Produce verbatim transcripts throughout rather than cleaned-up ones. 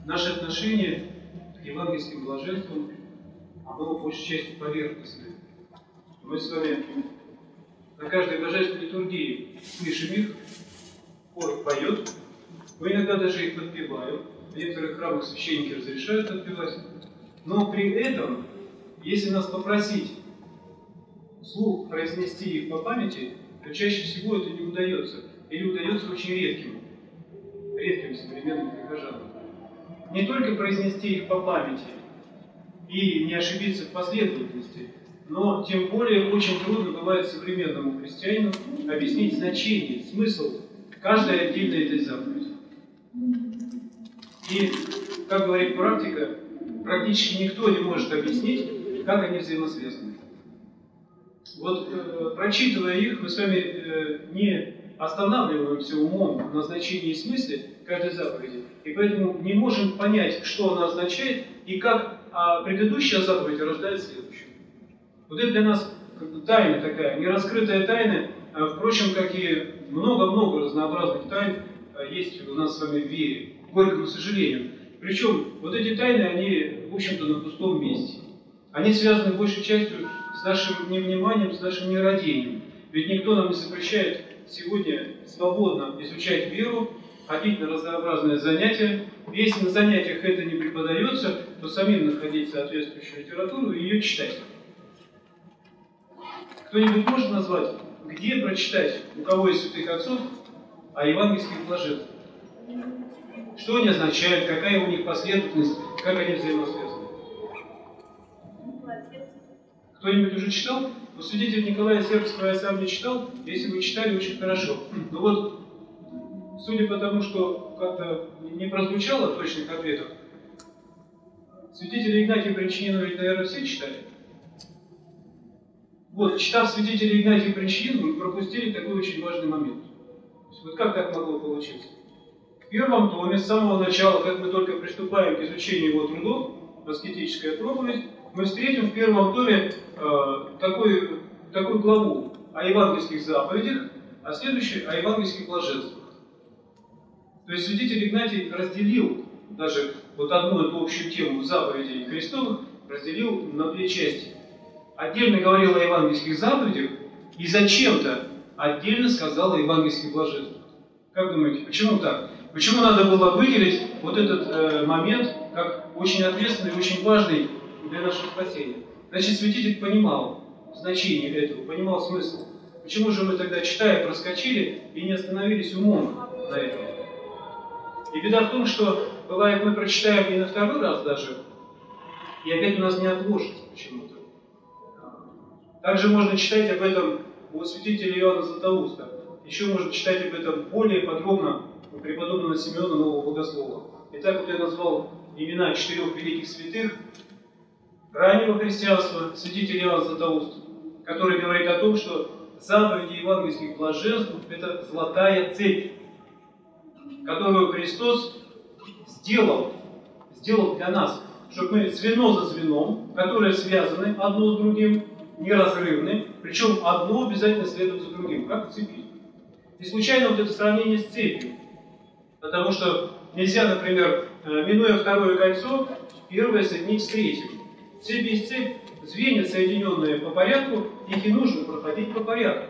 наше отношение к евангельским блаженствам, оно большей части поверхностное. Мы с вами на каждой божественной литургии слышим их, хор поет, мы иногда даже их подпеваем, в некоторых храмах священники разрешают подпевать, но при этом, если нас попросить вслух произнести их по памяти, то чаще всего это не удается, или удается очень редким, редким современным прихожанам. Не только произнести их по памяти и не ошибиться в последовательности, но тем более очень трудно бывает современному христианину объяснить значение, смысл каждой отдельной этой заповеди. И, как говорит практика, практически никто не может объяснить, как они взаимосвязаны. Вот, э, прочитывая их, мы с вами э, не останавливаемся умом на значении и смысле каждой заповеди, и поэтому не можем понять, что она означает и как а предыдущая заповедь рождает следующую. Вот это для нас как бы тайна такая, нераскрытая тайна, а, впрочем, как и много-много разнообразных тайн а, есть у нас с вами в вере, к горькому сожалению. Причем вот эти тайны, они, в общем-то, на пустом месте. Они связаны большей частью с нашим невниманием, с нашим нерадением. Ведь никто нам не запрещает сегодня свободно изучать веру, ходить на разнообразные занятия. Если на занятиях это не преподается, то самим находить соответствующую литературу и ее читать. Кто-нибудь может назвать, где прочитать, у кого из святых отцов, о евангельских блаженствах? Что они означают, какая у них последовательность, как они взаимосвязаны? Кто-нибудь уже читал? Ну, святитель Николая Сербского я сам не читал, если вы читали, очень хорошо. Но вот, судя по тому, что как-то не прозвучало точных ответов, святителя Игнатия Брянчанина ведь, наверное, все читали. Вот, читав святителя Игнатия Брянчанина, мы пропустили такой очень важный момент. Вот как так могло получиться? В первом томе, с самого начала, как мы только приступаем к изучению его трудов, аскетическая проповедь, мы встретим в первом томе э, такой, такую главу о евангельских заповедях, а следующую о евангельских блаженствах. То есть святитель Игнатий разделил даже вот одну эту общую тему заповедей Христовых, разделил на две части. Отдельно говорил о евангельских заповедях и зачем-то отдельно сказал о евангельских блаженствах. Как думаете, почему так? Почему надо было выделить вот этот э, момент как очень ответственный и очень важный для нашего спасения? Значит, святитель понимал значение этого, понимал смысл. Почему же мы тогда, читая, проскочили и не остановились умом на этом? И беда в том, что, бывает, мы прочитаем и на второй раз даже, и опять у нас не отложится почему-то. Также можно читать об этом у святителя Иоанна Златоуста. Еще можно читать об этом более подробно у преподобного Симеона Нового Богослова. Итак, вот я назвал имена четырех великих святых раннего христианства, святитель Иоанн Златоуст, который говорит о том, что заповеди евангельских блаженств – это золотая цепь, которую Христос сделал, сделал для нас, чтобы мы звено за звеном, которые связаны одно с другим, неразрывны, причем одно обязательно следует за другим, как в цепи. И случайно вот это сравнение с цепью, потому что нельзя, например, минуя второе кольцо, первое соединить с третьим. Цепь есть цепь, звенья, соединенные по порядку, их и нужно проходить по порядку.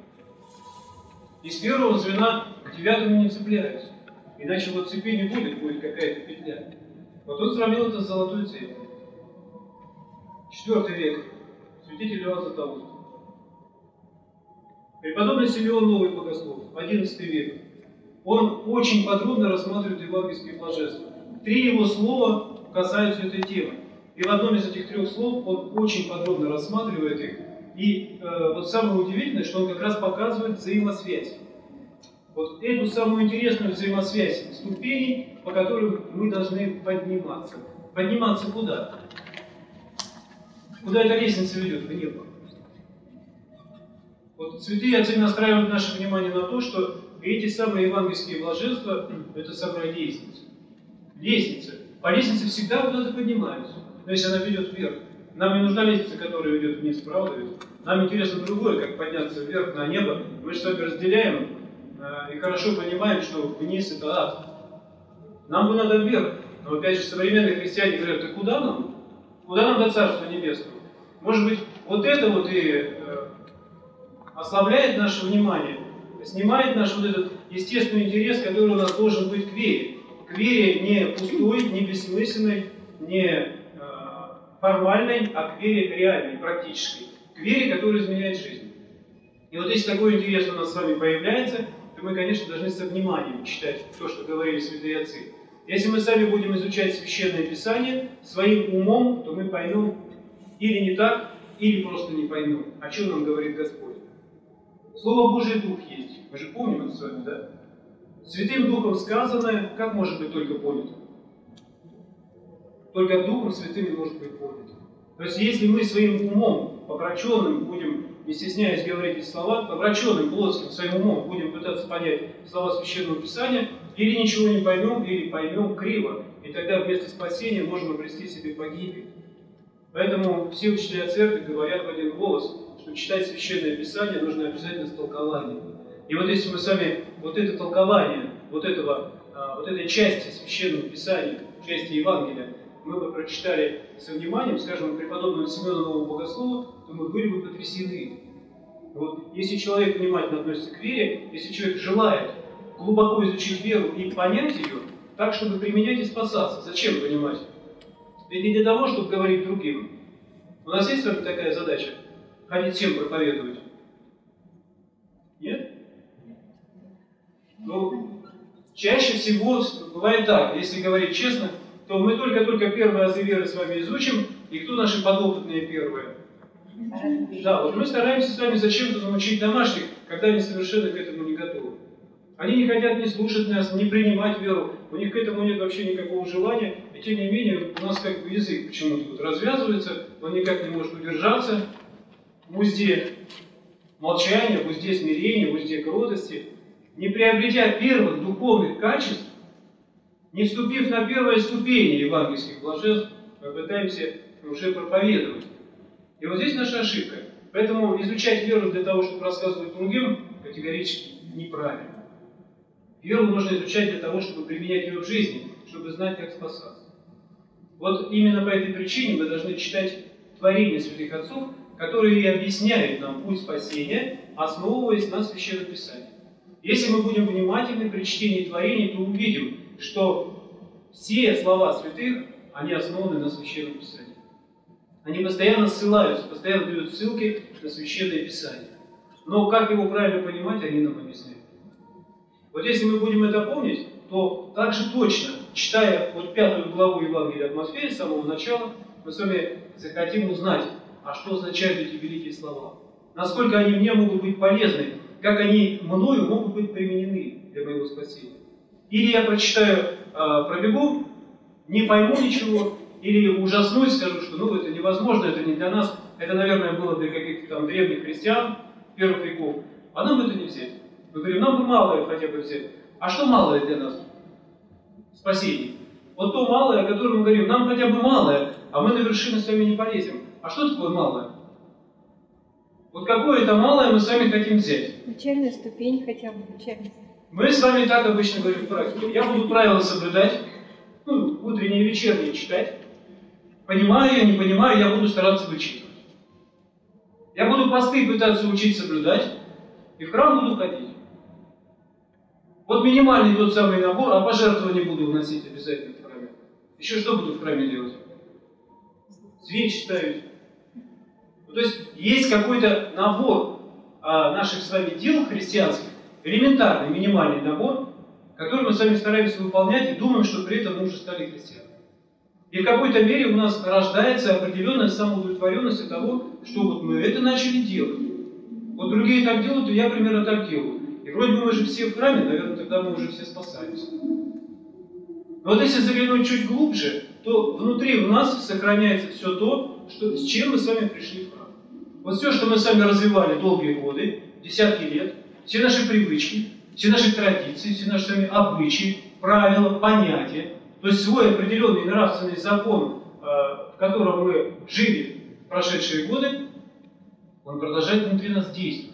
Из первого звена к девятому не цепляются, иначе вот цепи не будет, будет какая-то петля. Вот он сравнил это с золотой цепью. Четвертый век. Святитель Иоанн Златоуст. Преподобный Симеон Новый Богослов, одиннадцатый век. Он очень подробно рассматривает евангельские блаженства. Три его слова касаются этой темы. И в одном из этих трех слов он очень подробно рассматривает их. И э, вот самое удивительное, что он как раз показывает взаимосвязь. Вот эту самую интересную взаимосвязь ступеней, по которым мы должны подниматься. Подниматься куда? Куда эта лестница ведет? В небо. Вот святые отцы настраивают наше внимание на то, что эти самые евангельские блаженства – это самая лестница. Лестница. По лестнице всегда куда-то поднимаются. Но если она ведет вверх, нам не нужна лестница, которая ведет вниз, правда ведь? Нам интересно другое, как подняться вверх на небо. Мы же с вами разделяем э, и хорошо понимаем, что вниз – это ад. Нам бы надо вверх. Но опять же, современные христиане говорят, да куда нам? Куда нам до Царства Небесного? Может быть, вот это вот и э, ослабляет наше внимание, снимает наш вот этот естественный интерес, который у нас должен быть к вере. К вере не пустой, не бессмысленной, не э, формальной, а к вере реальной, практической. К вере, которая изменяет жизнь. И вот если такой интерес у нас с вами появляется, то мы, конечно, должны со вниманием читать то, что говорили святые отцы. Если мы сами будем изучать Священное Писание своим умом, то мы поймем или не так, или просто не поймем, о чем нам говорит Господь. Слово Божие Дух есть. Мы же помним это с вами, да? Святым Духом сказанное, как может быть только понято? Только Духом Святым не может быть понято. То есть, если мы своим умом, помраченным, будем, не стесняясь говорить эти слова, помраченным, плотским, своим умом будем пытаться понять слова Священного Писания, или ничего не поймем, или поймем криво. И тогда вместо спасения можем обрести себе погибель. Поэтому все учителя церкви говорят в один голос, что читать Священное Писание нужно обязательно с толкованием. И вот если мы с вами вот это толкование, вот, этого, вот этой части Священного Писания, части Евангелия, мы бы прочитали со вниманием, скажем, преподобного Семена Нового Богослова, то мы были бы потрясены. Вот, если человек внимательно относится к вере, если человек желает глубоко изучить веру и понять ее, так, чтобы применять и спасаться. Зачем понимать? Ведь не для того, чтобы говорить другим. У нас есть с вами такая задача? Ходить всем проповедовать? Нет? Ну, чаще всего бывает так, если говорить честно, то мы только-только первые азы веры с вами изучим, и кто наши подопытные первые? Да, вот мы стараемся с вами зачем-то научить домашних, когда они совершенно к этому не готовы. Они не хотят не слушать нас, не принимать веру, у них к этому нет вообще никакого желания, и тем не менее у нас как бы язык почему-то вот развязывается, он никак не может удержаться в узде молчания, в узде смирения, в узде кротости, не приобретя первых духовных качеств, не вступив на первые ступени евангельских блаженств, мы пытаемся уже проповедовать. И вот здесь наша ошибка. Поэтому изучать веру для того, чтобы рассказывать другим, категорически неправильно. Веру нужно изучать для того, чтобы применять ее в жизни, чтобы знать, как спасаться. Вот именно по этой причине мы должны читать творения святых отцов, которые и объясняют нам путь спасения, основываясь на Священном Писании. Если мы будем внимательны при чтении творений, то увидим, что все слова святых, они основаны на Священном Писании. Они постоянно ссылаются, постоянно дают ссылки на Священное Писание. Но как его правильно понимать, они нам объясняют. Вот если мы будем это помнить, то также точно, читая вот пятую главу Евангелия от Матфея с самого начала, мы с вами захотим узнать, а что означают эти великие слова. Насколько они мне могут быть полезны, как они мною могут быть применены для моего спасения. Или я прочитаю, пробегу, не пойму ничего, или ужаснусь, скажу, что ну, это невозможно, это не для нас, это, наверное, было для каких-то там древних христиан первых веков, а нам это не взять. Мы говорим, нам бы малое хотя бы взять. А что малое для нас? Спасение. Вот то малое, о котором мы говорим, нам хотя бы малое, а мы на вершину с вами не полезем. А что такое малое? Вот какое это малое мы с вами хотим взять? Начальная ступень хотя бы, начальная. Мы с вами так обычно говорим в практике. Я буду правила соблюдать, ну, утренние и вечерние читать. Понимаю я, не понимаю, я буду стараться вычитывать. Я буду посты пытаться учить соблюдать, и в храм буду ходить. Вот минимальный тот самый набор, а пожертвования буду вносить обязательно в храме. Еще что буду в храме делать? Свечи ставить. Ну, то есть есть какой-то набор а, наших с вами дел христианских, элементарный, минимальный набор, который мы с вами стараемся выполнять и думаем, что при этом мы уже стали христианами. И в какой-то мере у нас рождается определенная самоудовлетворенность от того, что вот мы это начали делать. Вот другие так делают, и я примерно так делаю. И вроде бы мы же все в храме, наверное, тогда мы уже все спасаемся. Но вот если заглянуть чуть глубже, то внутри у нас сохраняется все то, что, с чем мы с вами пришли в храм. Вот все, что мы с вами развивали долгие годы, десятки лет, все наши привычки, все наши традиции, все наши с вами обычаи, правила, понятия, то есть свой определенный нравственный закон, в котором мы жили в прошедшие годы, он продолжает внутри нас действовать.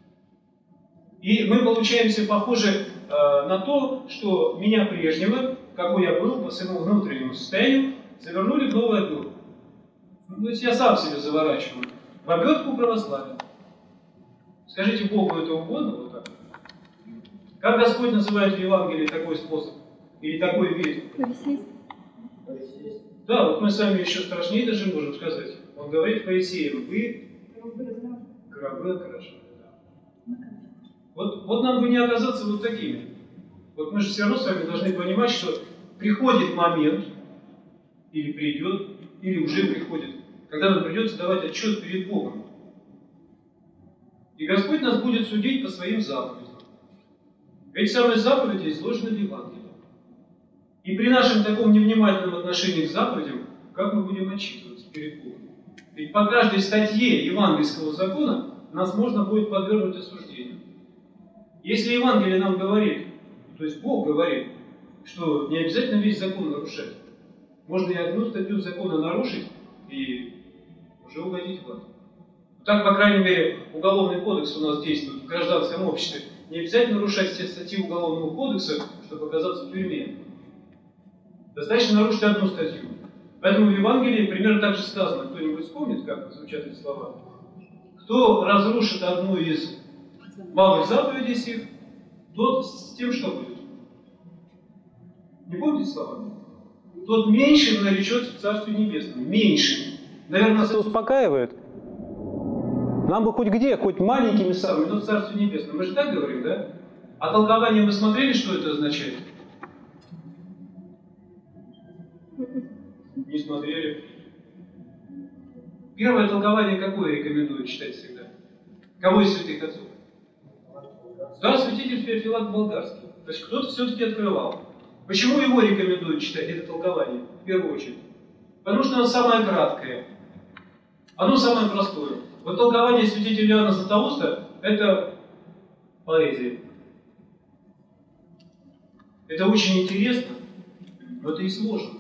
И мы получаемся похожи на то, что меня прежнего, какой я был по своему внутреннему состоянию, завернули в новую обертку. Ну, то есть я сам себе заворачиваю в обертку православия. Скажите, Богу это угодно вот так? Как Господь называет в Евангелии такой способ? Или такой вид? Присесть. Да, вот мы с вами еще страшнее даже можем сказать. Он говорит фарисеям: вы гробы окрашены. Вот, вот нам бы не оказаться вот такими. Вот мы же все равно с вами должны понимать, что приходит момент, или придет, или уже приходит, когда нам придется давать отчет перед Богом. И Господь нас будет судить по своим заповедям. Эти самые заповеди изложены в Евангелии. И при нашем таком невнимательном отношении к заповедям, как мы будем отчитываться перед Богом? Ведь по каждой статье евангельского закона нас можно будет подвергнуть осуждению. Если Евангелие нам говорит, то есть Бог говорит, что не обязательно весь закон нарушать. Можно и одну статью закона нарушить и уже угодить в ад. Так, по крайней мере, Уголовный кодекс у нас действует в гражданском обществе. Не обязательно нарушать все статьи Уголовного кодекса, чтобы оказаться в тюрьме. Достаточно нарушить одну статью. Поэтому в Евангелии примерно так же сказано. Кто-нибудь вспомнит, как звучат эти слова? Кто разрушит одну из малых заповедей сих, тот с тем, что будет. Не помните слова? Тот меньшим наречется в Царстве Небесном. Меньшим. Наверное, нас это успокаивает. Нам бы хоть где, хоть маленькими самыми, но в Царстве Небесном. Мы же так говорим, да? А толкование мы смотрели, что это означает? Не смотрели. Первое толкование какое рекомендую читать всегда? Кого из святых отцов? Да, святитель Феофилакт Болгарский. То есть кто-то все-таки открывал. Почему его рекомендуют читать, это толкование, в первую очередь? Потому что оно самое краткое. Оно самое простое. Вот толкование святителя Иоанна Златоуста – это поэзия. Это очень интересно, но это и сложно.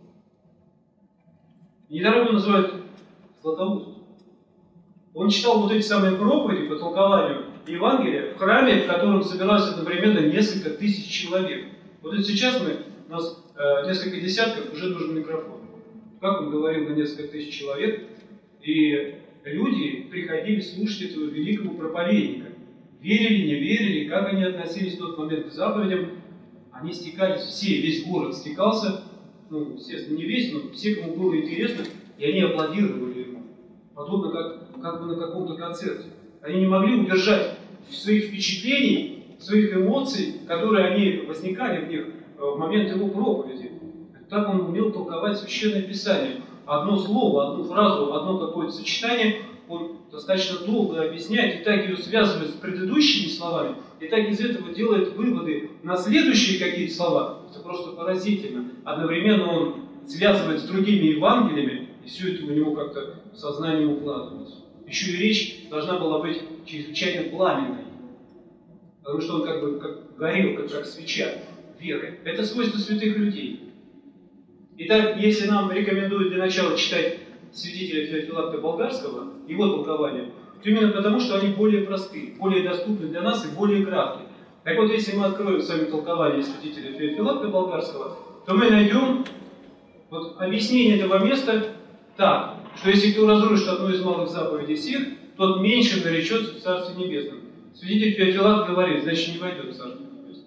Недаром его называют Златоуст. Он читал вот эти самые проповеди по толкованию Евангелия в храме, в котором собиралось одновременно несколько тысяч человек. Вот это сейчас мы, у нас э, несколько десятков, уже нужен микрофон. Как он говорил, на несколько тысяч человек, и люди приходили слушать этого великого проповедника. Верили, не верили, как они относились в тот момент к заповедям, они стекались все, весь город стекался, ну, естественно, не весь, но все, кому было интересно, и они аплодировали ему. Подобно как, как бы на каком-то концерте. Они не могли удержать своих впечатлений, своих эмоций, которые они возникали в них в момент его проповеди. Так он умел толковать Священное Писание. Одно слово, одну фразу, одно какое-то сочетание он достаточно долго объясняет, и так ее связывает с предыдущими словами, и так из этого делает выводы на следующие какие-то слова. Это просто поразительно. Одновременно он связывает с другими Евангелиями, и все это у него как-то в сознание укладывается. Еще и речь должна была быть чрезвычайно пламенной, потому что он как бы как горел, как, как свеча веры. Это свойство святых людей. Итак, если нам рекомендуют для начала читать святителя Феофилакта Болгарского, его толкования, то именно потому, что они более простые, более доступны для нас и более краткие. Так вот, если мы откроем с вами толкование святителя Феофилакта Болгарского, то мы найдем вот объяснение этого места так, что если кто разрушит одну из малых заповедей сих, тот меньше наречется в Царстве Небесном. Святитель Феофилакт говорит, значит, не войдет в Царство Небесное.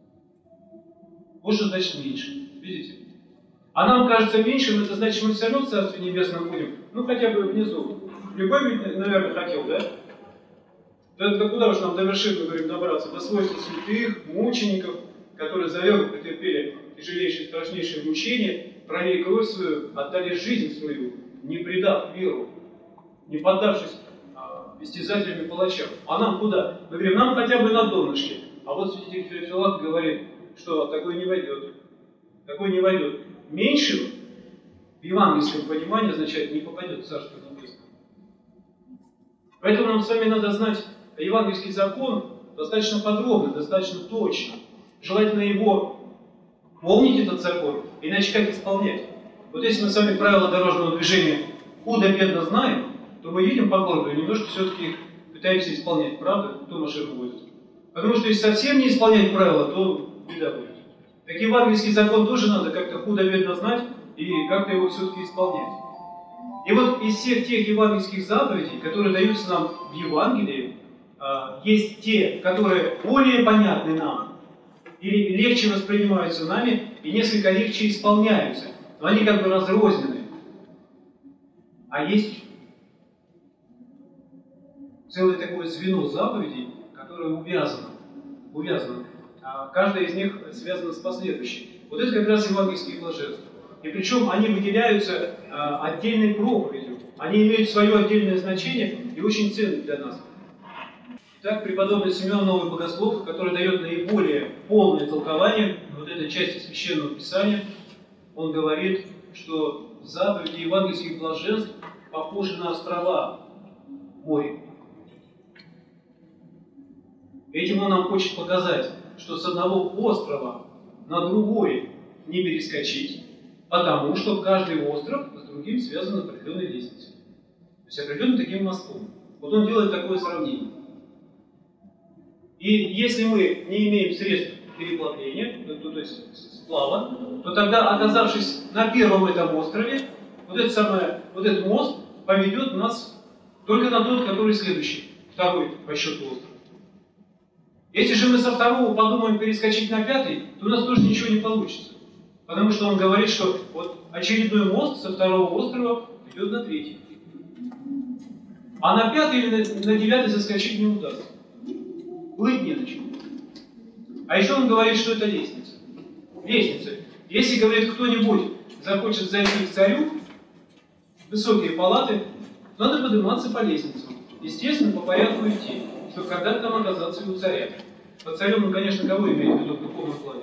Вот что значит меньше. Видите? А нам кажется меньшим, это значит, мы все равно в Царстве Небесном будем, ну хотя бы внизу. Любой ведь, наверное, хотел, да? Да, да куда уж нам до вершины, говорим, добраться? До свойства святых, мучеников, которые за веру претерпели тяжелейшие, страшнейшие мучения, пролили кровь свою, отдали жизнь свою, не предав веру, не поддавшись а, истязателям и палачам. А нам куда? Мы говорим, нам хотя бы на донышке. А вот святитель Феофилакт говорит, что такое не войдет. Такое не войдет. Меньшим в евангельском понимании означает не попадет в Царство Небесное. Поэтому нам с вами надо знать евангельский закон достаточно подробно, достаточно точно. Желательно его помнить, этот закон, иначе как исполнять. Вот если мы с вами правила дорожного движения худо-бедно знаем, то мы видим по городу и немножко все-таки пытаемся исполнять, правда? Кто машину водит? Потому что если совсем не исполнять правила, то беда будет. Так евангельский закон тоже надо как-то худо-бедно знать и как-то его все-таки исполнять. И вот из всех тех евангельских заповедей, которые даются нам в Евангелии, есть те, которые более понятны нам, или легче воспринимаются нами, и несколько легче исполняются. Но они как бы разрознены. А есть целое такое звено заповедей, которое увязано. увязано. А каждая из них связана с последующей. Вот это как раз евангельские блаженства. И причем они выделяются а, отдельной проповедью. Они имеют свое отдельное значение и очень ценны для нас. Итак, преподобный Симеон Новый Богослов, который дает наиболее полное толкование вот этой части Священного Писания, он говорит, что заповеди евангельских блаженств похожи на острова в море. Этим он нам хочет показать, что с одного острова на другой не перескочить, потому что каждый остров с другим связан определенной лестницей. То есть определенным таким мостом. Вот он делает такое сравнение. И если мы не имеем средств переплавления, то, то есть сплава, то тогда, оказавшись на первом этом острове, вот, это самое, вот этот мост поведет нас только на тот, который следующий, второй по счету остров. Если же мы со второго подумаем перескочить на пятый, то у нас тоже ничего не получится. Потому что он говорит, что вот очередной мост со второго острова ведет на третий. А на пятый или на, на девятый заскочить не удастся. Плыть не на чем. А еще он говорит, что это лестница. Лестница. Если, говорит, кто-нибудь захочет зайти к царю, в высокие палаты, надо подниматься по лестницам. Естественно, по порядку идти, чтобы когда-то там оказаться и у царя. Под царем он, конечно, кого имеет в виду в духовном плане?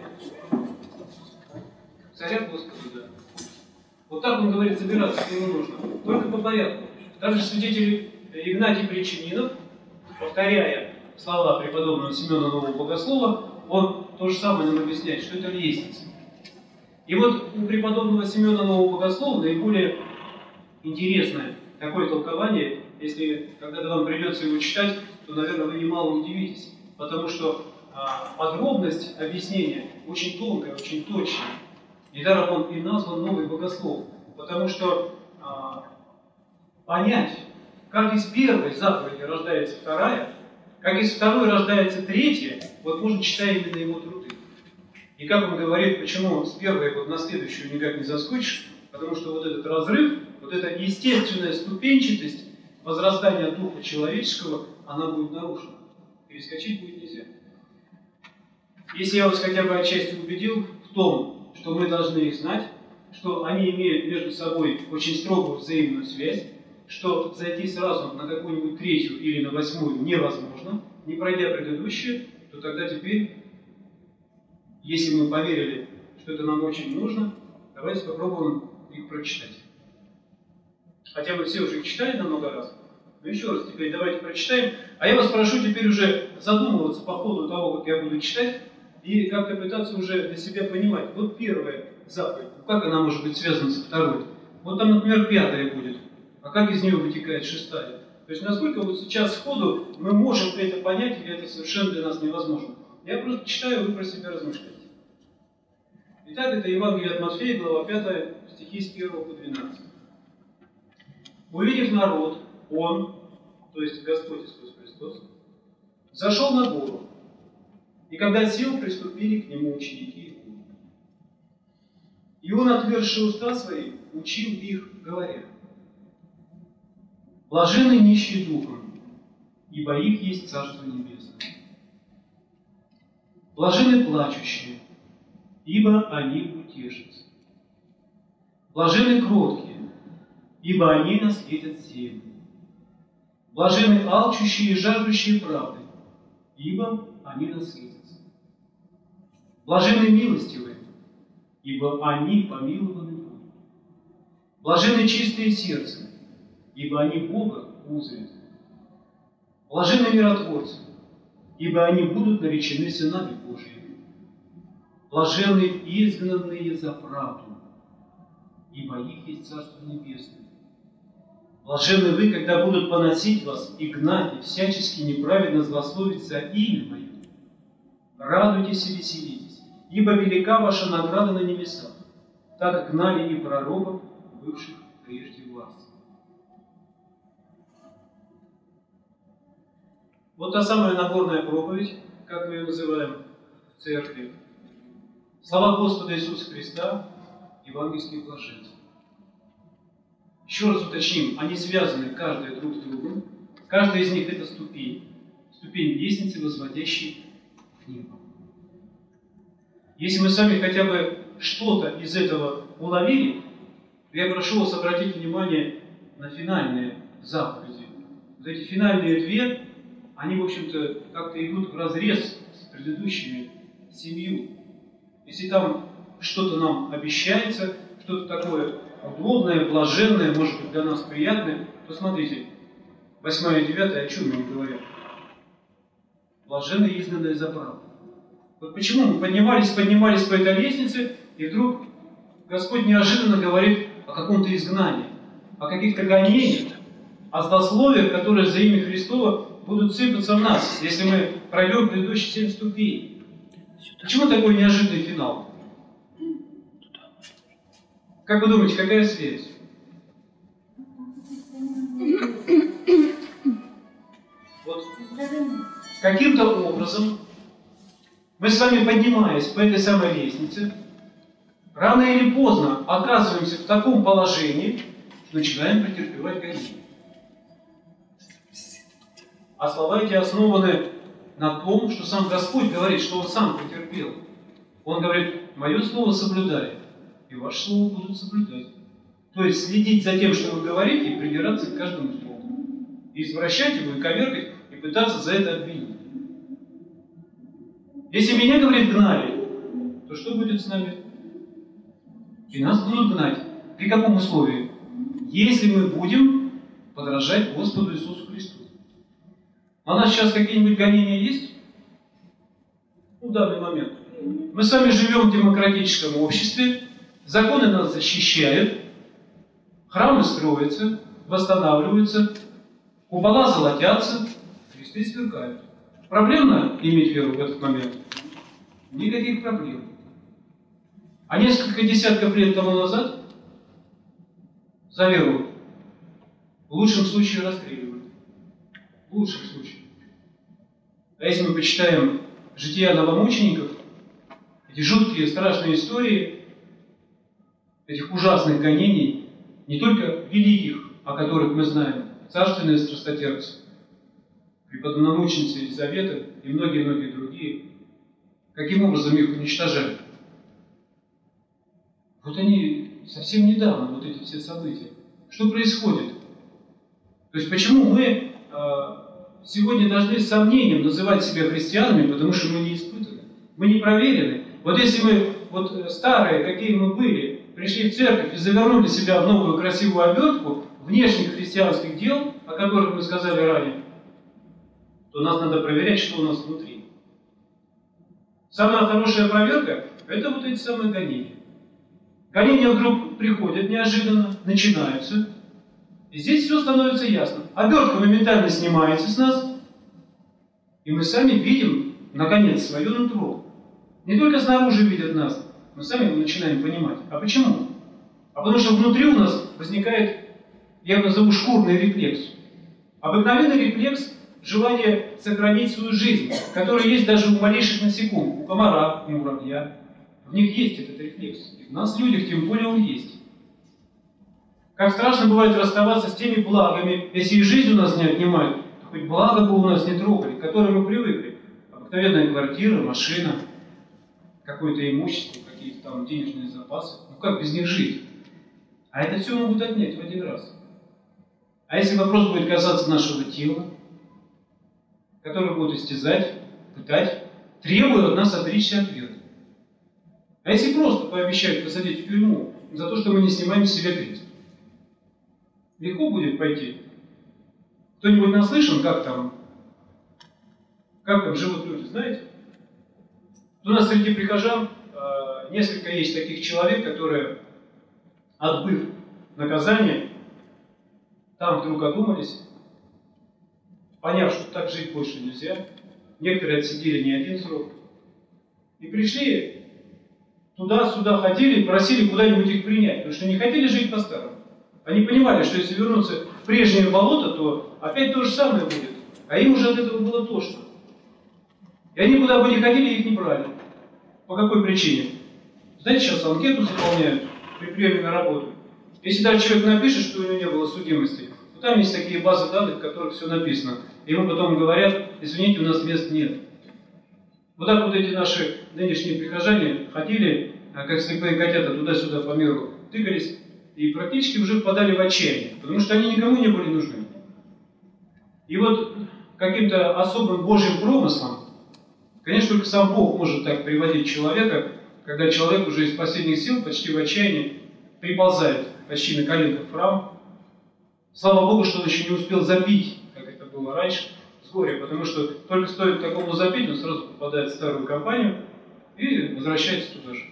Царя Господа, да. Вот так он говорит, забираться к нему нужно. Только по порядку. Даже свидетель Игнатий Причининов, повторяя слова преподобного Симеона Нового Богослова, он то же самое нам объясняет, что это лестница. И вот у преподобного Симеона Нового Богослова наиболее интересное такое толкование, если когда-то вам придется его читать, то, наверное, вы немало удивитесь, потому что а, подробность объяснения очень тонкая, очень точная. Недаром он и назван Новый Богослов, потому что а, понять, как из первой заповеди рождается вторая, как из второй рождается третья, вот можно читать именно его труды. И как он говорит, почему с первой вот на следующую никак не заскочишь, потому что вот этот разрыв, вот эта естественная ступенчатость возрастания духа человеческого, она будет нарушена. Перескочить будет нельзя. Если я вас хотя бы отчасти убедил в том, что мы должны их знать, что они имеют между собой очень строгую взаимную связь, что зайти сразу на какую-нибудь третью или на восьмую невозможно, не пройдя предыдущую, то тогда теперь, если мы поверили, что это нам очень нужно, давайте попробуем их прочитать. Хотя вы все уже их читали на много раз, но еще раз теперь давайте прочитаем. А я вас прошу теперь уже задумываться по ходу того, как я буду читать, и как-то пытаться уже для себя понимать. Вот первая заповедь, как она может быть связана со второй? Вот там, например, пятая будет. А как из нее вытекает шестая? То есть, насколько вот сейчас сходу мы можем это понять, или это совершенно для нас невозможно? Я просто читаю, вы про себя размышляете. Итак, это Евангелие от Матфея, глава пятая, стихи с первого по двенадцатый. «Увидев народ, Он, то есть Господь Иисус Христос, зашел на гору, и когда сел, приступили к Нему ученики Его. И Он, отверзши уста Свои, учил их, говоря: блаженны нищие духом, ибо их есть Царство Небесное. Блаженны плачущие, ибо они утешатся. Блаженны кроткие, ибо они наследят землю. Блаженны алчущие и жаждущие правды, ибо они наследятся. Блаженны милостивые, ибо они помилованы будут. Блаженны чистые сердцем, ибо они Бога узрят. Блаженны миротворцы, ибо они будут наречены сынами Божьими. Блаженны изгнанные за правду, ибо их есть Царство Небесное. Блаженны вы, когда будут поносить вас и гнать, и всячески неправедно злословить за имя Мое. Радуйтесь и веселитесь, ибо велика ваша награда на небесах, так как гнали и пророков, бывших прежде вас». Вот та самая Нагорная проповедь, как мы ее называем в церкви. Слова Господа Иисуса Христа, евангельские блаженства. Еще раз уточним, они связаны каждая друг с другом. Каждая из них – это ступень, ступень лестницы, возводящей в небо. Если мы сами хотя бы что-то из этого уловили, то я прошу вас обратить внимание на финальные заповеди. Вот эти финальные две, они, в общем-то, как-то идут вразрез с предыдущими семью. Если там что-то нам обещается, что-то такое удобное, блаженное, может быть, для нас приятное, то смотрите, восьмая и девятая, о чем они говорят? Блаженные, изгнанные за правду. Вот почему мы поднимались, поднимались по этой лестнице, и вдруг Господь неожиданно говорит о каком-то изгнании, о каких-то гонениях, о злословиях, которые за имя Христова будут сыпаться в нас, если мы пройдем предыдущие семь ступеней. Почему такой неожиданный финал? Как вы думаете, какая связь? Вот каким-то образом мы с вами, поднимаясь по этой самой лестнице, рано или поздно оказываемся в таком положении, что начинаем претерпевать гонения. А слова эти основаны на том, что сам Господь говорит, что Он сам претерпел. Он говорит: «Мое слово соблюдай, и ваше слово будут соблюдать». То есть следить за тем, что вы говорите, и придираться к каждому слову. И извращать его, и коверкать, и пытаться за это обвинить. Если меня, говорит, гнали, то что будет с нами? И нас будут гнать. При каком условии? Если мы будем подражать Господу Иисусу Христу. А у нас сейчас какие-нибудь гонения есть? Ну, в данный момент. Мы с вами живем в демократическом обществе, законы нас защищают, храмы строятся, восстанавливаются, купола золотятся, кресты сверкают. Проблемно иметь веру в этот момент? Никаких проблем. А несколько десятков лет тому назад за веру в лучшем случае расстреливали. В лучшем случае. А если мы почитаем жития новомучеников, эти жуткие, страшные истории этих ужасных гонений, не только великих, о которых мы знаем, царственные страстотерпцы, преподобномученицы Елизаветы и многие-многие другие, каким образом их уничтожали. Вот они совсем недавно, вот эти все события. Что происходит? То есть почему мы э, сегодня должны с сомнением называть себя христианами, потому что мы не испытаны, мы не проверены. Вот если мы, вот старые, какие мы были, пришли в церковь и завернули себя в новую красивую обертку внешних христианских дел, о которых мы сказали ранее, то нас надо проверять, что у нас внутри. Самая хорошая проверка – это вот эти самые гонения. Гонения вдруг приходят неожиданно, начинаются. И здесь все становится ясно. Обертка моментально снимается с нас, и мы сами видим, наконец, свое нутро. Не только снаружи видят нас, мы сами начинаем понимать. А почему? А потому что внутри у нас возникает, я его назову, шкурный рефлекс. Обыкновенный рефлекс – желание сохранить свою жизнь, который есть даже у малейших насекомых, у комара, у муравья. В них есть этот рефлекс. И в нас, людях, тем более он есть. Как страшно бывает расставаться с теми благами, если и жизнь у нас не отнимают, то хоть благо бы у нас не трогали, к которым мы привыкли. Обыкновенная квартира, машина, какое-то имущество, какие-то там денежные запасы. Ну как без них жить? А это все могут отнять в один раз. А если вопрос будет касаться нашего тела, которое будут истязать, пытать, требуя от нас отречься от веры. А если просто пообещают посадить в тюрьму за то, что мы не снимаем с себя крест? Легко будет пойти. Кто-нибудь наслышан, как там, как там живут люди, знаете? У нас среди прихожан э, несколько есть таких человек, которые, отбыв наказание, там вдруг одумались, поняв, что так жить больше нельзя. Некоторые отсидели не один срок. И пришли туда-сюда ходили, просили куда-нибудь их принять, потому что не хотели жить по-старому. Они понимали, что если вернуться в прежнее болото, то опять то же самое будет. А им уже от этого было тошно. И они куда бы ни ходили, их не брали. По какой причине? Знаете, сейчас анкету заполняют при приеме на работу. Если даже человек напишет, что у него не было судимости, то там есть такие базы данных, в которых все написано. И ему потом говорят: извините, у нас мест нет. Вот так вот эти наши нынешние прихожане ходили, как слепые котята, туда-сюда по миру, тыкались, и практически уже впадали в отчаяние, потому что они никому не были нужны. И вот каким-то особым Божьим промыслом, конечно, только сам Бог может так приводить человека, когда человек уже из последних сил, почти в отчаянии, приползает почти на коленках в храм. Слава Богу, что он еще не успел запить, как это было раньше, с горя, потому что только стоит такому запить, он сразу попадает в старую компанию и возвращается туда же.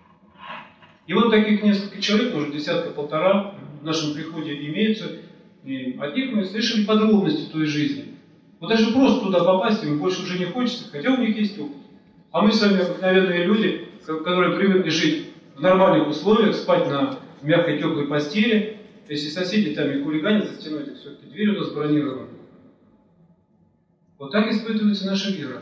И вот таких несколько человек, может, десятка-полтора в нашем приходе имеются, и от них мы слышали подробности той жизни. Вот даже просто туда попасть им больше уже не хочется, хотя у них есть опыт. А мы с вами обыкновенные люди, которые привыкли жить в нормальных условиях, спать на мягкой теплой постели. Если соседи там и хулиганят за стеной, так все-таки дверь у нас бронирована. Вот так испытывается наша вера.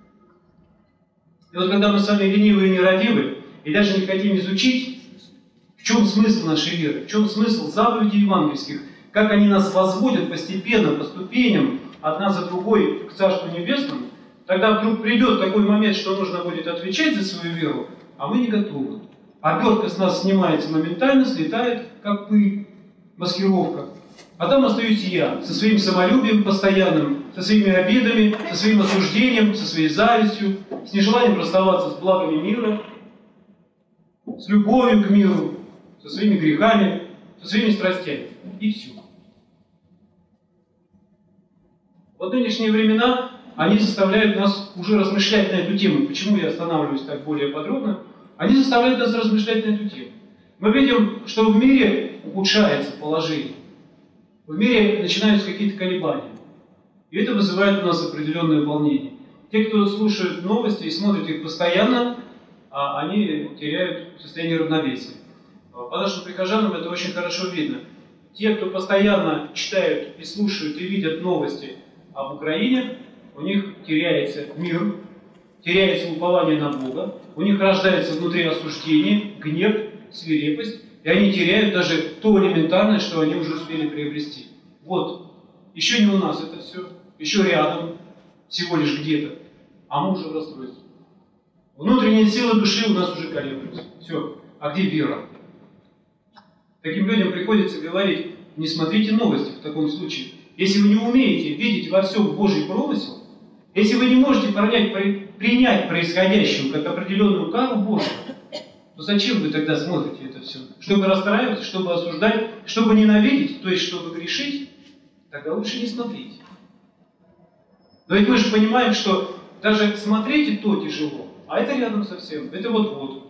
И вот когда мы с вами ленивые и нерадивы, и даже не хотим изучить, в чем смысл нашей веры, в чем смысл заповедей евангельских, как они нас возводят постепенно, по ступеням, одна за другой к Царству Небесному, тогда вдруг придет такой момент, что нужно будет отвечать за свою веру, а мы не готовы. Обертка с нас снимается моментально, слетает, как пыль, маскировка. А там остаюсь я, со своим самолюбием постоянным, со своими обидами, со своим осуждением, со своей завистью, с нежеланием расставаться с благами мира, с любовью к миру, со своими грехами, со своими страстями. И все. Вот нынешние времена, они заставляют нас уже размышлять на эту тему. Почему я останавливаюсь так более подробно? Они заставляют нас размышлять на эту тему. Мы видим, что в мире ухудшается положение. В мире начинаются какие-то колебания. И это вызывает у нас определенное волнение. Те, кто слушают новости и смотрят их постоянно, они теряют состояние равновесия. По нашим прихожанам это очень хорошо видно. Те, кто постоянно читают и слушают и видят новости об Украине, у них теряется мир, теряется упование на Бога, у них рождается внутри осуждение, гнев, свирепость, и они теряют даже то элементарное, что они уже успели приобрести. Вот, еще не у нас это все, еще рядом, всего лишь где-то, а мы уже в расстройстве. Внутренние силы души у нас уже колеблются. Все, а где вера? Таким людям приходится говорить: не смотрите новости в таком случае. Если вы не умеете видеть во всем Божий промысел, если вы не можете принять, принять происходящее как определенную кару Божию, то зачем вы тогда смотрите это все? Чтобы расстраиваться, чтобы осуждать, чтобы ненавидеть, то есть чтобы грешить, тогда лучше не смотрите. Но ведь мы же понимаем, что даже смотреть и то тяжело, а это рядом совсем, это вот-вот.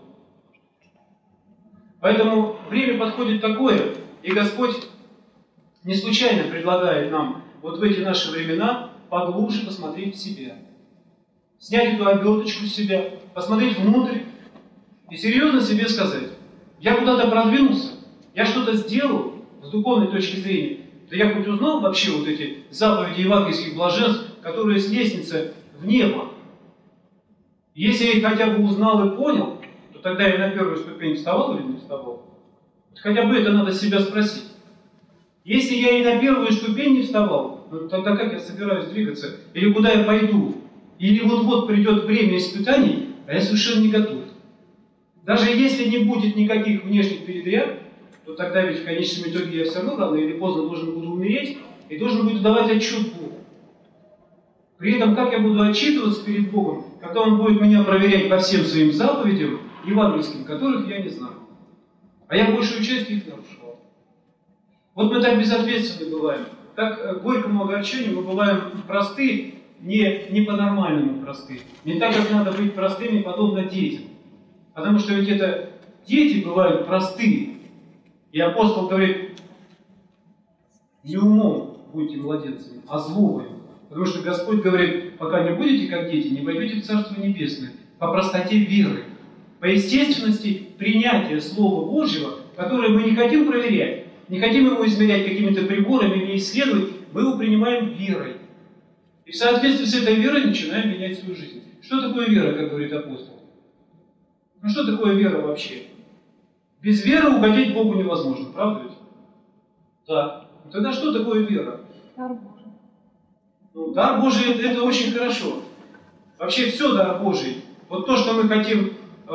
Поэтому время подходит такое, и Господь не случайно предлагает нам вот в эти наши времена поглубже посмотреть в себя. Снять эту оберточку с себя, посмотреть внутрь и серьезно себе сказать: я куда-то продвинулся, я что-то сделал с духовной точки зрения, да я хоть узнал вообще вот эти заповеди евангельских блаженств, которые с лестницы в небо. Если я их хотя бы узнал и понял, то тогда я на первую ступень вставал или не вставал? Вот хотя бы это надо себя спросить. Если я и на первую ступень не вставал, ну, тогда как я собираюсь двигаться? Или куда я пойду? Или вот-вот придет время испытаний, а я совершенно не готов. Даже если не будет никаких внешних передряг, то тогда ведь в конечном итоге я все равно рано или поздно должен буду умереть и должен буду давать отчет Богу. При этом как я буду отчитываться перед Богом, когда Он будет меня проверять по всем своим заповедям евангельским, которых я не знаю. А я большую часть их нарушал. Вот мы так безответственны бываем. Так горькому огорчению мы бываем просты, не, не по-нормальному просты. Не так, как надо быть простыми, подобно детям. Потому что ведь это дети бывают простые. И апостол говорит: не умом будьте младенцами, а злобой. Потому что Господь говорит: пока не будете как дети, не войдете в Царство Небесное. По простоте веры. По естественности принятия Слова Божьего, которое мы не хотим проверять, не хотим его измерять какими-то приборами или исследовать, мы его принимаем верой. И в соответствии с этой верой начинаем менять свою жизнь. Что такое вера, как говорит апостол? Ну что такое вера вообще? Без веры угодить Богу невозможно, правда ведь? Да. Ну, тогда что такое вера? Дар Божий. Ну, дар Божий это, это очень хорошо. Вообще все дар Божий. Вот то, что мы хотим, э,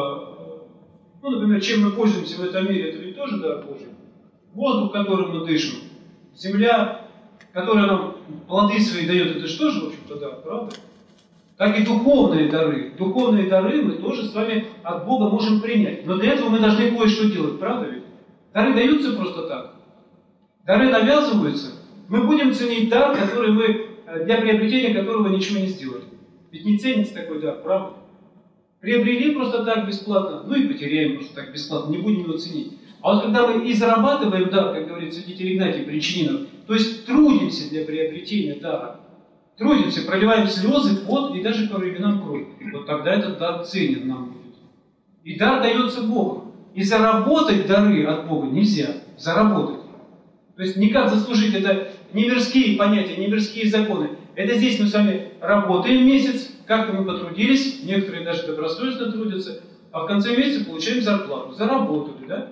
ну, например, чем мы пользуемся в этом мире, это ведь тоже дар Божий. Воздух, которым мы дышим, земля, которая нам плоды свои дает, это же тоже, в общем-то, дар, правда? Так и духовные дары. Духовные дары мы тоже с вами от Бога можем принять. Но для этого мы должны кое-что делать, правда ведь? Дары даются просто так. Дары навязываются. Мы будем ценить дар, который мы, для приобретения которого ничего не сделали. Ведь не ценится такой дар, правда? Приобрели просто так бесплатно, ну и потеряем просто так бесплатно, не будем его ценить. А вот когда мы и зарабатываем дар, как говорит святитель Игнатий Причининов, то есть трудимся для приобретения дара, трудимся, проливаем слезы, пот и даже по временам кровь, вот тогда этот дар ценен нам будет. И дар дается Богом. И заработать дары от Бога нельзя. Заработать. То есть никак заслужить, это не мирские понятия, не мирские законы. Это здесь мы с вами работаем месяц, как-то мы потрудились, некоторые даже добросовестно трудятся, а в конце месяца получаем зарплату. Заработали, да?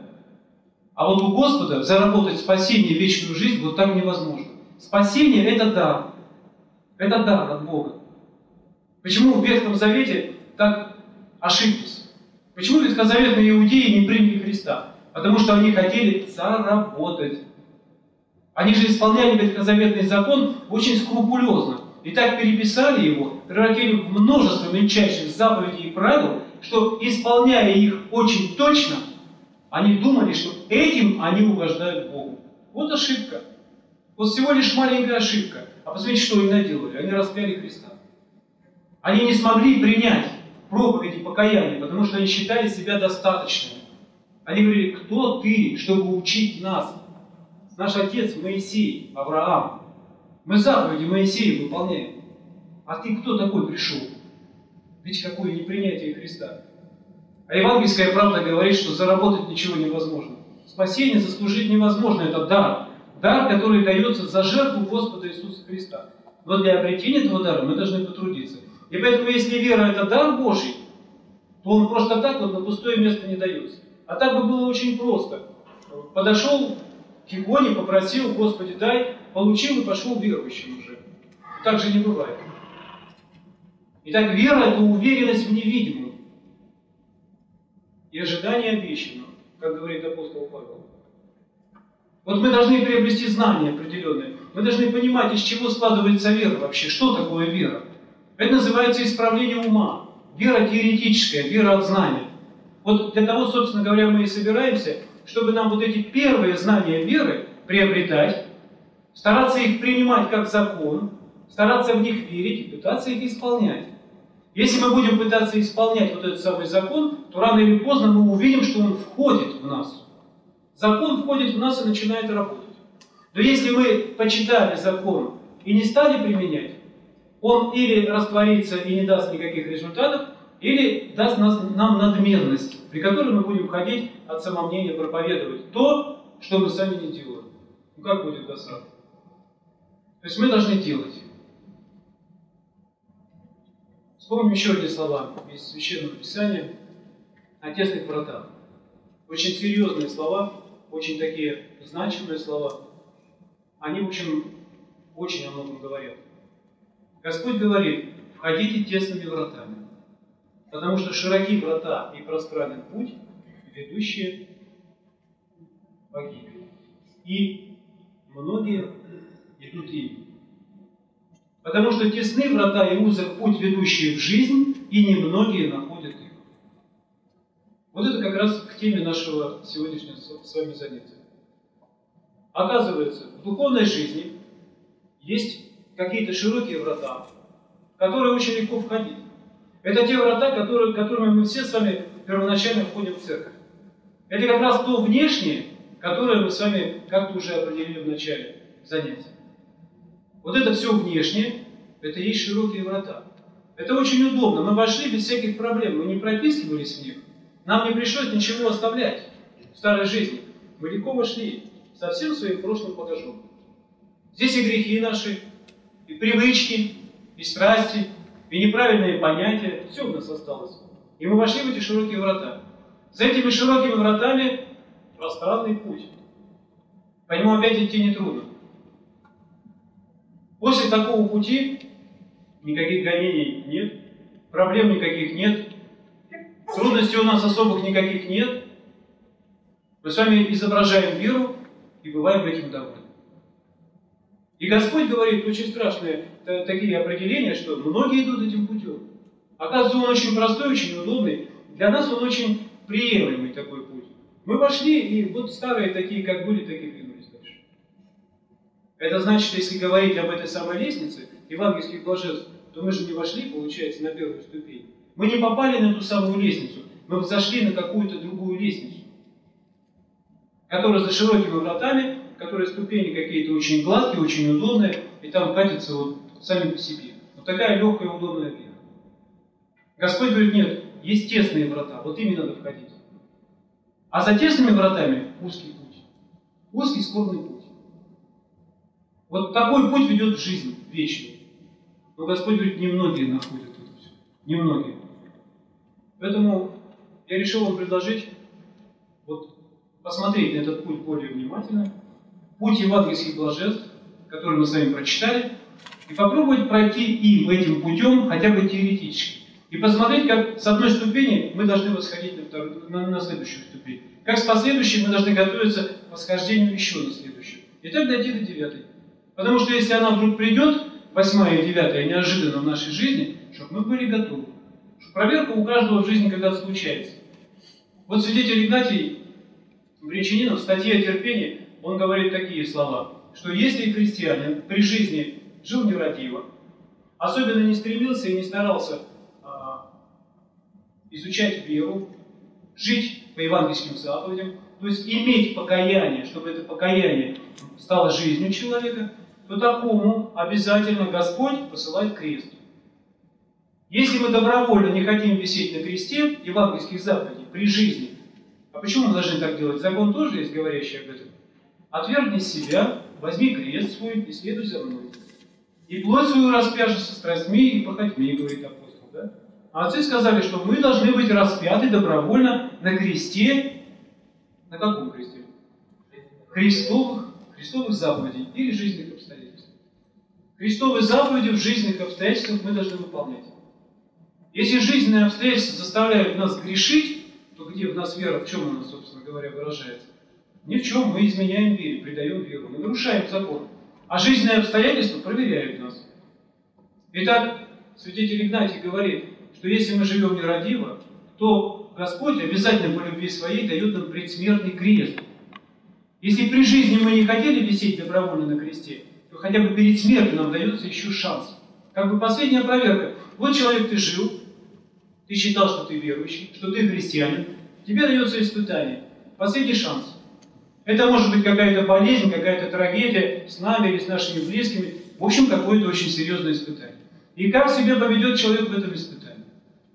А вот у Господа заработать спасение, вечную жизнь вот так невозможно. Спасение – это дар. Это дар от Бога. Почему в Ветхом Завете так ошиблись? Почему ветхозаветные иудеи не приняли Христа? Потому что они хотели заработать. Они же исполняли ветхозаветный закон очень скрупулезно. И так переписали его, превратили в множество мельчайших заповедей и правил, что, исполняя их очень точно, они думали, что этим они угождают Богу. Вот ошибка. Вот всего лишь маленькая ошибка. А посмотрите, что они наделали. Они распяли Христа. Они не смогли принять проповеди покаяния, потому что они считали себя достаточными. Они говорили: кто ты, чтобы учить нас? Наш отец Моисей, Авраам. Мы заповеди Моисея выполняем. А ты кто такой пришел? Ведь какое непринятие Христа. А евангельская правда говорит, что заработать ничего невозможно. Спасение заслужить невозможно. Это дар. Дар, который дается за жертву Господа Иисуса Христа. Но для обретения этого дара мы должны потрудиться. И поэтому, если вера – это дар Божий, то он просто так вот на пустое место не дается. А так бы было очень просто. Подошел к иконе, попросил: Господи, дай, получил и пошел верующим уже. Так же не бывает. Итак, вера – это уверенность в невидимом и ожидание обещанного, как говорит апостол Павел. Вот мы должны приобрести знания определенные. Мы должны понимать, из чего складывается вера вообще. Что такое вера? Это называется исправление ума. Вера теоретическая, вера от знания. Вот для того, собственно говоря, мы и собираемся, чтобы нам вот эти первые знания веры приобретать, стараться их принимать как закон, стараться в них верить и пытаться их исполнять. Если мы будем пытаться исполнять вот этот самый закон, то рано или поздно мы увидим, что он входит в нас. Закон входит в нас и начинает работать. Но если мы почитали закон и не стали применять, он или растворится и не даст никаких результатов, или даст нас, нам надменность, при которой мы будем ходить от самомнения проповедовать то, что мы сами не делаем. Ну как будет досада? То есть мы должны делать. Вспомним еще одни слова из Священного Писания о тесных вратах. Очень серьезные слова, очень такие значимые слова. Они, в общем, очень о многом говорят. Господь говорит: входите тесными вратами, потому что широки врата и пространен путь, ведущие в погибель. И многие идут ими. Потому что тесны врата и узок путь, ведущий в жизнь, и немногие находят их. Вот это как раз к теме нашего сегодняшнего с вами занятия. Оказывается, в духовной жизни есть какие-то широкие врата, в которые очень легко входить. Это те врата, которые, которыми мы все с вами первоначально входим в церковь. Это как раз то внешнее, которое мы с вами как-то уже определили в начале занятия. Вот это все внешнее, это и есть широкие врата. Это очень удобно. Мы вошли без всяких проблем, мы не протискивались в них. Нам не пришлось ничего оставлять в старой жизни. Мы легко вошли со всем своим прошлым багажом. Здесь и грехи наши, и привычки, и страсти, и неправильные понятия. Все у нас осталось. И мы вошли в эти широкие врата. За этими широкими вратами пространный путь. По нему опять идти нетрудно. После такого пути никаких гонений нет, проблем никаких нет, трудностей у нас особых никаких нет. Мы с вами изображаем веру и бываем этим довольны. И Господь говорит очень страшные такие определения, что многие идут этим путем. Оказывается, он очень простой, очень удобный. Для нас он очень приемлемый такой путь. Мы вошли, и вот старые такие, как были, такие двинулись дальше. Это значит, что если говорить об этой самой лестнице, евангельских блаженств, то мы же не вошли, получается, на первую ступень. Мы не попали на эту самую лестницу, мы зашли на какую-то другую лестницу, которая за широкими вратами, которые ступени какие-то очень гладкие, очень удобные, и там катятся вот сами по себе. Вот такая легкая и удобная вера. Господь говорит, нет, есть тесные врата, вот ими надо входить. А за тесными вратами узкий путь. Узкий скорбный путь. Вот такой путь ведет в жизнь вечную. Но Господь говорит, немногие находят это все. Немногие. Поэтому я решил вам предложить вот, посмотреть на этот путь более внимательно. Путь евангельских блаженств, который мы с вами прочитали, и попробовать пройти им этим путем, хотя бы теоретически. И посмотреть, как с одной ступени мы должны восходить на, вторую, на, на следующую ступень. Как с последующей мы должны готовиться к восхождению еще на следующую. И так дойти до девятой. Потому что если она вдруг придет, восьмая и девятая, неожиданно в нашей жизни, чтобы мы были готовы. Проверка у каждого в жизни когда-то случается. Вот святитель Игнатий Брянчанинов в статье о терпении, он говорит такие слова, что если христианин при жизни жил нерадиво, особенно не стремился и не старался а, изучать веру, жить по евангельским заповедям, то есть иметь покаяние, чтобы это покаяние стало жизнью человека, то такому обязательно Господь посылает крест. Если мы добровольно не хотим висеть на кресте евангельских заповедей при жизни, а почему мы должны так делать? Закон тоже есть, говорящий об этом. Отвергни себя, возьми крест свой и следуй за мной. И плоть свою распяжи со страстьми и похотьми, говорит апостол. Да? А отцы сказали, что мы должны быть распяты добровольно на кресте. На каком кресте? Христовых, Христовых заповедей или жизненных обстоятельств. Христовые заповеди в жизненных обстоятельствах мы должны выполнять. Если жизненные обстоятельства заставляют нас грешить, то где в нас вера, в чем она, собственно говоря, выражается? Ни в чем. Мы изменяем вере, предаем веру, мы нарушаем закон. А жизненные обстоятельства проверяют нас. Итак, святитель Игнатий говорит, что если мы живем нерадиво, то Господь обязательно по любви своей дает нам предсмертный крест. Если при жизни мы не хотели висеть добровольно на кресте, то хотя бы перед смертью нам дается еще шанс. Как бы последняя проверка. Вот человек, ты жил, ты считал, что ты верующий, что ты христианин, тебе дается испытание, последний шанс. Это может быть какая-то болезнь, какая-то трагедия с нами или с нашими близкими. В общем, какое-то очень серьезное испытание. И как себя поведет человек в этом испытании?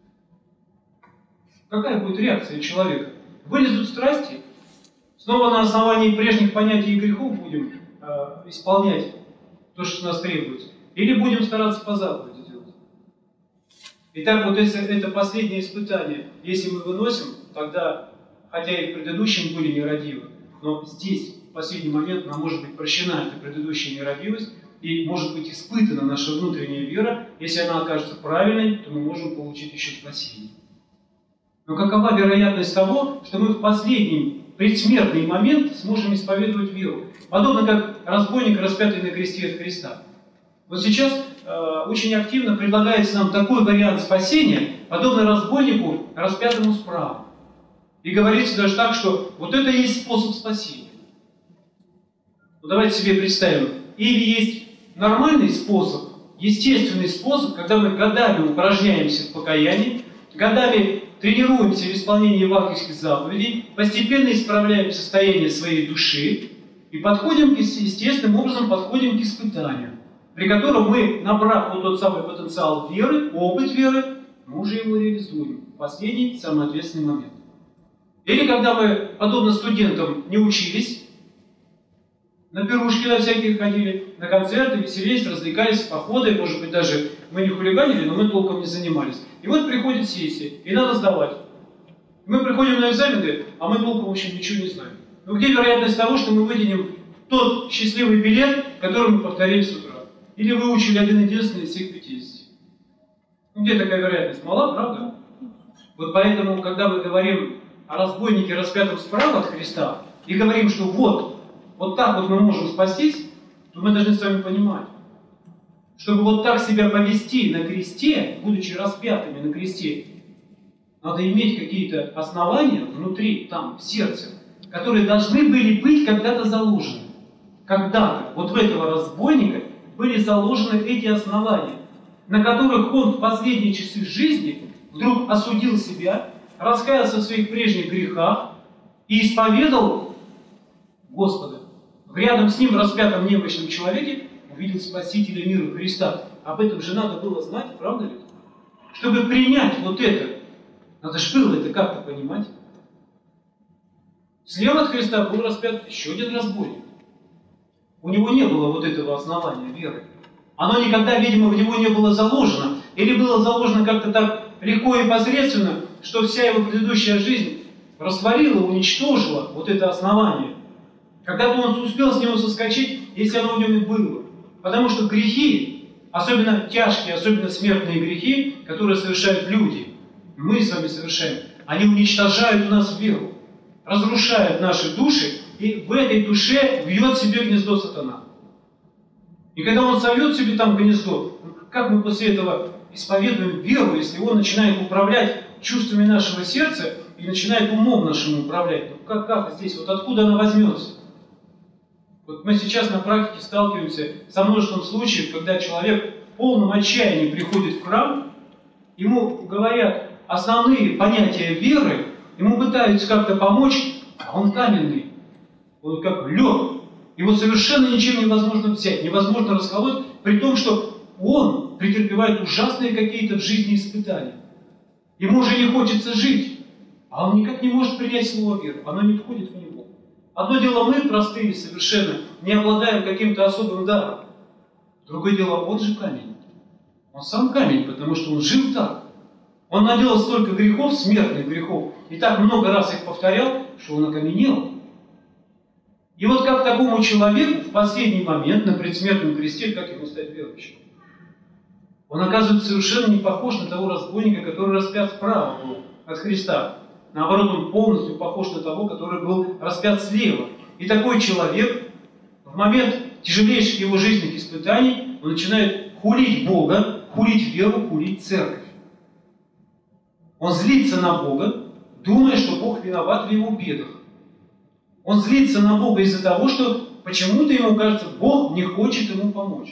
Какая будет реакция человека? Вылезут страсти? Снова на основании прежних понятий и грехов будем э, исполнять то, что с нас требуется? Или будем стараться по заповеди делать? Итак, вот если это последнее испытание, если мы выносим, тогда, хотя и в предыдущем были нерадивы, но здесь, в последний момент, нам может быть прощена эта предыдущая нерадивость, и может быть испытана наша внутренняя вера. Если она окажется правильной, то мы можем получить еще спасение. Но какова вероятность того, что мы в последний предсмертный момент сможем исповедовать веру? Подобно как разбойник, распятый на кресте от Христа. Вот сейчас э, очень активно предлагается нам такой вариант спасения, подобно разбойнику, распятому справа. И говорится даже так, что вот это и есть способ спасения. Ну, давайте себе представим. Или есть нормальный способ, естественный способ, когда мы годами упражняемся в покаянии, годами тренируемся в исполнении евангельских заповедей, постепенно исправляем состояние своей души и подходим, естественным образом подходим к испытанию, при котором мы, набрав вот тот самый потенциал веры, опыт веры, мы уже его реализуем в последний, самый ответственный момент. Или когда мы, подобно студентам, не учились, на пирушки на всякие ходили, на концерты, веселились, развлекались, походы, может быть, даже мы не хулиганили, но мы толком не занимались. И вот приходит сессия, и надо сдавать. Мы приходим на экзамены, а мы толком, в общем, ничего не знаем. Но где вероятность того, что мы выделим тот счастливый билет, который мы повторили с утра? Или выучили один единственный из всех пятидесяти? Ну, где такая вероятность? Мала, правда? Вот поэтому, когда мы говорим о разбойнике, распятом справа от Христа, и говорим, что вот, вот так вот мы можем спастись, то мы должны с вами понимать, чтобы вот так себя повести на кресте, будучи распятыми на кресте, надо иметь какие-то основания внутри, там, в сердце, которые должны были быть когда-то заложены. Когда-то вот в этого разбойника были заложены эти основания, на которых он в последние часы жизни вдруг осудил себя, раскаялся в своих прежних грехах и исповедал Господа. Рядом с ним, распятом немощном человеке, увидел Спасителя мира Христа. Об этом же надо было знать, правда ли? Чтобы принять вот это, надо же было это как-то понимать. Слева от Христа был распят еще один разбойник. У него не было вот этого основания веры. Оно никогда, видимо, в него не было заложено. Или было заложено как-то так легко и посредственно, что вся его предыдущая жизнь растворила, уничтожила вот это основание. Когда-то он успел с него соскочить, если оно в нем и было. Потому что грехи, особенно тяжкие, особенно смертные грехи, которые совершают люди, мы с вами совершаем, они уничтожают у нас веру, разрушают наши души, и в этой душе вьет себе гнездо сатана. И когда он совьет себе там гнездо, как мы после этого исповедуем веру, если он начинает управлять чувствами нашего сердца и начинает умом нашим управлять? Ну как, как здесь, вот откуда она возьмется? Вот мы сейчас на практике сталкиваемся со множеством случаев, когда человек в полном отчаянии приходит в храм, ему говорят основные понятия веры, ему пытаются как-то помочь, а он каменный, он как лед. Его совершенно ничем невозможно взять, невозможно расколоть, при том, что он претерпевает ужасные какие-то в жизни испытания. Ему уже не хочется жить, а он никак не может принять слово веры, оно не входит в него. Одно дело мы, простые совершенно, не обладаем каким-то особым даром. Другое дело, он же камень. Он сам камень, потому что он жил так. Он наделал столько грехов, смертных грехов, и так много раз их повторял, что он окаменел. И вот как такому человеку в последний момент на предсмертном кресте, как ему стать верующим? Он оказывается совершенно не похож на того разбойника, который распят справа был от Христа. Наоборот, он полностью похож на того, который был распят слева. И такой человек в момент тяжелейших его жизненных испытаний, он начинает хулить Бога, хулить веру, хулить церковь. Он злится на Бога, думая, что Бог виноват в его бедах. Он злится на Бога из-за того, что почему-то ему кажется, Бог не хочет ему помочь.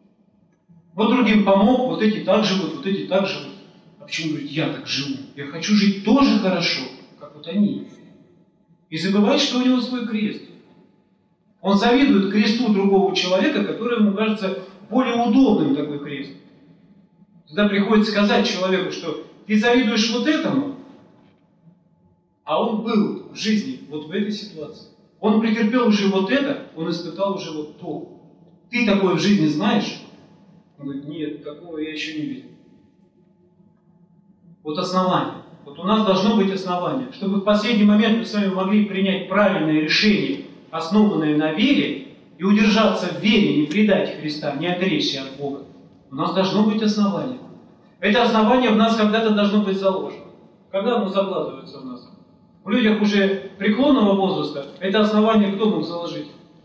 Вот другим помог, вот эти так живут, вот эти так живут. А почему, говорит, я так живу? Я хочу жить тоже хорошо, как вот они. И забывает, что у него свой крест. Он завидует кресту другого человека, который ему кажется более удобным такой крест. Тогда приходится сказать человеку, что ты завидуешь вот этому, а он был в жизни вот в этой ситуации. Он претерпел уже вот это, он испытал уже вот то. Ты такое в жизни знаешь? Он говорит, нет, такого я еще не видел. Вот основание. Вот у нас должно быть основание. Чтобы в последний момент мы с вами могли принять правильное решение, основанное на вере, и удержаться в вере, не предать Христа, не отречься от Бога. У нас должно быть основание. Это основание в нас когда-то должно быть заложено. Когда оно закладывается в нас? В людях уже преклонного возраста это основание кто мог заложить?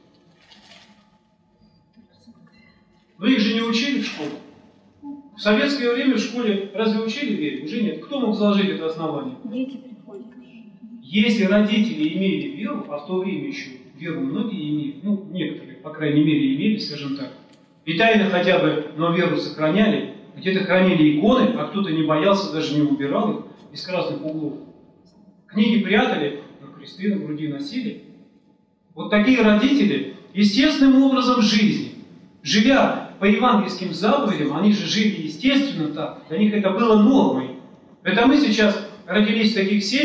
Вы их же не учили в школе. В советское время в школе разве учили вере? Уже нет. Кто мог заложить это основание? Дети приходят. Если родители имели веру, а в то время еще веру многие имели, ну, некоторые, по крайней мере, имели, скажем так, и тайно хотя бы, но веру сохраняли, где-то хранили иконы, а кто-то не боялся, даже не убирал их из красных углов. Книги прятали, но кресты на груди носили. Вот такие родители естественным образом жизни, живя по евангельским заповедям, они же жили естественно так, для них это было нормой. Это мы сейчас родились в таких семьях,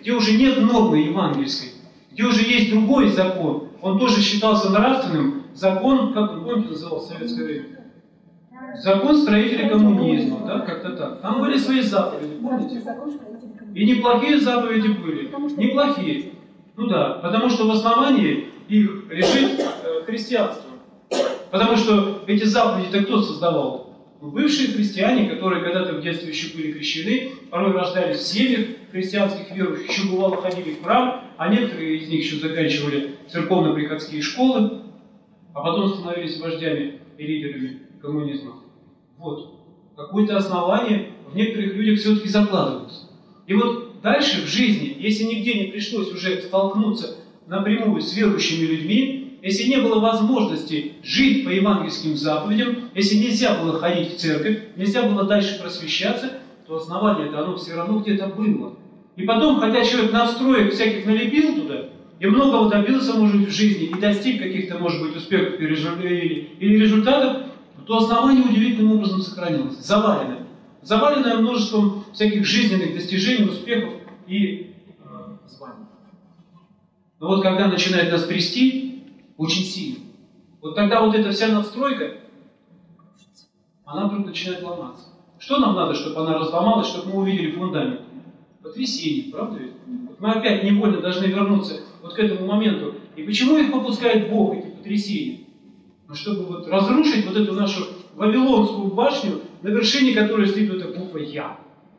где уже нет нормы евангельской, где уже есть другой закон, он тоже считался нравственным, закон, как вы помните, назывался в советское время? Закон строителей коммунизма, да, как-то так. Там были свои заповеди, помните? И неплохие заповеди были, неплохие. Ну да, потому что в основании их лежит э, христианство. Потому что эти заповеди-то кто создавал? Бывшие христиане, которые когда-то в детстве еще были крещены, порой рождались в семьях христианских верующих, еще бывало ходили в храм, а некоторые из них еще заканчивали церковно-приходские школы, а потом становились вождями и лидерами коммунизма. Вот. Какое-то основание в некоторых людях все-таки закладывается. И вот дальше в жизни, если нигде не пришлось уже столкнуться напрямую с верующими людьми, если не было возможности жить по евангельским заповедям, если нельзя было ходить в церковь, нельзя было дальше просвещаться, то основание-то оно все равно где-то было. И потом, хотя человек настроек всяких налепил туда, и многого добился, может быть, в жизни, и достиг каких-то, может быть, успехов или, или результатов, то основание удивительным образом сохранилось, заваленное. Заваленное множеством всяких жизненных достижений, успехов и э, званий. Но вот когда начинает нас трясти, очень сильно, вот тогда вот эта вся надстройка, она вдруг начинает ломаться. Что нам надо, чтобы она разломалась, чтобы мы увидели фундамент? Потрясение, правда ведь? Вот мы опять невольно должны вернуться вот к этому моменту. И почему их попускает Бог, эти потрясения? Ну, чтобы вот разрушить вот эту нашу Вавилонскую башню, на вершине которой стоит эта буква «Я».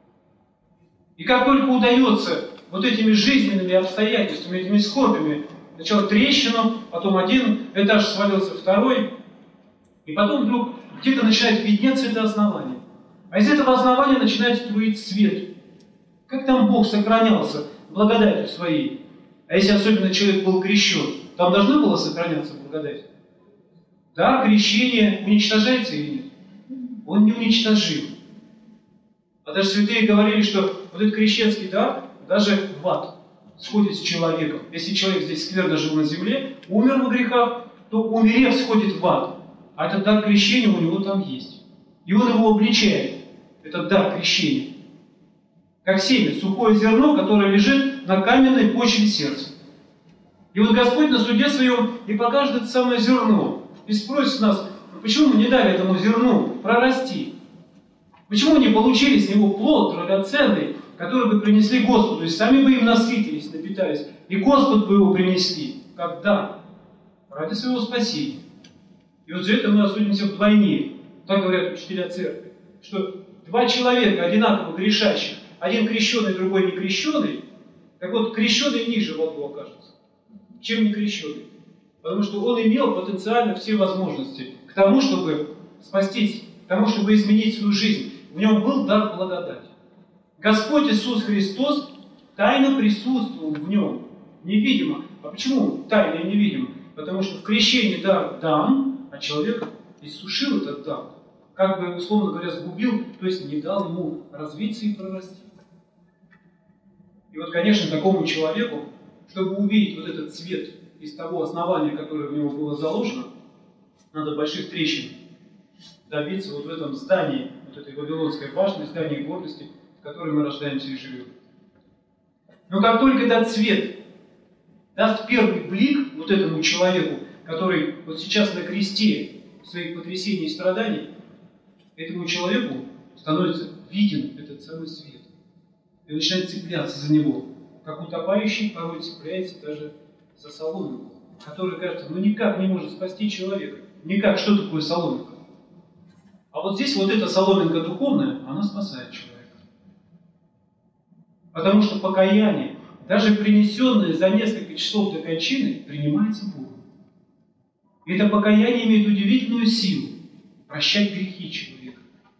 И как только удается вот этими жизненными обстоятельствами, этими скорбями, сначала трещину, потом один этаж свалился, второй, и потом вдруг где-то начинает виднеться это основание. А из этого основания начинает струить свет. Как там Бог сохранялся благодатью своей? А если особенно человек был крещен, там должна была сохраняться благодать? Да, крещение уничтожается или нет? Он не уничтожим. А даже святые говорили, что вот этот крещенский дар даже в ад сходит с человеком. Если человек здесь скверно жил на земле, умер в грехах, то умерев сходит в ад. А этот дар крещения у него там есть. И он его обличает, этот дар крещения. Как семя, сухое зерно, которое лежит на каменной почве сердца. И вот Господь на суде своем и покажет это самое зерно. И спросит нас, почему мы не дали этому зерну прорасти? Почему не получили с него плод драгоценный, который бы принесли Господу, и сами бы им насытились, напитались, и Господу бы его принесли, как дар, ради своего спасения. И вот за это мы осудимся вдвойне. Так говорят учителя церкви, что два человека одинаково грешащих, один крещеный, другой не крещеный, так вот крещеный ниже в аду окажется, чем не крещеный. Потому что он имел потенциально все возможности к тому, чтобы спастись, к тому, чтобы изменить свою жизнь. В нем был дар благодати. Господь Иисус Христос тайно присутствовал в нем, невидимо. А почему тайно и невидимо? Потому что в крещении дар дан, а человек иссушил этот дар. Как бы, условно говоря, сгубил, то есть не дал ему развиться и прорасти. И вот, конечно, такому человеку, чтобы увидеть вот этот цвет из того основания, которое в него было заложено, надо больших трещин добиться вот в этом здании, вот этой Вавилонской башни, здании гордости, в которой мы рождаемся и живем. Но как только этот цвет даст первый блик вот этому человеку, который вот сейчас на кресте своих потрясений и страданий, этому человеку становится виден этот самый свет. И начинает цепляться за него, как утопающий порой цепляется даже за соломинку, которая, кажется, ну никак не может спасти человека. Никак. Что такое соломинка? А вот здесь вот эта соломинка духовная, она спасает человека. Потому что покаяние, даже принесенное за несколько часов до кончины, принимается Богом. И это покаяние имеет удивительную силу прощать грехи человека,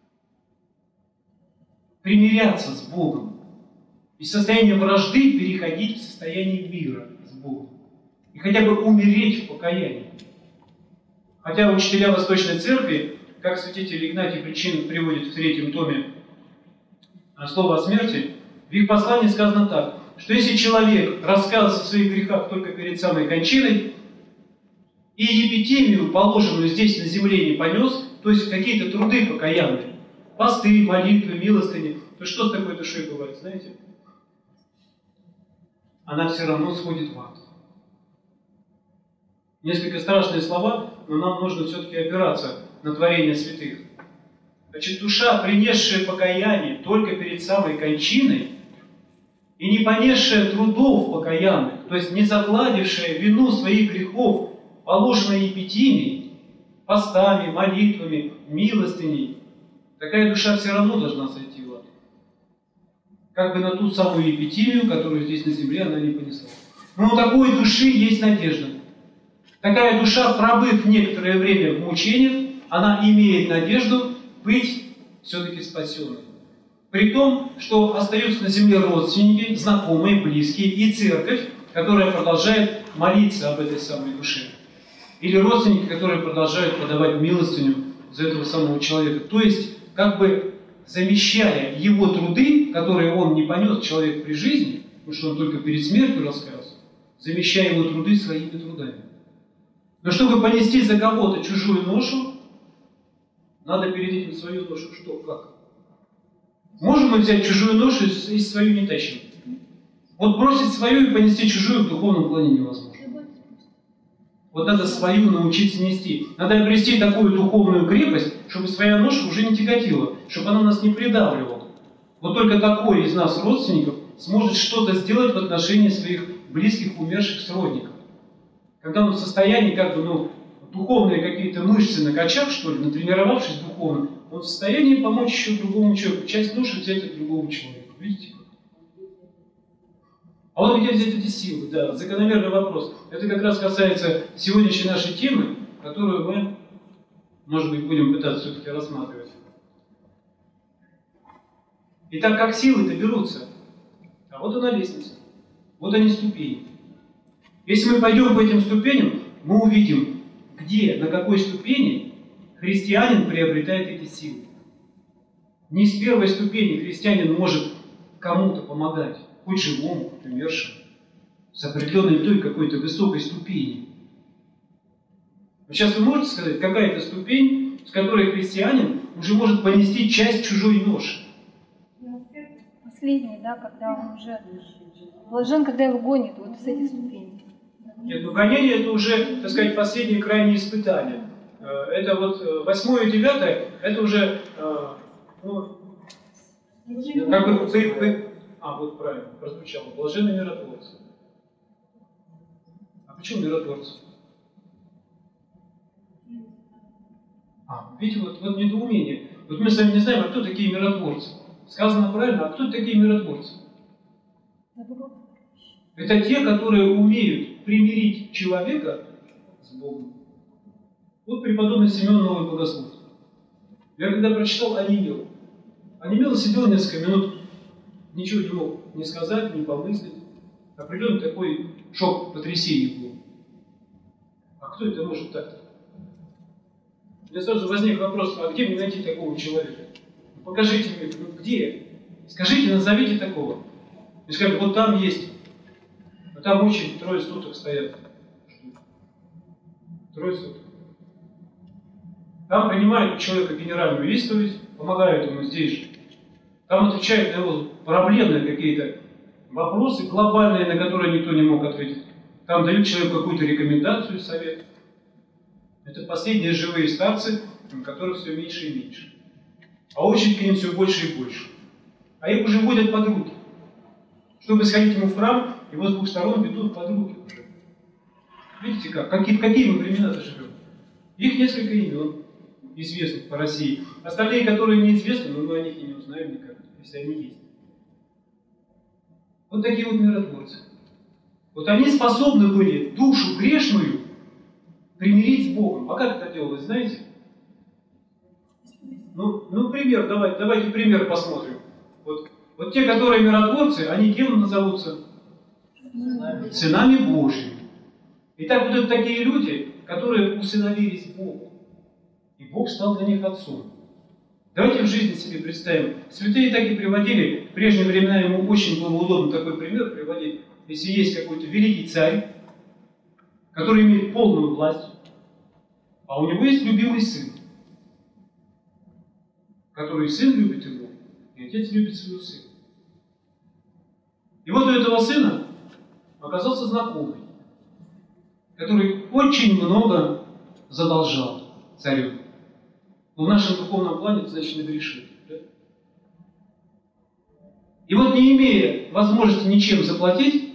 примиряться с Богом, из состояния вражды переходить в состояние мира с Богом. И хотя бы умереть в покаянии. Хотя учителя Восточной Церкви, как святитель Игнатий Причинов приводит в третьем томе «Слово о смерти», в их послании сказано так, что если человек раскаялся в своих грехах только перед самой кончиной, и епитемию, положенную здесь на земле, не понес, то есть какие-то труды покаянные, посты, молитвы, милостыни, то что с такой душой бывает, знаете? она все равно сходит в ад. Несколько страшные слова, но нам нужно все-таки опираться на творение святых. Значит, душа, принесшая покаяние только перед самой кончиной, и не понесшая трудов покаянных, то есть не загладившая вину своих грехов, положенной епитимией, постами, молитвами, милостыней, такая душа все равно должна сойти в ад. Как бы на ту самую епитимию, которую здесь на земле она не понесла. Но у такой души есть надежда. Такая душа, пробыв некоторое время в мучениях, она имеет надежду быть все-таки спасенной. При том, что остаются на земле родственники, знакомые, близкие и церковь, которая продолжает молиться об этой самой душе. Или родственники, которые продолжают подавать милостыню за этого самого человека. То есть, как бы замещая его труды, которые он не понес, человек при жизни, потому что он только перед смертью раскаялся, замещая его труды своими трудами. Но чтобы понести за кого-то чужую ношу, надо перед этим свою ношу что, как? Можем мы взять чужую ношу и свою не тащить? Вот бросить свою и понести чужую в духовном плане невозможно. Вот надо свою научиться нести. Надо обрести такую духовную крепость, чтобы своя ноша уже не тяготила, чтобы она нас не придавливала. Вот только такой из нас, родственников, сможет что-то сделать в отношении своих близких, умерших сродников. Когда он в состоянии, как бы, ну, духовные какие-то мышцы накачав, что ли, натренировавшись духовно, он в состоянии помочь еще другому человеку, часть ноши взять от другого человека. Видите? А вот где взять эти силы? Да, закономерный вопрос. Это как раз касается сегодняшней нашей темы, которую мы, может быть, будем пытаться все-таки рассматривать. Итак, как силы-то берутся? А вот она лестница. Вот они ступени. Если мы пойдем по этим ступеням, мы увидим, где, на какой ступени христианин приобретает эти силы. Не с первой ступени христианин может кому-то помогать, хоть живому, хоть умершему, с определенной той какой-то высокой ступени. Но сейчас вы можете сказать, какая это ступень, с которой христианин уже может понести часть чужой ноши? Последний, да, когда он уже блажен, когда его гонит вот с этих ступеней. Нет, ну гонение это уже, так сказать, последнее крайнее испытание. Это вот восьмое и девятое, это уже, ну, как бы, вы, вы, а, вот правильно, прозвучало, блаженные миротворцы. А почему миротворцы? А, видите, вот, вот недоумение. Вот мы с вами не знаем, а кто такие миротворцы. Сказано правильно, а кто такие миротворцы? Это те, которые умеют примирить человека с Богом. Вот преподобный Симеон Новый Богослов. Я когда прочитал, онемел. Онемел и сидел несколько минут, ничего не мог ни сказать, ни помыслить. Определенный такой шок, потрясение был. А кто это может так-то? У меня сразу возник вопрос, а где мне найти такого человека? Покажите мне, ну где? Скажите, назовите такого. И скажут, вот там есть. А там очень трое суток стоят. Трое суток. Там принимают у человека генеральную исповедь, помогают ему здесь же. Там отвечают на его проблемные какие-то вопросы, глобальные, на которые никто не мог ответить. Там дают человеку какую-то рекомендацию, совет. Это последние живые старцы, которых все меньше и меньше. А очередь к ним все больше и больше. А их уже водят под руки. Чтобы сходить ему в храм, его с двух сторон ведут под руки уже. Видите как? Какие, какие мы времена-то живем? Их несколько имен известных по России. Остальные, которые неизвестны, но мы о них и не узнаем никак, если они есть. Вот такие вот миротворцы. Вот они способны были душу грешную примирить с Богом. А как это делалось, знаете? Ну, ну пример, давайте, давайте пример посмотрим. Вот, вот те, которые миротворцы, они кем назовутся? Сынами, Сынами Божьими. Итак, вот это такие люди, которые усыновились Богу. И Бог стал для них отцом. Давайте в жизни себе представим. Святые так и приводили, в прежние времена ему очень было удобно такой пример приводить. Если есть какой-то великий царь, который имеет полную власть, а у него есть любимый сын, который сын любит его, и отец любит своего сына. И вот у этого сына оказался знакомый, который очень много задолжал царю. Но в нашем духовном плане это значит нагрешил. Да? И вот не имея возможности ничем заплатить,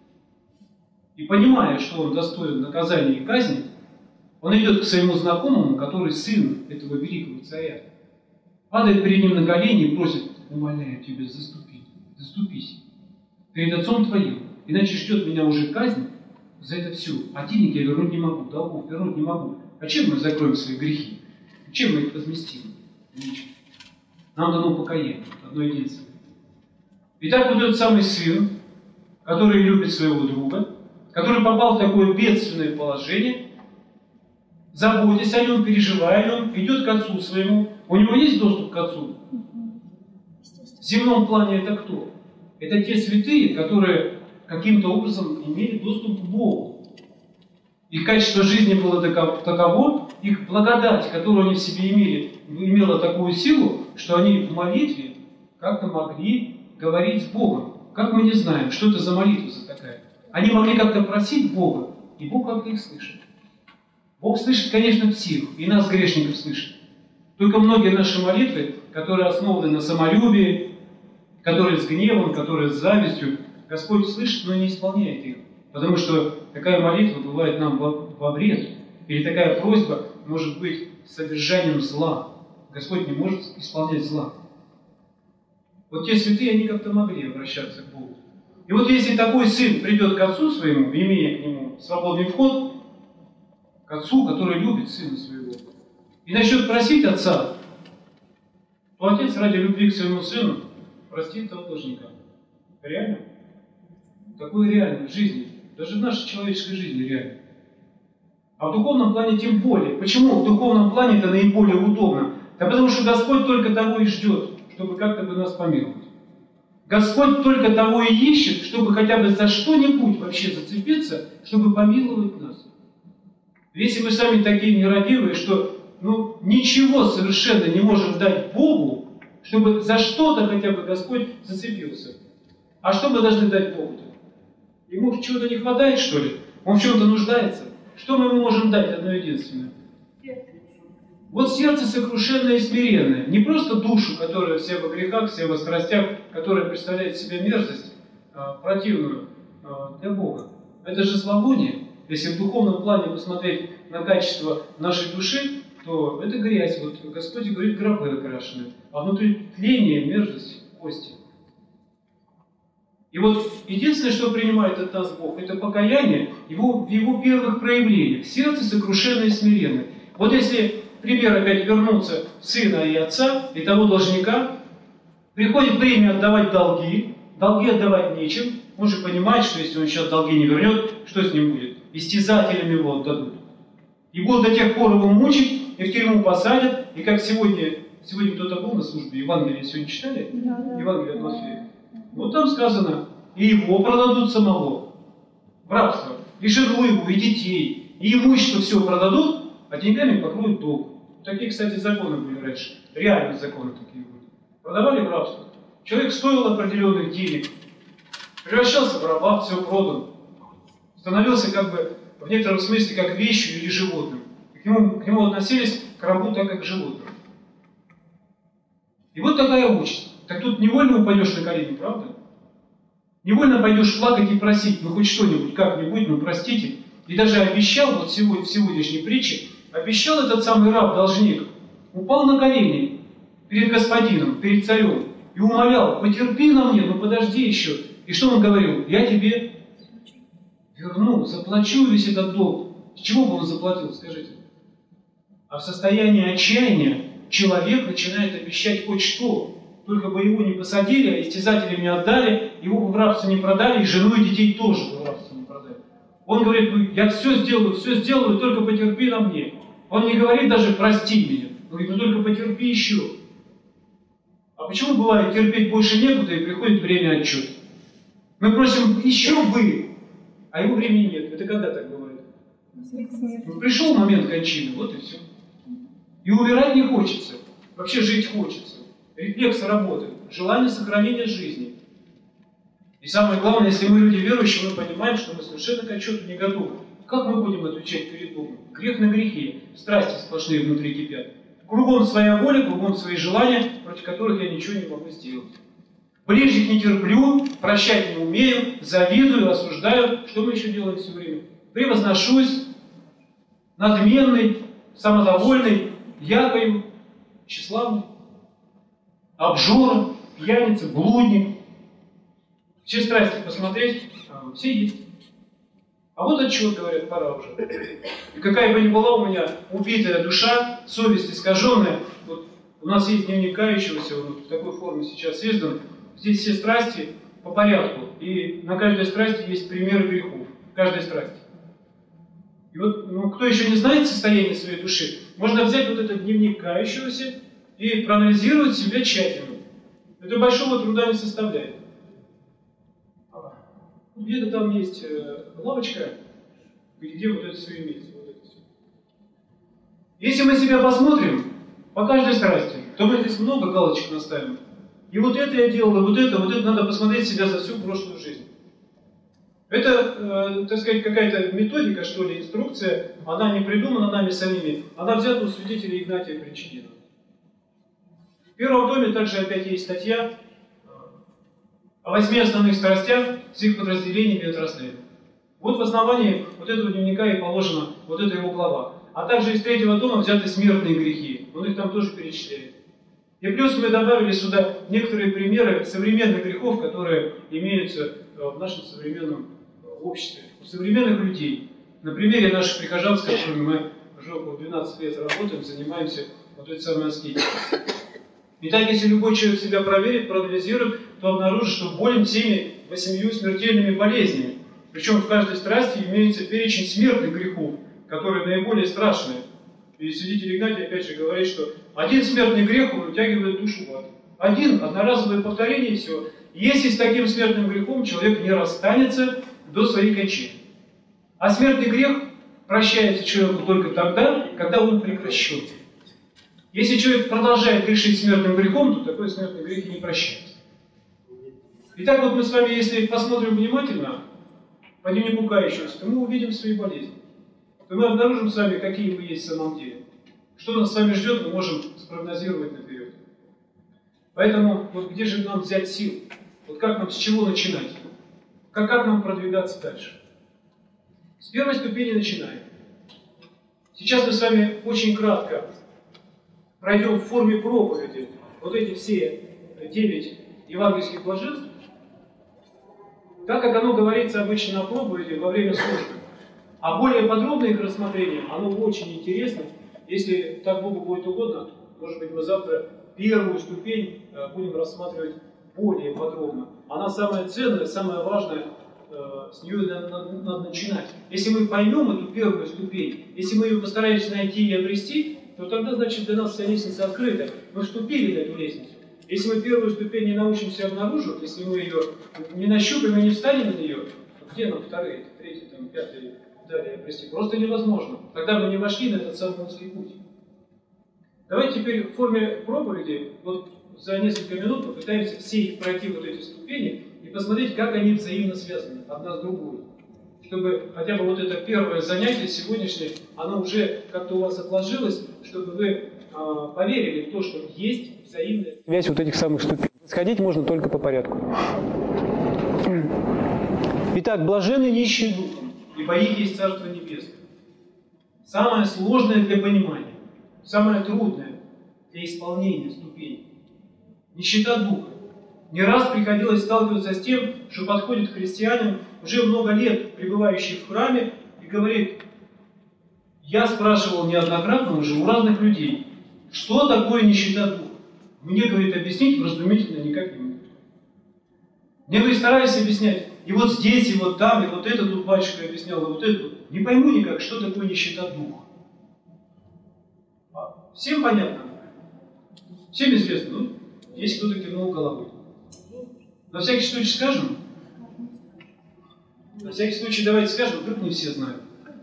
и понимая, что он достоин наказания и казни, он идет к своему знакомому, который сын этого великого царя, падает перед ним на колени и просит: умоляю тебя, заступи, заступись перед отцом твоим, иначе ждет меня уже казнь за это все. А денег я вернуть не могу, долгов вернуть не могу. А чем мы закроем свои грехи? Чем мы их возместим? Ничем. Нам дано покаяние, одно единственное. И так вот этот самый сын, который любит своего друга, который попал в такое бедственное положение, заботясь о нем, переживая о нем, идет к отцу своему. У него есть доступ к отцу? В земном плане это кто? Это те святые, которые каким-то образом имели доступ к Богу. Их качество жизни было таково, их благодать, которую они в себе имели, имела такую силу, что они в молитве как-то могли говорить с Богом. Как мы не знаем, что это за молитва за такая? Они могли как-то просить Бога, и Бог как-то их слышит. Бог слышит, конечно, всех, и нас, грешников, слышит. Только многие наши молитвы, которые основаны на самолюбии, которые с гневом, которые с завистью, Господь слышит, но не исполняет их. Потому что такая молитва бывает нам во, во вред. Или такая просьба может быть содержанием зла. Господь не может исполнять зла. Вот те святые, они как-то могли обращаться к Богу. И вот если такой сын придет к отцу своему, имея к нему свободный вход, к отцу, который любит сына своего, и начнет просить отца, то отец ради любви к своему сыну простит того должника. Реально? Такое реально в жизни. Даже в нашей человеческой жизни реально. А в духовном плане тем более. Почему в духовном плане это наиболее удобно? Да потому что Господь только того и ждет, чтобы как-то бы нас помиловать. Господь только того и ищет, чтобы хотя бы за что-нибудь вообще зацепиться, чтобы помиловать нас. Если мы сами такие нерадивые, что ну, ничего совершенно не можем дать Богу, чтобы за что-то хотя бы Господь зацепился. А что мы должны дать Богу-то? Ему чего-то не хватает, что ли? Он в чем-то нуждается? Что мы ему можем дать одно единственное? Вот сердце сокрушенное и смиренное. Не просто душу, которая вся во грехах, вся во страстях, которая представляет себе мерзость, а, противную а, для Бога. Это же зловоние. Если в духовном плане посмотреть на качество нашей души, то это грязь. Вот Господь говорит, гробы окрашены. А внутри тление, мерзость, кости. И вот единственное, что принимает от нас Бог, это покаяние его, в его первых проявлениях. Сердце сокрушенное и смиренное. Вот если, пример опять вернуться сына и отца, и того должника, приходит время отдавать долги, долги отдавать нечем, он же понимает, что если он сейчас долги не вернет, что с ним будет? Истязателям его отдадут. И будут до тех пор его мучить, и в тюрьму посадят, и как сегодня, сегодня кто-то был на службе, Евангелие сегодня читали? Да, да. Евангелие от Матфея. Вот там сказано, и его продадут самого в рабство, и жену его, и детей, и имущество все продадут, а деньгами покроют долг. Такие, кстати, законы были раньше. Реальные законы такие были. Продавали в рабство. Человек стоил определенных денег, превращался в раба, все продан. Становился как бы в некотором смысле как вещью или животным. И к нему, к нему относились к рабу так, как к животному. И вот такая участь. Так тут невольно упадешь на колени, правда? Невольно пойдешь плакать и просить, ну хоть что-нибудь, как-нибудь, ну простите. И даже обещал, вот сегодня, в сегодняшней притче, обещал этот самый раб-должник, упал на колени перед господином, перед царем, и умолял, потерпи на мне, ну подожди еще. И что он говорил? Я тебе верну, заплачу весь этот долг. С чего бы он заплатил, скажите? А в состоянии отчаяния человек начинает обещать хоть что. Только бы его не посадили, а истязателям не отдали, его бы в рабство не продали, и жену и детей тоже бы в рабство не продали. Он говорит, ну, я все сделаю, все сделаю, только потерпи на мне. Он не говорит даже прости меня. Он говорит, ну только потерпи еще. А почему бывает терпеть больше некуда и приходит время отчета? Мы просим еще вы, а его времени нет. Это когда так бывает? Ну, пришел момент кончины, вот и все. И умирать не хочется. Вообще жить хочется. Рефлекс работает. Желание сохранения жизни. И самое главное, если мы люди верующие, мы понимаем, что мы совершенно к отчету не готовы. Как мы будем отвечать перед Богом? Грех на грехе, страсти сплошные внутри кипят. Кругом своя воля, кругом свои желания, против которых я ничего не могу сделать. Ближних не терплю, прощать не умею, завидую, осуждаю. Что мы еще делаем все время? Превозношусь, надменный, самодовольный, якою, тщеславный, обжора, пьяница, блудник. Все страсти посмотреть, а все есть. А вот отчет, говорят, пора уже. И какая бы ни была у меня убитая душа, совесть искаженная, вот у нас есть дневник кающегося, он в такой форме сейчас издан. Здесь все страсти по порядку. И на каждой страсти есть примеры грехов. Каждой страсти. И вот, ну, кто еще не знает состояние своей души, можно взять вот этот дневник кающегося и проанализировать себя тщательно. Это большого труда не составляет. Где-то там есть э, лавочка, где вот это все имеется. Вот это все. Если мы себя посмотрим по каждой страсти, то мы здесь много галочек наставим. И вот это я делал, и вот это, вот это надо посмотреть себя за всю прошлую жизнь. Это, э, так сказать, какая-то методика, что ли, инструкция, она не придумана нами самими, она взята у святителя Игнатия Бринчанина. В первом томе также опять есть статья о восьми основных страстях с их подразделениями и отраслями. Вот в основании вот этого дневника и положена вот эта его глава. А также из третьего тома взяты смертные грехи. Он их там тоже перечисляет. И плюс мы добавили сюда некоторые примеры современных грехов, которые имеются в нашем современном обществе, у современных людей. На примере наших прихожан, с которыми мы уже около двенадцати лет работаем, занимаемся вот этой самой аскетикой. Итак, если любой человек себя проверит, проанализирует, то обнаружит, что болен всеми восемью смертельными болезнями. Причем в каждой страсти имеется перечень смертных грехов, которые наиболее страшные. И святитель Игнатий опять же говорит, что один смертный грех он утягивает душу в ад. Один, одноразовое повторение и все. Если с таким смертным грехом человек не расстанется до своей кончины. А смертный грех прощается человеку только тогда, когда он прекращен. Если человек продолжает грешить смертным грехом, то такой смертный грех и не прощается. Итак, вот мы с вами, если посмотрим внимательно по дневнику кающегося, то мы увидим свои болезни. То мы обнаружим с вами, какие мы есть в самом деле. Что нас с вами ждет, мы можем спрогнозировать наперед. Поэтому вот где же нам взять сил? Вот как нам, с чего начинать? Как, как нам продвигаться дальше? С первой ступени начинаем. Сейчас мы с вами очень кратко пройдем в форме проповеди вот эти все девять евангельских блаженств, так как оно говорится обычно на проповеди во время службы. А более подробное их рассмотрение, оно очень интересно. Если так Богу будет угодно, может быть, мы завтра первую ступень будем рассматривать более подробно. Она самая ценная, самая важная, с нее надо, надо начинать. Если мы поймем эту первую ступень, если мы ее постараемся найти и обрести, то тогда, значит, для нас вся лестница открыта. Мы вступили на эту лестницу. Если мы первую ступень не научимся обнаруживать, если мы ее не нащупаем и не встанем на нее, то где нам вторые, третьи, там, пятые, далее обрести? Просто невозможно. Тогда мы не вошли на этот самый узкий путь. Давайте теперь в форме проповеди, вот за несколько минут попытаемся все их пройти, вот эти ступени, и посмотреть, как они взаимно связаны одна с другой. Чтобы хотя бы вот это первое занятие сегодняшнее, оно уже как-то у вас отложилось, чтобы вы э, поверили в то, что есть взаимная связь вот этих самых ступеней. Сходить можно только по порядку. Итак, блаженны нищие духом, ибо их есть Царство Небесное. Самое сложное для понимания, самое трудное для исполнения ступеней – нищета духа. Не раз приходилось сталкиваться с тем, что подходит христианин, уже много лет пребывающий в храме, и говорит: я спрашивал неоднократно уже у разных людей, что такое нищета духа. Мне, говорит, объяснить вразумительно никак не могут. Мне, говорит, старались объяснять, и вот здесь, и вот там, и вот это тут батюшка объяснял, и вот это. Не пойму никак, что такое нищета духа. Всем понятно? Всем известно, ну, если кто-то кивнул головой. На всякий случай скажем? На всякий случай давайте скажем, вдруг не все знают.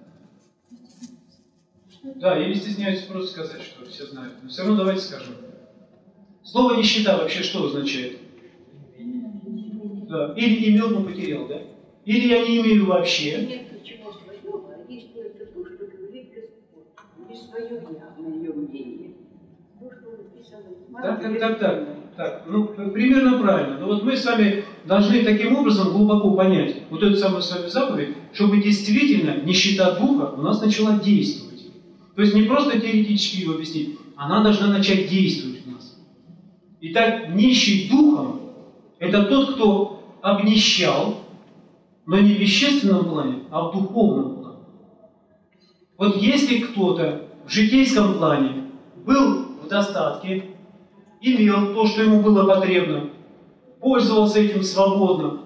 Да, или стесняются просто сказать, что все знают. Но все равно давайте скажем. Слово нищета вообще что означает? Да. Или имел, но потерял, да? Или я не имею вообще. Нет ничего своего, а есть только то, что говорит Господь. Не свое я, мое мнение. То, что написано в Марке. Так, так, так, так. Так, ну, примерно правильно. Но вот мы с вами должны таким образом глубоко понять вот эту самую с вами заповедь, чтобы действительно нищета духа у нас начала действовать. То есть не просто теоретически ее объяснить, она должна начать действовать в нас. Итак, нищий духом – это тот, кто обнищал, но не в вещественном плане, а в духовном плане. Вот если кто-то в житейском плане был в достатке, имел то, что ему было потребно, пользовался этим свободно,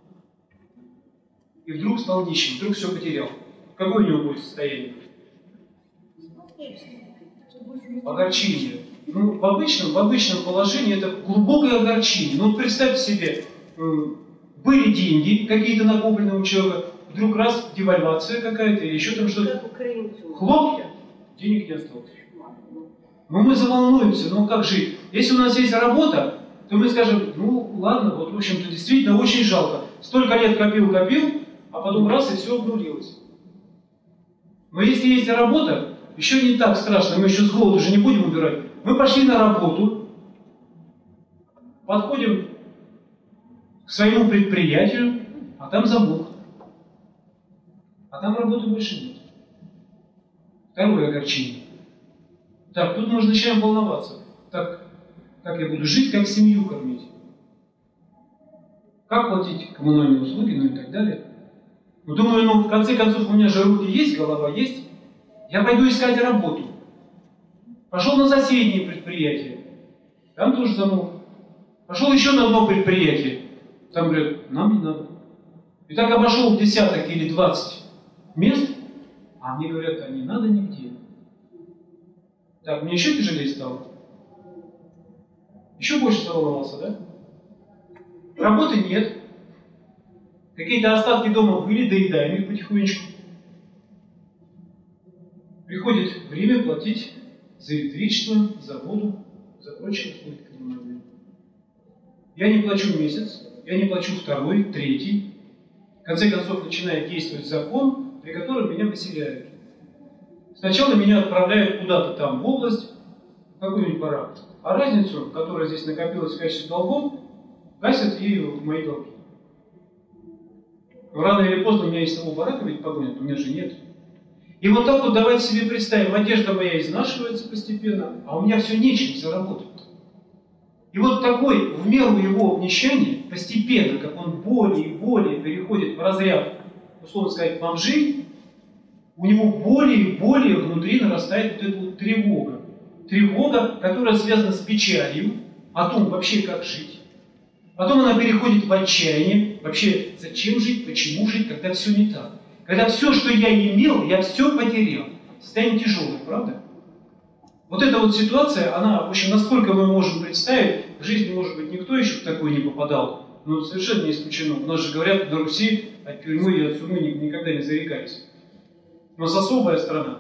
и вдруг стал нищим, вдруг все потерял. Какое у него будет состояние? Огорчение. Ну, в обычном, в обычном положении это глубокое огорчение. Ну, представьте себе, были деньги какие-то накопленные у человека, вдруг раз девальвация какая-то, или еще там что-то. Хлоп, денег не осталось. Ну, мы заволнуемся, ну как жить? Если у нас есть работа, то мы скажем, ну ладно, вот в общем-то действительно очень жалко. Столько лет копил-копил, а потом раз и все обнулилось. Но если есть работа, еще не так страшно, мы еще с голоду уже не будем убирать. Мы пошли на работу, подходим к своему предприятию, а там забух. А там работы больше нет. Второе огорчение. Так, тут мы уже начинаем волноваться. Так, как я буду жить, как семью кормить? Как платить коммунальные услуги, ну и так далее. Ну, думаю, ну, в конце концов, у меня же руки есть, голова есть. Я пойду искать работу. Пошел на соседнее предприятие. Там тоже замок. Пошел еще на одно предприятие. Там говорят, нам не надо. И так обошел десяток или двадцать мест, а мне говорят, а не надо нигде. Так, мне еще тяжелее стало. Еще больше заволновался, да? Работы нет. Какие-то остатки дома были, доедаем их потихонечку. Приходит время платить за электричество, за воду, за прочие услуги коммунальные. Я не плачу месяц, я не плачу второй, третий. В конце концов начинает действовать закон, при котором меня поселяют. Сначала меня отправляют куда-то там в область, в какой-нибудь барак. А разницу, которая здесь накопилась в качестве долгов, гасят ею мои долги. Но рано или поздно меня из того барака ведь погонят, у меня же нет. И вот так вот давайте себе представим, одежда моя изнашивается постепенно, а у меня все нечем заработать. И вот такой, в меру его обнищания, постепенно, как он более и более переходит в разряд, условно сказать, бомжей, у него более и более внутри нарастает вот эта вот тревога. Тревога, которая связана с печалью, о том вообще как жить. Потом она переходит в отчаяние, вообще зачем жить, почему жить, когда все не так. Когда все, что я имел, я все потерял. Состояние тяжелое, правда? Вот эта вот ситуация, она, в общем, насколько мы можем представить, в жизни, может быть, никто еще в такое не попадал, но совершенно не исключено. У нас же говорят, на Руси от тюрьмы и от сумы никогда не зарекались. У нас особая страна.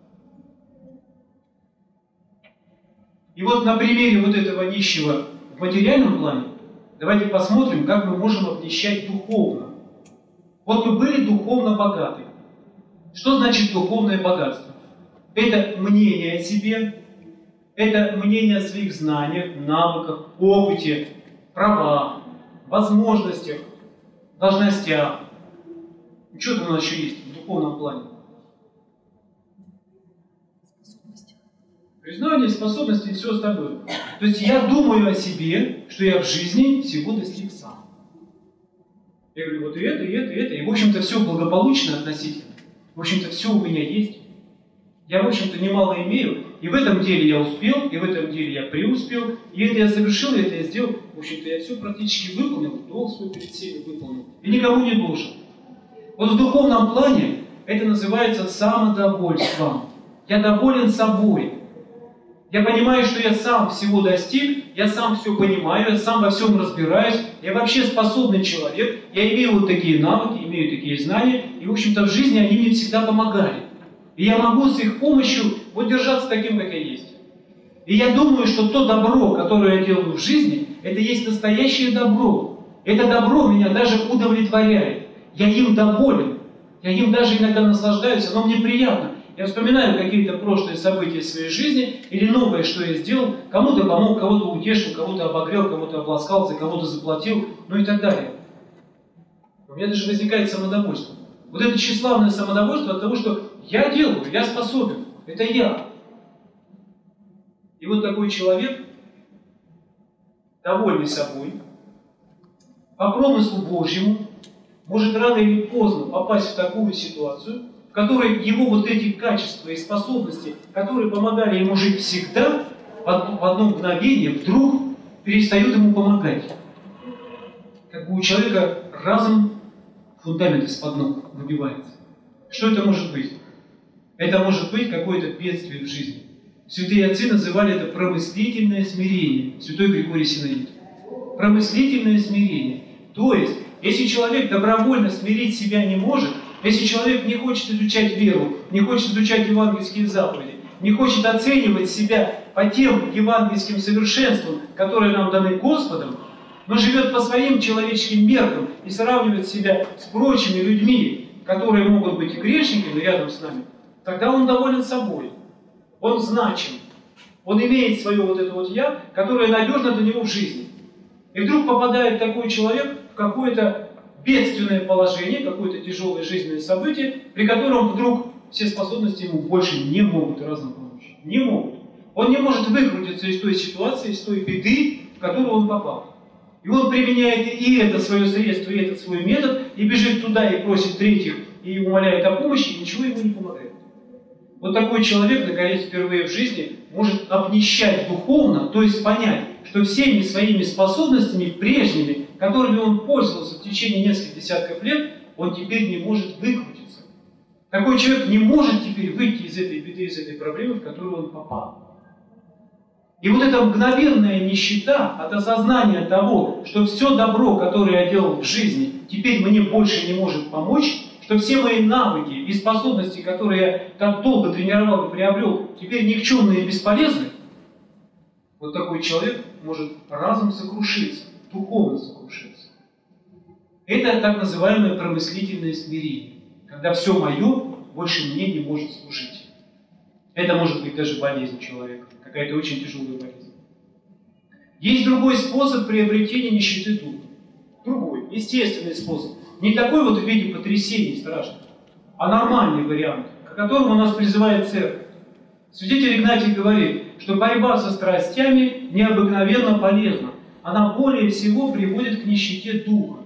И вот на примере вот этого нищего в материальном плане, давайте посмотрим, как мы можем обнищать духовно. Вот мы были духовно богаты. Что значит духовное богатство? Это мнение о себе, это мнение о своих знаниях, навыках, опыте, правах, возможностях, должностях. Что там у нас еще есть в духовном плане? Признание, способности и все остальное. То есть я думаю о себе, что я в жизни всего достиг сам. Я говорю, вот и это, и это, и это. И, в общем-то, все благополучно относительно. В общем-то, все у меня есть. Я, в общем-то, немало имею. И в этом деле я успел, и в этом деле я преуспел. И это я совершил, и это я сделал. В общем-то, я все практически выполнил, долг свой перед всеми выполнил. И никому не должен. Вот в духовном плане это называется самодовольством. Я доволен собой. Я понимаю, что я сам всего достиг, я сам все понимаю, я сам во всем разбираюсь, я вообще способный человек, я имею вот такие навыки, имею такие знания, и, в общем-то, в жизни они мне всегда помогали. И я могу с их помощью вот держаться таким, как я есть. И я думаю, что то добро, которое я делаю в жизни, это есть настоящее добро. Это добро меня даже удовлетворяет. Я им доволен. Я им даже иногда наслаждаюсь, оно мне приятно. Я вспоминаю какие-то прошлые события в своей жизни или новое, что я сделал. Кому-то помог, кого-то утешил, кого-то обогрел, кого-то обласкал, за кого-то заплатил, ну и так далее. У меня даже возникает самодовольство. Вот это тщеславное самодовольство от того, что я делаю, я способен. Это я. И вот такой человек, довольный собой, по промыслу Божьему, может рано или поздно попасть в такую ситуацию, в которой его вот эти качества и способности, которые помогали ему жить всегда, в одно, в одно мгновение вдруг перестают ему помогать. Как бы у человека разом фундамент из-под ног выбивается. Что это может быть? Это может быть какое-то бедствие в жизни. Святые отцы называли это промыслительное смирение. Святой Григорий Синаид. Промыслительное смирение. То есть, если человек добровольно смирить себя не может, если человек не хочет изучать веру, не хочет изучать евангельские заповеди, не хочет оценивать себя по тем евангельским совершенствам, которые нам даны Господом, но живет по своим человеческим меркам и сравнивает себя с прочими людьми, которые могут быть и грешниками рядом с нами, тогда он доволен собой. Он значим. Он имеет свое вот это вот «я», которое надежно для него в жизни. И вдруг попадает такой человек в какое-то бедственное положение, какое-то тяжелое жизненное событие, при котором вдруг все способности ему больше не могут разом помочь. Не могут. Он не может выкрутиться из той ситуации, из той беды, в которую он попал. И он применяет и это свое средство, и этот свой метод, и бежит туда, и просит третьих, и умоляет о помощи, и ничего ему не помогает. Вот такой человек, наконец, впервые в жизни может обнищать духовно, то есть понять, что всеми своими способностями прежними, которыми он пользовался в течение нескольких десятков лет, он теперь не может выкрутиться. Такой человек не может теперь выйти из этой беды, из этой проблемы, в которую он попал. И вот эта мгновенная нищета от осознания того, что все добро, которое я делал в жизни, теперь мне больше не может помочь, что все мои навыки и способности, которые я так долго тренировал и приобрел, теперь никчемные и бесполезны, вот такой человек может разом сокрушиться, духовно сокрушиться. Это так называемое промыслительное смирение, когда все мое больше мне не может служить. Это может быть даже болезнь человека, какая-то очень тяжелая болезнь. Есть другой способ приобретения нищеты духа. Другой, естественный способ. Не такой вот в виде потрясений страшных, а нормальный вариант, к которому нас призывает церковь. Святитель Игнатий говорит, что борьба со страстями необыкновенно полезна. Она более всего приводит к нищете духа.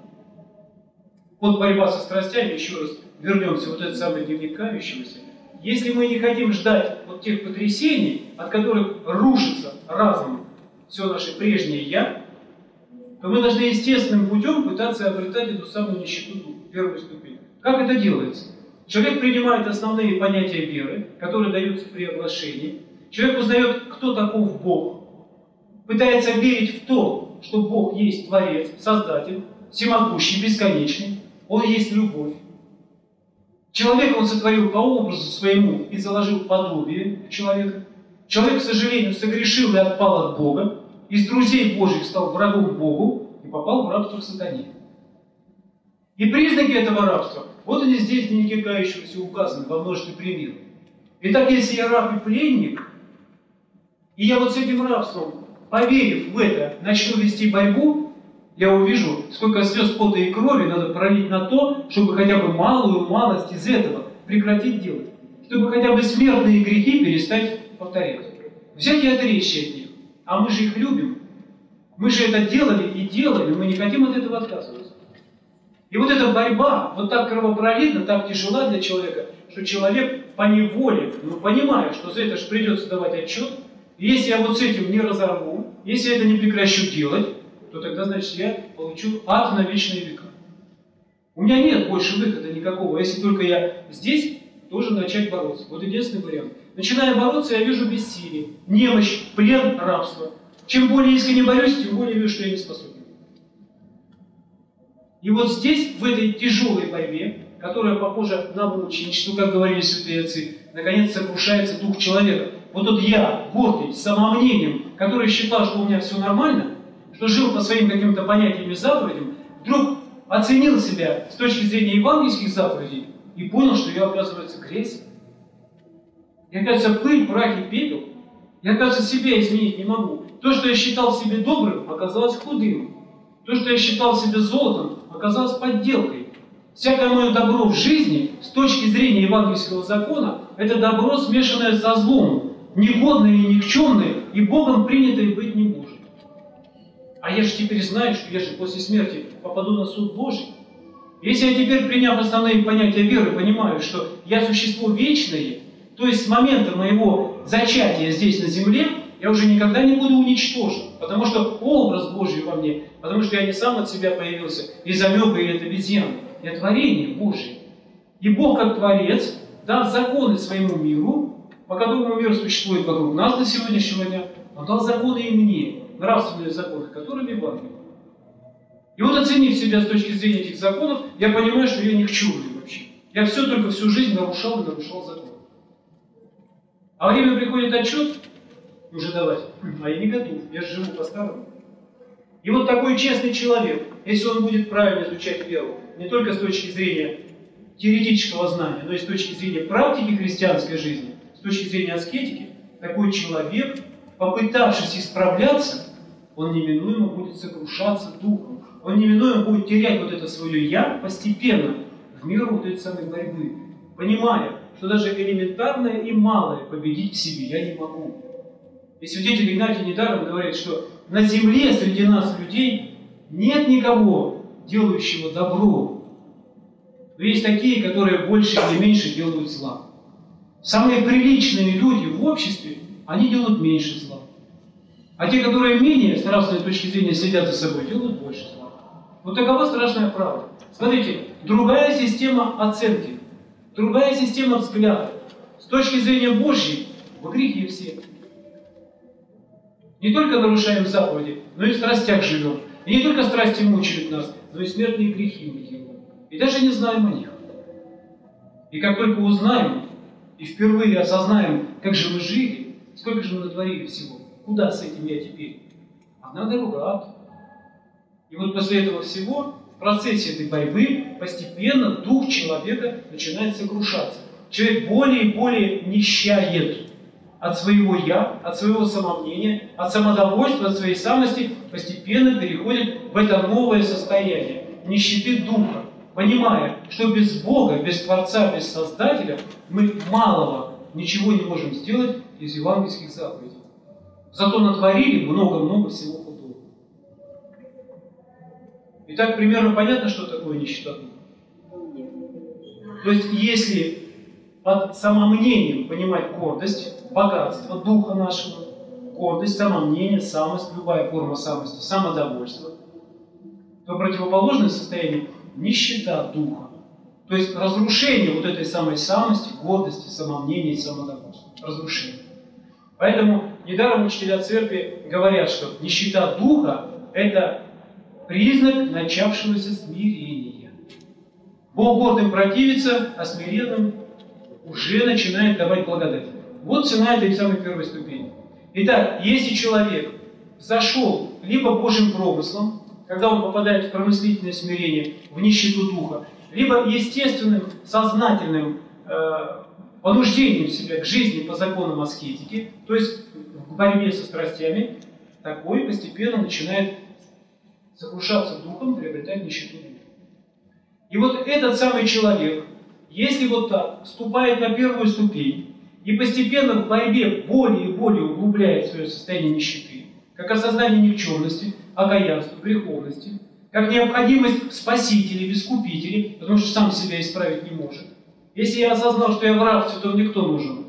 Вот борьба со страстями, еще раз вернемся, вот этот самый дневник кающегося. Если мы не хотим ждать вот тех потрясений, от которых рушится разом все наше прежнее «я», то мы должны естественным путем пытаться обретать эту самую нищету духа, первую ступень. Как это делается? Человек принимает основные понятия веры, которые даются при оглашении. Человек узнает, кто таков Бог, пытается верить в то, что Бог есть Творец, Создатель, всемогущий, бесконечный, Он есть любовь. Человека Он сотворил по образу своему и заложил подобие человека. Человек, к сожалению, согрешил и отпал от Бога, из друзей Божьих стал врагом Богу и попал в рабство к сатане. И признаки этого рабства, вот они здесь в дневнике кающегося указаны во множестве примеров. Итак, если я раб и пленник, и я вот с этим рабством, поверив в это, начну вести борьбу, я увижу, сколько слез, пота и крови надо пролить на то, чтобы хотя бы малую малость из этого прекратить делать. Чтобы хотя бы смертные грехи перестать повторять. Взять и отречься от них. А мы же их любим. Мы же это делали и делали, мы не хотим от этого отказываться. И вот эта борьба, вот так кровопролитна, так тяжела для человека, что человек поневоле, ну, понимая, что за это же придется давать отчет, и если я вот с этим не разорву, если я это не прекращу делать, то тогда, значит, я получу ад на вечные века. У меня нет больше выхода никакого, если только я здесь должен начать бороться. Вот единственный вариант. Начиная бороться, я вижу бессилие, немощь, плен, рабство. Чем более искренне борюсь, тем более вижу, что я не способен. И вот здесь, в этой тяжелой борьбе, которая похожа на мученичество, как говорили святые отцы, наконец сокрушается дух человека. Вот тот я, гордый, с самомнением, который считал, что у меня все нормально, что жил по своим каким-то понятиям и заповедям, вдруг оценил себя с точки зрения евангельских заповедей и понял, что я, оказывается, грязь. Я, оказывается, пыль, прах и пепел. Я, оказывается, себя изменить не могу. То, что я считал себе добрым, оказалось худым. То, что я считал себе золотом, оказалось подделкой. Всякое мое добро в жизни, с точки зрения евангельского закона, это добро, смешанное со злом, негодное и никчемное, и Богом принятое быть не может. А я же теперь знаю, что я же после смерти попаду на суд Божий. Если я теперь, приняв основные понятия веры, понимаю, что я существо вечное, то есть с момента моего зачатия здесь на земле, я уже никогда не буду уничтожен, потому что образ Божий во мне, потому что я не сам от себя появился, из амебы или от обезьяны, я творение Божие. И Бог, как Творец, дал законы своему миру, по которому мир существует вокруг нас до сегодняшнего дня, Он дал законы и мне, нравственные законы, которыми Евангелие. И вот, оценив себя с точки зрения этих законов, я понимаю, что я никчемный вообще. Я все только всю жизнь нарушал и нарушал закон. А время приходит отчет, уже давать, а я не готов, я же живу по-старому. И вот такой честный человек, если он будет правильно изучать веру, не только с точки зрения теоретического знания, но и с точки зрения практики христианской жизни, с точки зрения аскетики, такой человек, попытавшись исправляться, он неминуемо будет сокрушаться духом. Он неминуемо будет терять вот это свое «я» постепенно в меру вот этой самой борьбы, понимая, что даже элементарное и малое победить в себе я не могу. И святитель Игнатий недаром говорит, что на земле среди нас, людей, нет никого, делающего добро. Но есть такие, которые больше или меньше делают зла. Самые приличные люди в обществе, они делают меньше зла. А те, которые менее, с нравственной точки зрения, следят за собой, делают больше зла. Вот такова страшная правда. Смотрите, другая система оценки, другая система взгляда. С точки зрения Божьей, во грехе все. Не только нарушаем заповеди, но и в страстях живем. И не только страсти мучают нас, но и смертные грехи мы делаем. И даже не знаем о них. И как только узнаем и впервые осознаем, как же мы жили, сколько же мы натворили всего, куда с этим я теперь? Одна дорога, ад. И вот после этого всего, в процессе этой борьбы, постепенно дух человека начинает сокрушаться. Человек более и более нищает от своего «я», от своего самомнения, от самодовольства, от своей самости, постепенно переходит в это новое состояние нищеты духа, понимая, что без Бога, без Творца, без Создателя мы малого ничего не можем сделать из евангельских заповедей. Зато натворили много-много всего худого. Итак, примерно понятно, что такое нищета духа? То есть, если под самомнением понимать гордость, богатство духа нашего, гордость, самомнение, самость, любая форма самости, самодовольство, то противоположное состояние – нищета духа. То есть разрушение вот этой самой самости, гордости, самомнения и самодовольства. Разрушение. Поэтому недаром учителя церкви говорят, что нищета духа – это признак начавшегося смирения. Бог гордым противится, а смиренным уже начинает давать благодать. Вот цена этой самой первой ступени. Итак, если человек зашел либо Божьим промыслом, когда он попадает в промыслительное смирение, в нищету духа, либо естественным, сознательным э, понуждением себя к жизни по законам аскетики, то есть в борьбе со страстями, такой постепенно начинает сокрушаться духом, приобретать нищету духа. И вот этот самый человек, если вот так вступает на первую ступень и постепенно в борьбе более и более углубляет свое состояние нищеты, как осознание никчемности, окаянства, греховности, как необходимость в спасителе, в искупителе, потому что сам себя исправить не может. Если я осознал, что я в рабстве, то мне кто нужен?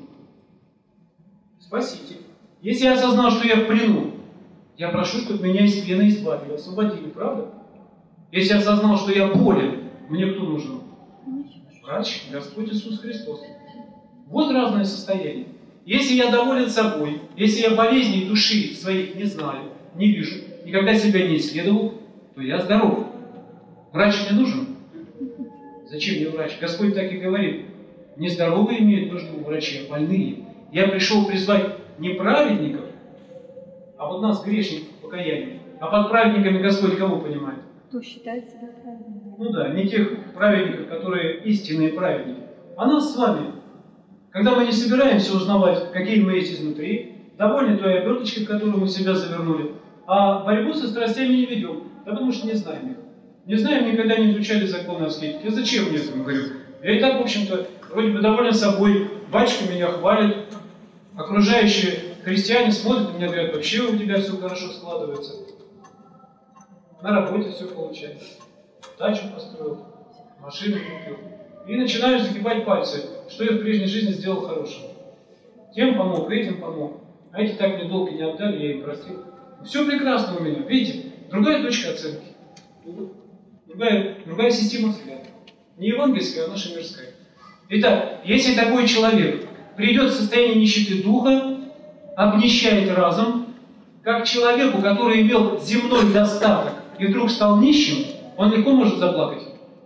Спаситель. Если я осознал, что я в плену, я прошу, чтобы меня из плена избавили, освободили, правда? Если я осознал, что я болен, мне кто нужен? Врач, Господь Иисус Христос. Вот разные состояния. Если я доволен собой, если я болезней души своих не знаю, не вижу, никогда себя не исследовал, то я здоров. Врач мне нужен? Зачем мне врач? Господь так и говорит. Нездоровые имеют нужду врачей, а больные. Я пришел призвать не праведников, а вот нас, грешников, покаяния. А под праведниками Господь кого понимает? кто считает себя праведным. Ну да, не тех праведников, которые истинные праведники, а нас с вами. Когда мы не собираемся узнавать, какие мы есть изнутри, довольны той оберточкой, в которую мы себя завернули, а борьбу со страстями не ведем, потому что не знаем их. Не знаем, никогда не изучали законы аскетики. А зачем мне это говорю? Я и так, в общем-то, вроде бы доволен собой, батюшка меня хвалит, окружающие христиане смотрят на меня и говорят, вообще у тебя все хорошо складывается. На работе все получается. Дачу построил, машину купил. И начинаю загибать пальцы, что я в прежней жизни сделал хорошего. Тем помог, этим помог. А эти так мне долго не отдали, я им простил. Все прекрасно у меня. Видите, другая точка оценки. Другая, другая система взгляда. Не евангельская, а наша мирская. Итак, если такой человек придет в состояние нищеты духа, обнищает разум, как человеку, который имел земной достаток и вдруг стал нищим, он легко может заплакать.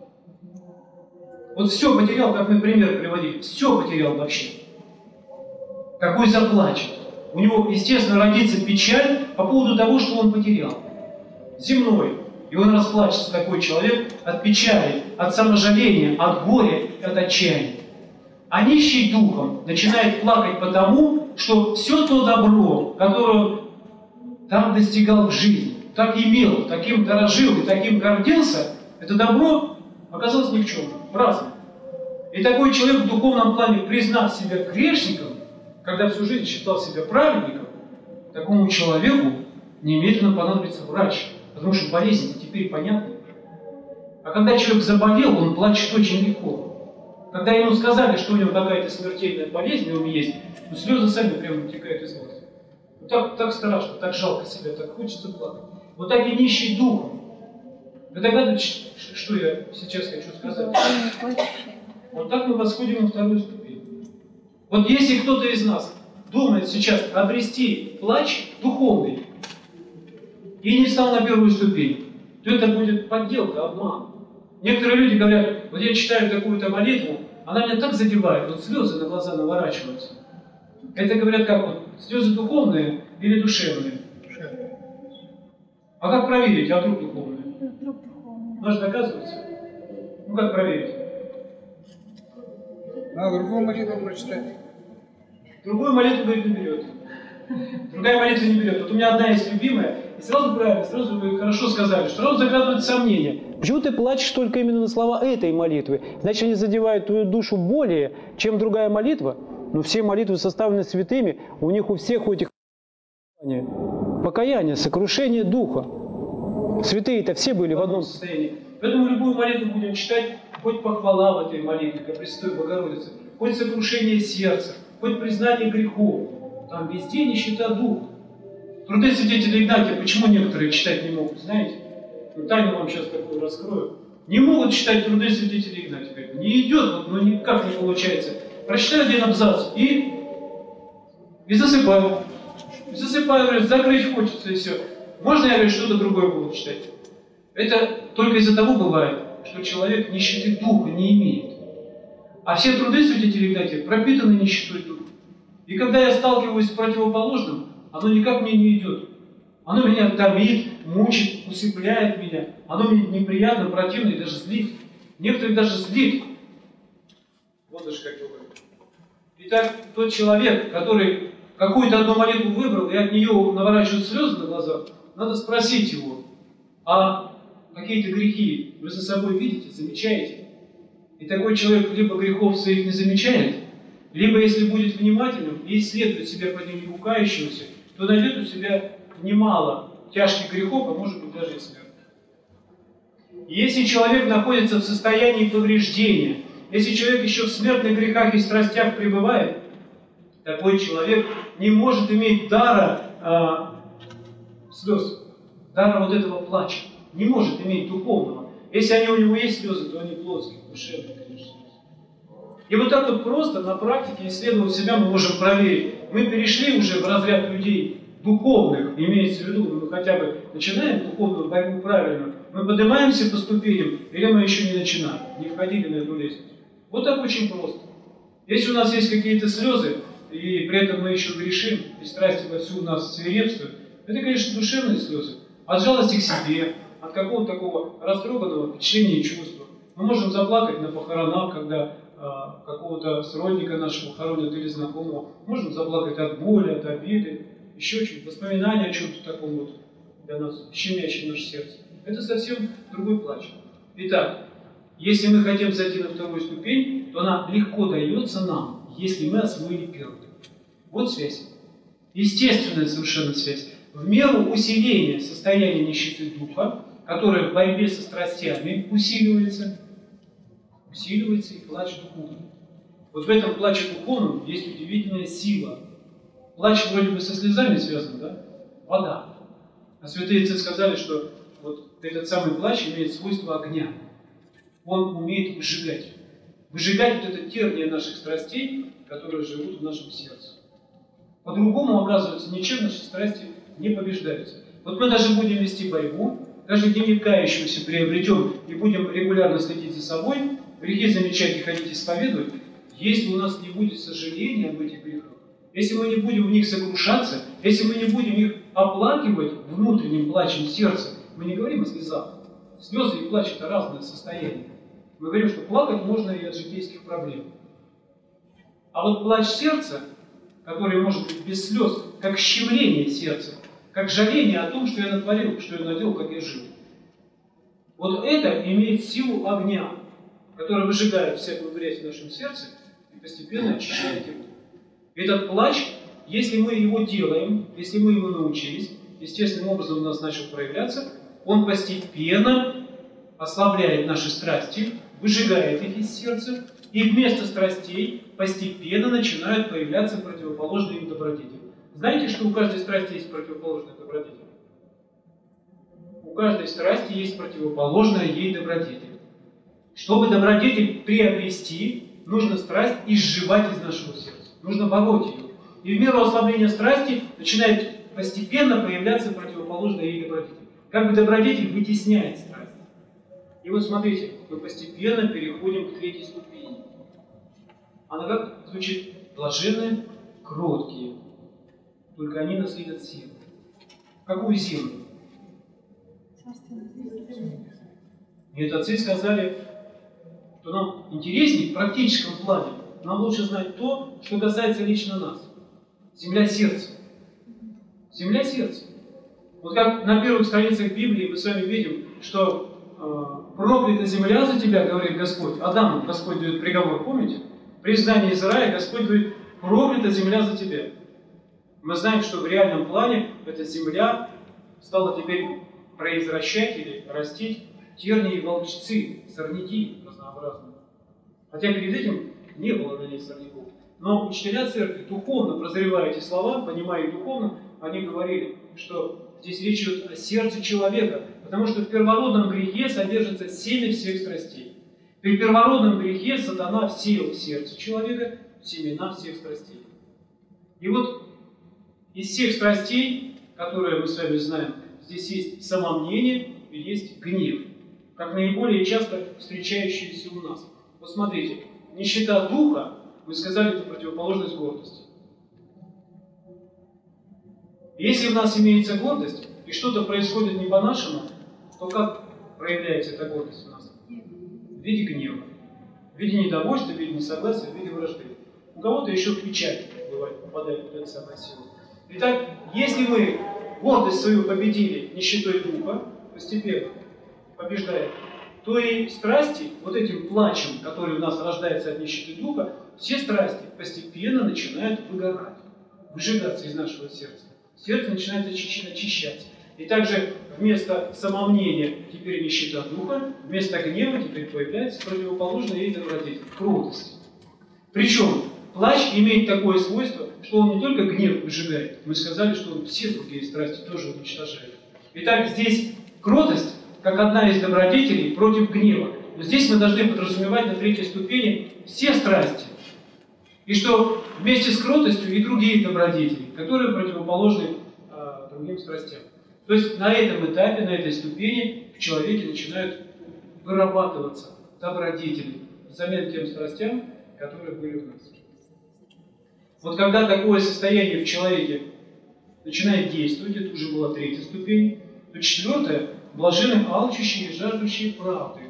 Вот все потерял, как мы пример приводили, все потерял вообще. Какой заплачет. У него, естественно, родится печаль по поводу того, что он потерял. Земной. И он расплачется, такой человек, от печали, от саможаления, от горя и от отчаяния. А нищий духом начинает плакать потому, что все то добро, которое он так достигал в жизни, так имел, таким дорожил и таким гордился, это добро оказалось никчемным, праздным. И такой человек в духовном плане, признав себя грешником, когда всю жизнь считал себя праведником, такому человеку немедленно понадобится врач, потому что болезнь теперь понятна. А когда человек заболел, он плачет очень легко. Когда ему сказали, что у него какая-то смертельная болезнь, у него есть, то слезы сами прямо утекают из глаз. Так, так страшно, так жалко себя, так хочется плакать. Вот так и нищий духом. Вы догадываетесь, что я сейчас хочу сказать? Вот так мы восходим на вторую ступень. Вот если кто-то из нас думает сейчас обрести плач духовный и не стал на первую ступень, то это будет подделка, обман. Некоторые люди говорят, вот я читаю какую-то молитву, она меня так задевает, вот слезы на глаза наворачиваются. Это говорят как вот, слезы духовные или душевные? А как проверить, а вдруг духовные? Вдруг духовные. Может доказываться? Ну как проверить? А другую молитву прочитать. Другую молитву, говорит, не берет. Другая молитва не берет. Вот у меня одна есть любимая, и сразу правильно, сразу вы хорошо сказали, что сразу закрадывают сомнения. Почему ты плачешь только именно на слова этой молитвы? Значит, они задевают твою душу более, чем другая молитва? Но все молитвы составлены святыми, у них у всех у этих покаяние, сокрушение духа. Святые-то все были в одном состоянии. Поэтому любую молитву будем читать, хоть похвала в этой молитве, ко Пресвятой Богородице, хоть сокрушение сердца, хоть признание грехов. Там везде нищета духа. Труды святителя Игнатия, почему некоторые читать не могут, знаете? Ну, тайну вам сейчас такую раскрою. Не могут читать труды святителя Игнатия. Говорят, не идет, вот, ну никак не получается. Прочитаю один абзац и, и засыпаю. И засыпаю, говорят, закрыть хочется и все. Можно я, говорю, что-то другое буду читать? Это только из-за того бывает, что человек нищеты духа не имеет. А все труды святителя Игнатия пропитаны нищетой духа. И когда я сталкиваюсь с противоположным, оно никак мне не идет. Оно меня томит, мучит, усыпляет меня. Оно мне неприятно, противно и даже злит. Некоторых даже злит. Вот даже как его говорят. Итак, тот человек, который какую-то одну молитву выбрал и от нее наворачивают слезы на глазах, надо спросить его, а какие-то грехи вы за собой видите, замечаете? И такой человек либо грехов своих не замечает, либо, если будет внимательным и исследует себя по ним кающегося, то найдет у себя немало тяжких грехов, а может быть даже и смерть. Если человек находится в состоянии повреждения, если человек еще в смертных грехах и страстях пребывает, такой человек не может иметь дара а, слез, дара вот этого плача, не может иметь духовного. Если они у него есть слезы, то они плотские, душевные, конечно. И вот так вот просто на практике, исследуя себя, мы можем проверить. Мы перешли уже в разряд людей духовных, имеется в виду, мы хотя бы начинаем духовную борьбу правильно, мы поднимаемся по ступеням, или мы еще не начинаем, не входили на эту лестницу. Вот так очень просто. Если у нас есть какие-то слезы, и при этом мы еще грешим, и страсти вовсю у нас свирепствуют, это, конечно, душевные слезы. От жалости к себе, от какого-то такого растроганного впечатления и чувства. Мы можем заплакать на похоронах, когда а, какого-то сродника нашего хоронят или знакомого. Можем заплакать от боли, от обиды, еще чуть воспоминания о чем-то таком вот для нас, щемящем наше сердце. Это совсем другой плач. Итак, если мы хотим зайти на вторую ступень, то она легко дается нам, если мы освоили первую. Вот связь. Естественная совершенно связь. В меру усиления состояния нищеты духа, которое в борьбе со страстями усиливается, усиливается и плач духовный. Вот в этом плаче духовном есть удивительная сила. Плач вроде бы со слезами связан, да? Вода. А святые отцы сказали, что вот этот самый плач имеет свойство огня. Он умеет выжигать. Выжигать вот это терние наших страстей, которые живут в нашем сердце. По-другому, оказывается, ничем наши страсти не побеждаются. Вот мы даже будем вести борьбу, даже дневник кающегося приобретем и будем регулярно следить за собой, грехи замечать и ходить исповедовать, если у нас не будет сожаления об этих грехах, если мы не будем в них сокрушаться, если мы не будем их оплакивать внутренним плачем сердца, мы не говорим о слезах. Слезы и плач – это разное состояние. Мы говорим, что плакать можно и от житейских проблем. А вот плач сердца, который может быть без слез, как щемление сердца, как жаление о том, что я натворил, что я наделал, как я жил. Вот это имеет силу огня, который выжигает всякую грязь в нашем сердце и постепенно очищает его. Этот плач, если мы его делаем, если мы его научились, естественным образом у нас начал проявляться, он постепенно ослабляет наши страсти, выжигает их из сердца, и вместо страстей постепенно начинают появляться противоположные им добродетели. Знаете, что у каждой страсти есть противоположная добродетель? У каждой страсти есть противоположная ей добродетель. Чтобы добродетель приобрести, нужно страсть изживать из нашего сердца. Нужно бороть ее. И в меру ослабления страсти начинает постепенно появляться противоположная ей добродетель. Как бы добродетель вытесняет страсть. И вот смотрите, мы постепенно переходим к третьей ступени. Она как звучит? Блаженные, кроткие. Только они наследят землю. Какую землю? Нет, отцы сказали, что нам интереснее в практическом плане. Нам лучше знать то, что касается лично нас. Земля сердца. Земля сердца. Вот как на первых страницах Библии мы с вами видим, что э, проклята земля за тебя, говорит Господь. Адаму Господь дает приговор, помните? При изгнании из рая Господь говорит, проклята земля за тебя. Мы знаем, что в реальном плане эта земля стала теперь произвращать или растить тернии и волчцы, сорняки разнообразные. Хотя перед этим не было на ней сорняков. Но учителя церкви, духовно прозревая эти слова, понимая их духовно, они говорили, что здесь речь идет о сердце человека, потому что в первородном грехе содержится семя всех страстей. При первородном грехе сатана всеял в сердце человека семена всех страстей. И вот из всех страстей, которые мы с вами знаем, здесь есть самомнение и есть гнев, как наиболее часто встречающиеся у нас. Вот смотрите, нищета духа, мы сказали, это противоположность гордости. Если у нас имеется гордость, и что-то происходит не по-нашему, то как проявляется эта гордость у нас? В виде гнева, в виде недовольства, в виде несогласия, в виде вражды. У кого-то еще в печать бывает, попадает вот эта самая сила. Итак, если мы гордость свою победили нищетой духа, постепенно побеждая, то и страсти, вот этим плачем, который у нас рождается от нищеты духа, все страсти постепенно начинают выгорать, выжигаться из нашего сердца. Сердце начинает очищаться. И также вместо самомнения теперь нищета духа, вместо гнева теперь появляется противоположная ей добродетель – кротость. Причем плач имеет такое свойство, что он не только гнев выжигает, мы сказали, что он все другие страсти тоже уничтожает. Итак, здесь кротость как одна из добродетелей против гнева. Но здесь мы должны подразумевать на третьей ступени все страсти. И что вместе с кротостью и другие добродетели, которые противоположны э, другим страстям. То есть на этом этапе, на этой ступени в человеке начинают вырабатываться добродетели взамен тем страстям, которые были в нас. Вот когда такое состояние в человеке начинает действовать, это уже была третья ступень, то четвертая блаженны алчущие и жаждущие правды.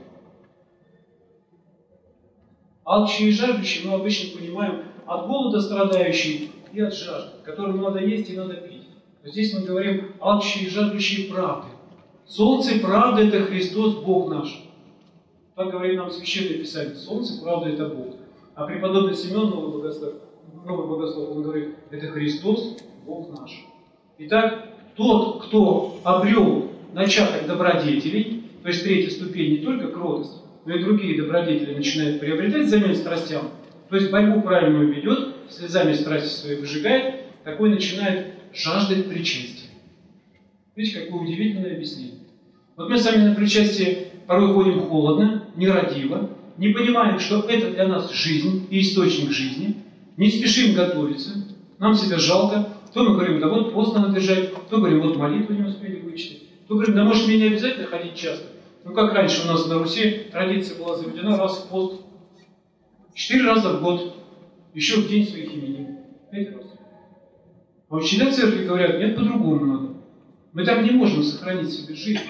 Алчущие и жаждущие, мы обычно понимаем, от голода страдающие и от жажды, которым надо есть и надо пить. Но здесь мы говорим алчущие и жаждущие правды. Солнце правды – это Христос, Бог наш. Так говорит нам Священное Писание. Солнце правды – это Бог. А преподобный Симеон, новый богослов, новый богослов, он говорит, это Христос, Бог наш. Итак, тот, кто обрел начаток добродетелей, то есть третья ступень не только кротость, но и другие добродетели начинает приобретать взамен страстям, то есть борьбу правильную ведет, слезами страсти свои выжигает, такой начинает жаждать причастия. Видите, какое удивительное объяснение. Вот мы сами на причастие порой ходим холодно, нерадиво, не понимаем, что это для нас жизнь и источник жизни, не спешим готовиться, нам себя жалко, то мы говорим, да вот пост надо держать, то говорим, вот молитву не успели вычитать, то говорим, да может мне не обязательно ходить часто. Ну как раньше у нас на Руси традиция была заведена раз в пост, четыре раза в год, еще в день своих именин, пять раз. А учителя церкви говорят, нет, по-другому надо. Мы так не можем сохранить себе жизнь.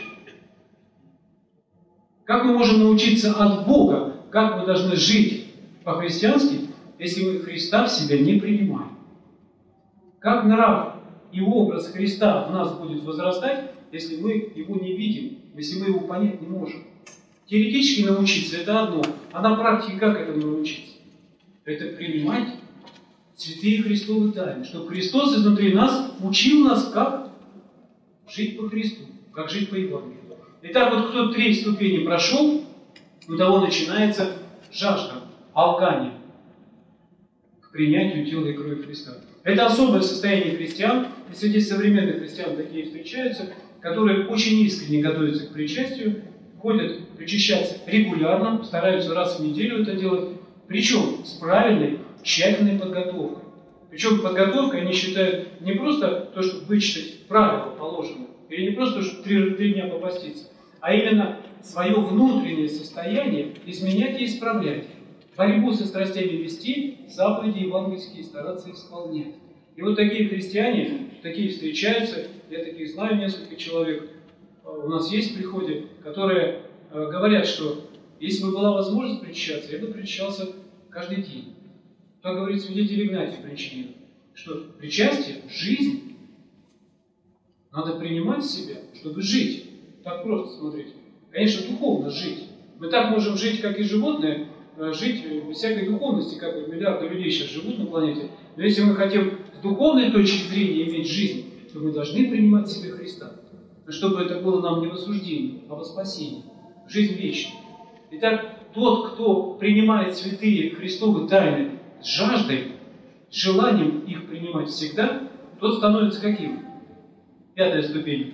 Как мы можем научиться от Бога, как мы должны жить по-христиански, если мы Христа в себя не принимаем? Как нрав и образ Христа в нас будет возрастать, если мы его не видим, если мы его понять не можем? Теоретически научиться – это одно, а на практике как этому научиться? Это принимать святые Христовы тайны, чтобы Христос изнутри нас учил нас, как жить по Христу, как жить по Евангелию. Итак, вот кто три ступени прошел, у того начинается жажда, алкание к принятию тела и крови Христа. Это особое состояние христиан, и среди современных христиан такие встречаются, которые очень искренне готовятся к причастию, ходят причащаться регулярно, стараются раз в неделю это делать, причем с правильной, тщательной подготовкой. Причем подготовкой они считают не просто то, чтобы вычитать правила положенные, или не просто, чтобы три, три дня попаститься, а именно свое внутреннее состояние изменять и исправлять. Борьбу со страстями вести, заповеди евангельские стараться исполнять. И вот такие христиане, такие встречаются, я таких знаю несколько человек, у нас есть в приходе, которые э, говорят, что если бы была возможность причащаться, я бы причащался каждый день. Так говорит святитель Игнатий Бринчанин, что причастие – жизнь. Надо принимать себя, чтобы жить. Так просто, смотрите. Конечно, духовно жить. Мы так можем жить, как и животные, жить без всякой духовности, как вот миллиарды людей сейчас живут на планете. Но если мы хотим с духовной точки зрения иметь жизнь, то мы должны принимать в себе Христа. Но чтобы это было нам не в осуждении, а во спасении. Жизнь вечная. Итак, тот, кто принимает святые Христовы тайны с жаждой, с желанием их принимать всегда, тот становится каким? Пятая ступень.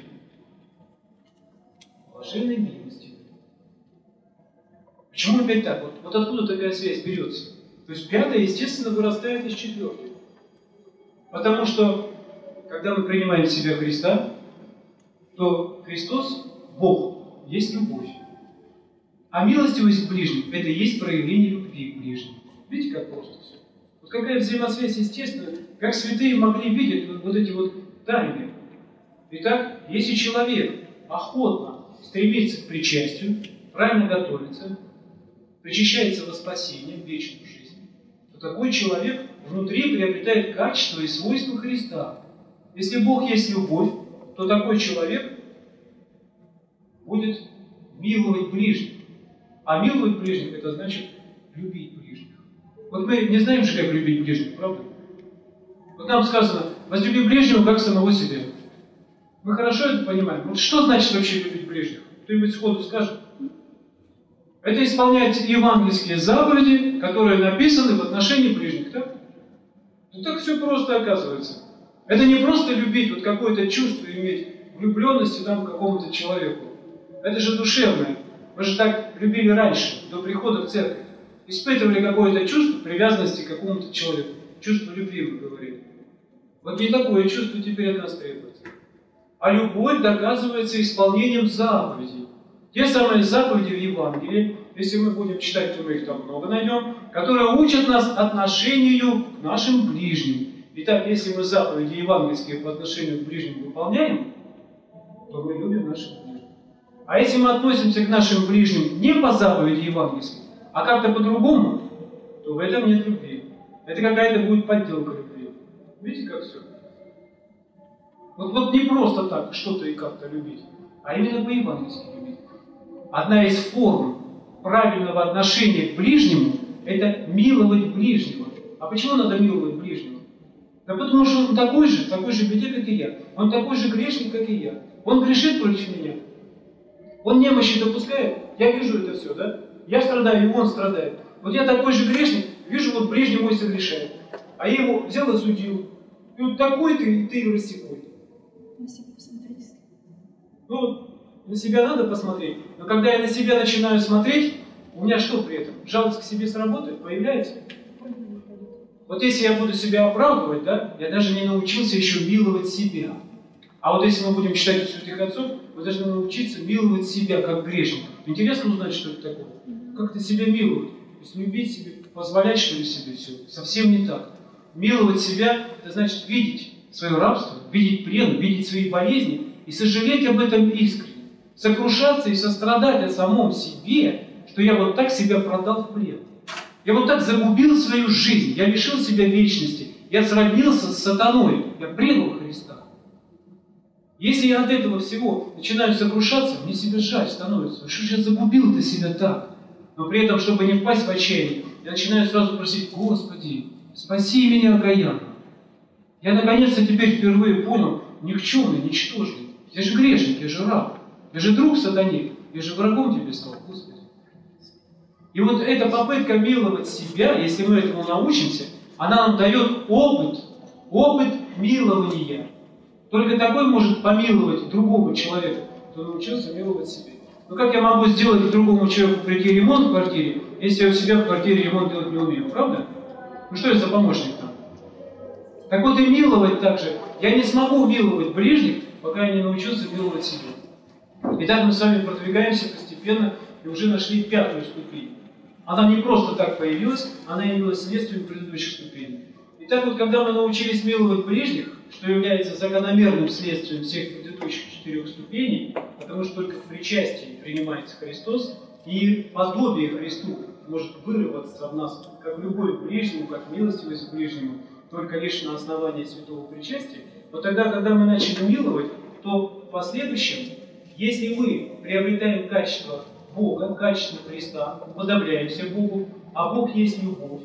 Блаженной милости. Почему опять так? Вот, вот откуда такая связь берется? То есть пятая, естественно, вырастает из четвертой. Потому что, когда мы принимаем в себя Христа, то Христос, Бог, есть любовь. А милостивость к ближним – это и есть проявление любви к ближним. Видите, как просто все? Вот какая взаимосвязь естественная, как святые могли видеть вот, вот эти вот тайны. Итак, если человек охотно стремится к причастию, правильно готовится, причащается во спасение, в вечную жизнь, то такой человек внутри приобретает качество и свойства Христа. Если Бог есть любовь, то такой человек будет миловать ближних. А миловать ближних – это значит любить ближних. Вот мы не знаем же, как любить ближних, правда? Вот нам сказано, возлюби ближнего, как самого себя. Мы хорошо это понимаем. Вот что значит вообще любить ближних? Кто-нибудь сходу скажет? Это исполнять евангельские заповеди, которые написаны в отношении ближних, так? Ну так все просто оказывается. Это не просто любить, вот какое-то чувство иметь, влюбленности там к какому-то человеку. Это же душевное. Мы же так любили раньше, до прихода в церковь. Испытывали какое-то чувство привязанности к какому-то человеку. Чувство любви, мы говорим. Вот не такое чувство теперь от нас требуется. А любовь доказывается исполнением заповедей. Те самые заповеди в Евангелии, если мы будем читать, то мы их там много найдем, которые учат нас отношению к нашим ближним. Итак, если мы заповеди евангельские по отношению к ближним выполняем, то мы любим наших ближних. А если мы относимся к нашим ближним не по заповеди евангельской, а как-то по-другому, то в этом нет любви. Это какая-то будет подделка любви. Видите, как все? Вот, вот не просто так что-то и как-то любить, а именно по-евангельски любить. Одна из форм правильного отношения к ближнему – это миловать ближнего. А почему надо миловать ближнего? Да потому что он такой же, такой же беде, как и я. Он такой же грешник, как и я. Он грешит против меня. Он немощи допускает. Я вижу это все, да? Я страдаю, и он страдает. Вот я такой же грешник, вижу, вот ближний мой согрешает. А я его взял и судил. И вот такой ты, и ты и рассекой. На себя посмотрите. Ну, на себя надо посмотреть. Но когда я на себя начинаю смотреть, у меня что при этом? Жалость к себе сработает, появляется? Вот если я буду себя оправдывать, да, я даже не научился еще миловать себя. А вот если мы будем читать у святых отцов, мы должны научиться миловать себя как грешник. Интересно узнать, что это такое. Как ты себя миловать? То есть любить себе, позволять, что ли, себе все. Совсем не так. Миловать себя, это значит видеть свое рабство, видеть плен, видеть свои болезни и сожалеть об этом искренне. Сокрушаться и сострадать о самом себе, что я вот так себя продал в плен. Я вот так загубил свою жизнь, я лишил себя вечности, я сроднился с сатаной, я предал Христа. Если я от этого всего начинаю сокрушаться, мне себя жаль становится. Что же я загубил-то себя так? Но при этом, чтобы не впасть в отчаяние, я начинаю сразу просить: Господи, спаси меня, окаянного. Я наконец-то теперь впервые понял, никчемный, ничтожный. Я же грешник, я же раб, я же друг сатане, я же врагом тебе стал, Господи. И вот эта попытка миловать себя, если мы этому научимся, она нам дает опыт, опыт милования. Только такой может помиловать другого человека, кто научился миловать себя. Но как я могу сделать другому человеку прийти ремонт в квартире, если я у себя в квартире ремонт делать не умею, правда? Ну что это за помощник там? Так вот и миловать так же. Я не смогу миловать ближних, пока я не научился миловать себя. Итак, мы с вами продвигаемся постепенно и уже нашли пятую ступень. Она не просто так появилась, она явилась следствием предыдущих ступеней. Итак, вот когда мы научились миловать ближних, что является закономерным следствием всех предыдущих четырех ступеней, потому что только в причастии принимается Христос, и подобие Христу может вырваться в нас, как любовь к ближнему, как милостивость к ближнему, только лишь на основании святого причастия. Но тогда, когда мы начали миловать, то в последующем, если мы приобретаем качество Бога, качество Христа, уподобляемся Богу, а Бог есть любовь.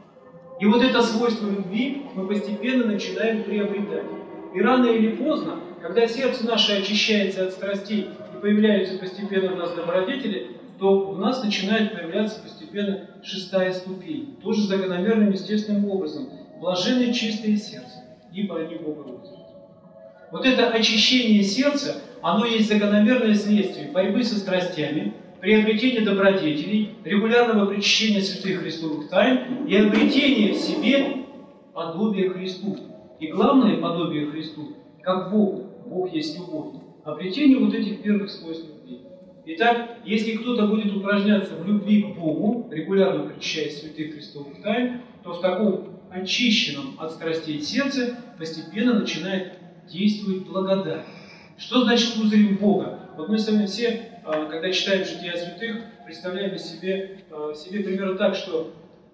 И вот это свойство любви мы постепенно начинаем приобретать. И рано или поздно, когда сердце наше очищается от страстей и появляются постепенно в нас добродетели, то в нас начинает появляться постепенно шестая ступень. Тоже закономерным, естественным образом. Блаженны чистые сердца, ибо они Бога увидят. Вот это очищение сердца, оно есть закономерное следствие борьбы со страстями, приобретение добродетелей, регулярного причащения святых Христовых тайн и обретение в себе подобия Христу. И главное подобие Христу, как Богу, Бог есть любовь, обретение вот этих первых свойств любви. Итак, если кто-то будет упражняться в любви к Богу, регулярно причащая святых Христовых тайн, то в таком очищенном от страстей сердце постепенно начинает действовать благодать. Что значит узрим Бога? Вот мы с вами все, когда читаем жития святых, представляем себе, себе примерно так, что,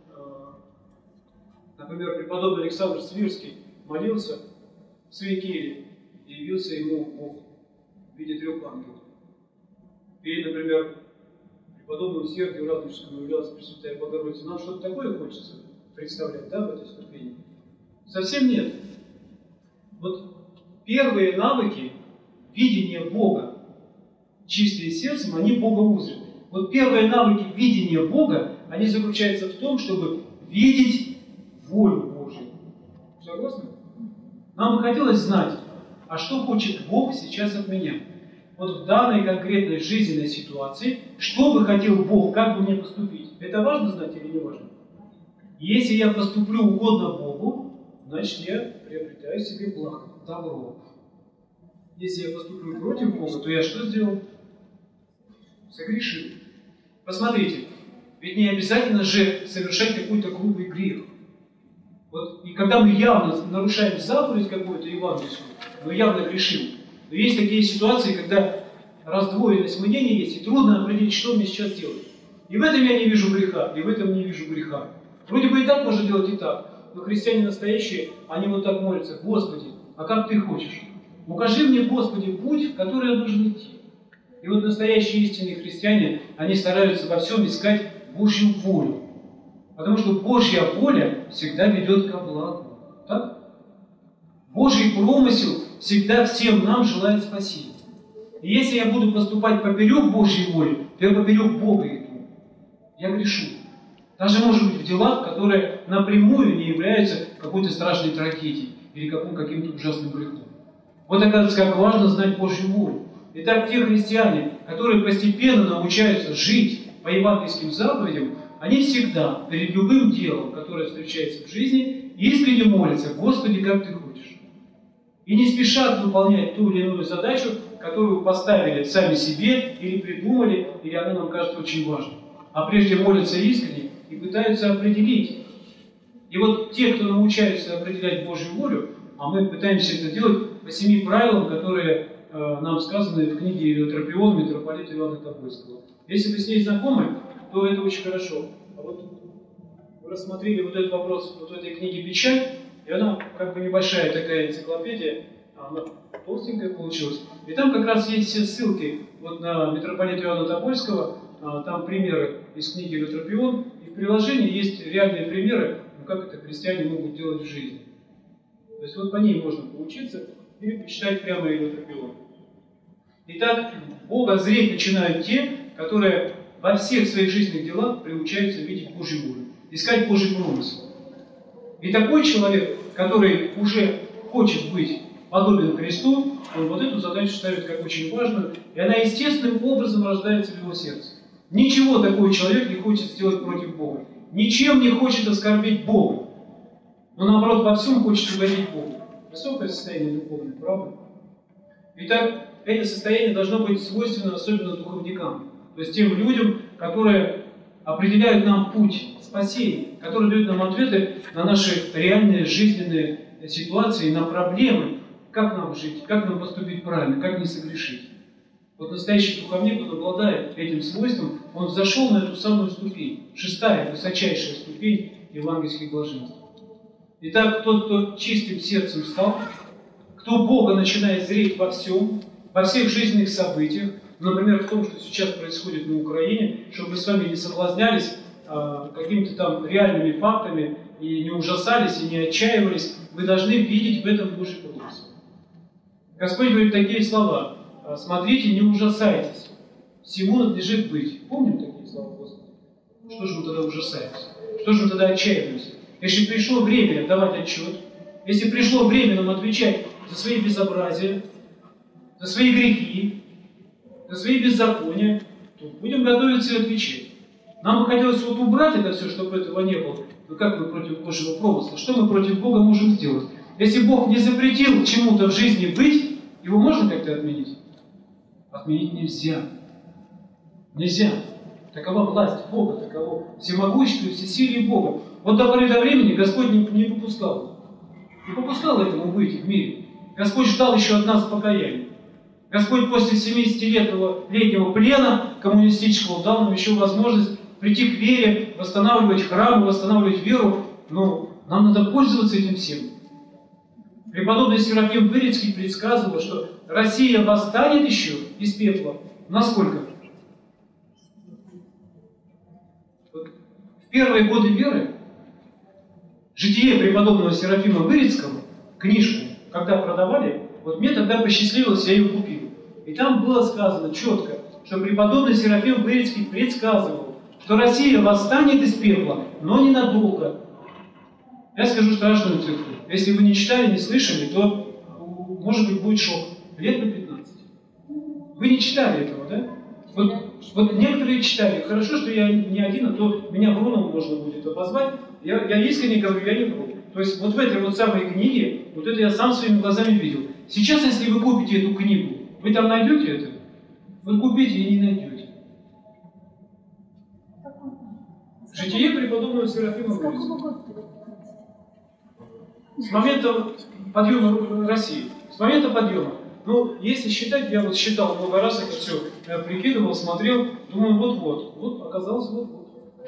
например, преподобный Александр Свирский молился в своей келье, и явился ему Бог в виде трех ангелов. Или, например, преподобному Сергию Радонежскому являлась Пресвятая Богородица. Нам что-то такое хочется представлять, да, в этой ступени? Совсем нет. Вот первые навыки видения Бога, чистые сердцем, они Бога узрят. Вот первые навыки видения Бога, они заключаются в том, чтобы видеть волю Божию. Согласны? Нам бы хотелось знать, а что хочет Бог сейчас от меня? Вот в данной конкретной жизненной ситуации, что бы хотел Бог, как бы мне поступить? Это важно знать или не важно? Если я поступлю угодно Богу, значит я приобретаю себе благо, добро. Если я поступлю против Бога, то я что сделал? Согрешил. Посмотрите, ведь не обязательно же совершать какой-то грубый грех. Вот, и когда мы явно нарушаем заповедь какую-то евангельскую, мы явно грешим. Но есть такие ситуации, когда раздвоенность мнений есть, и трудно определить, что мне сейчас делать. И в этом я не вижу греха, и в этом не вижу греха. Вроде бы и так можно делать, и так. Но христиане настоящие, они вот так молятся: Господи, а как Ты хочешь? Укажи мне, Господи, путь, в который я должен идти. И вот настоящие истинные христиане, они стараются во всем искать Божью волю. Потому что Божья воля всегда ведет ко благу. Так? Божий промысел всегда всем нам желает спасения. И если я буду поступать поперек Божьей воли, то я поперек Бога иду. Я грешу. Даже, может быть, в делах, которые напрямую не являются какой-то страшной трагедией или каким-то ужасным грехом. Вот, оказывается, как важно знать Божью волю. Итак, те христиане, которые постепенно научаются жить по евангельским заповедям, они всегда перед любым делом, которое встречается в жизни, искренне молятся: Господи, как Ты хочешь. И не спешат выполнять ту или иную задачу, которую поставили сами себе, или придумали, или она нам кажется очень важной. А прежде молятся искренне и пытаются определить. И вот те, кто научаются определять Божью волю, а мы пытаемся это делать по семи правилам, которые э, нам сказаны в книге Илиотропион митрополита Иоанна Тобольского. Если вы с ней знакомы, то это очень хорошо. А вот вы рассмотрели вот этот вопрос вот в этой книге «Печать», и она как бы небольшая такая энциклопедия, она толстенькая получилась. И там как раз есть все ссылки вот на митрополита Иоанна Тобольского, а, там примеры из книги «Илиотропион», и в приложении есть реальные примеры, ну, как это христиане могут делать в жизни. То есть вот по ней можно поучиться или почитать прямо Илиотропион. Итак, Бога зреть начинают те, которые во всех своих жизненных делах приучаются видеть Божью волю, искать Божий промысел. И такой человек, который уже хочет быть подобен Христу, он вот эту задачу ставит как очень важную, и она естественным образом рождается в его сердце. Ничего такой человек не хочет сделать против Бога. Ничем не хочет оскорбить Бога. Но наоборот, во всем хочет угодить Богу. Высокое состояние духовное, правда? Итак, это состояние должно быть свойственно особенно духовникам. То есть тем людям, которые определяют нам путь спасения, которые дают нам ответы на наши реальные жизненные ситуации, на проблемы, как нам жить, как нам поступить правильно, как не согрешить. Вот настоящий духовник, он обладает этим свойством, он зашел на эту самую ступень, шестая, высочайшая ступень евангельских блаженств. Итак, тот, кто чистым сердцем стал, кто Бога начинает зреть во всем, во всех жизненных событиях, например, в том, что сейчас происходит на Украине, чтобы мы с вами не соблазнялись а, какими-то там реальными фактами и не ужасались, и не отчаивались, вы должны видеть в этом Божий промысел. Господь говорит такие слова: смотрите, не ужасайтесь, всему надлежит быть. Помним такие слова Господа? Что же мы тогда ужасаемся? Что же мы тогда отчаиваемся? Если пришло время давать отчет, если пришло время нам отвечать за свои безобразия, за свои грехи, за свои беззакония, то будем готовиться и отвечать. Нам бы хотелось вот убрать это все, чтобы этого не было. Но как мы против Божьего промысла? Что мы против Бога можем сделать? Если Бог не запретил чему-то в жизни быть, его можно как-то отменить? Отменить нельзя. Нельзя. Такова власть Бога, таково всемогущество и всесилие Бога. Вот до поры до времени Господь не, не попускал. Не попускал этому быть в мире. Господь ждал еще от нас покаяния. Господь после семидесятилетнего плена коммунистического дал нам еще возможность прийти к вере, восстанавливать храмы, восстанавливать веру. Но нам надо пользоваться этим всем. Преподобный Серафим Вырицкий предсказывал, что Россия восстанет еще из пепла. Насколько? В первые годы веры житие преподобного Серафима Вырицкого, книжку, когда продавали, вот мне тогда посчастливилось, я ее купил. И там было сказано четко, что преподобный Серафим Вырицкий предсказывал, что Россия восстанет из пепла, но ненадолго. Я скажу страшную цифру. Если вы не читали, не слышали, то, может быть, будет шок. Лет на пятнадцать. Вы не читали этого, да? Вот, вот некоторые читали. Хорошо, что я не один, а то меня Бруном можно будет обозвать. Я, я искренне говорю, я не вру. То есть вот в этой вот самой книге, вот это я сам своими глазами видел. Сейчас, если вы купите эту книгу, вы там найдете это? Вы купите и не найдете. Житие преподобного Серафима Вырицкого. С момента подъема России, с момента подъема Ну, если считать, я вот считал много раз это все, я прикидывал, смотрел, думаю, вот-вот, вот оказалось вот-вот.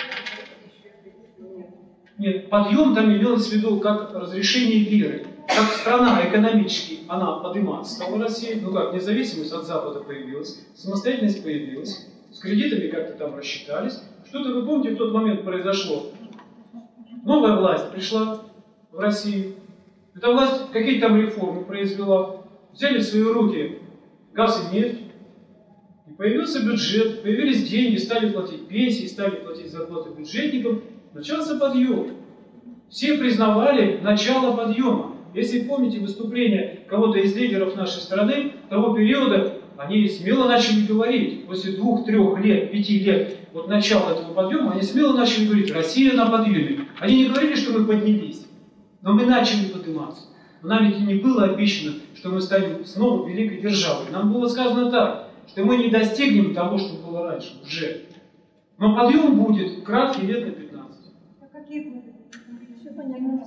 Нет, подъем там имелось в виду как разрешение веры, как страна экономически, она подниматься стала Россия, ну как, независимость от Запада появилась, самостоятельность появилась, с кредитами как-то там рассчитались. Что-то, вы помните, в тот момент произошло. Новая власть пришла в Россию. Эта власть какие-то там реформы произвела. Взяли в свои руки газ и нефть. И появился бюджет, появились деньги, стали платить пенсии, стали платить зарплаты бюджетникам. Начался подъем. Все признавали начало подъема. Если помните выступление кого-то из лидеров нашей страны того периода, они смело начали говорить, после двух-трех лет, пяти лет от начала этого подъема, они смело начали говорить: Россия на подъеме. Они не говорили, что мы поднялись, но мы начали подниматься. Но нам ведь не было обещано, что мы станем снова великой державой. Нам было сказано так, что мы не достигнем того, что было раньше, уже. Но подъем будет краткий лет на пятнадцать. Все понятно.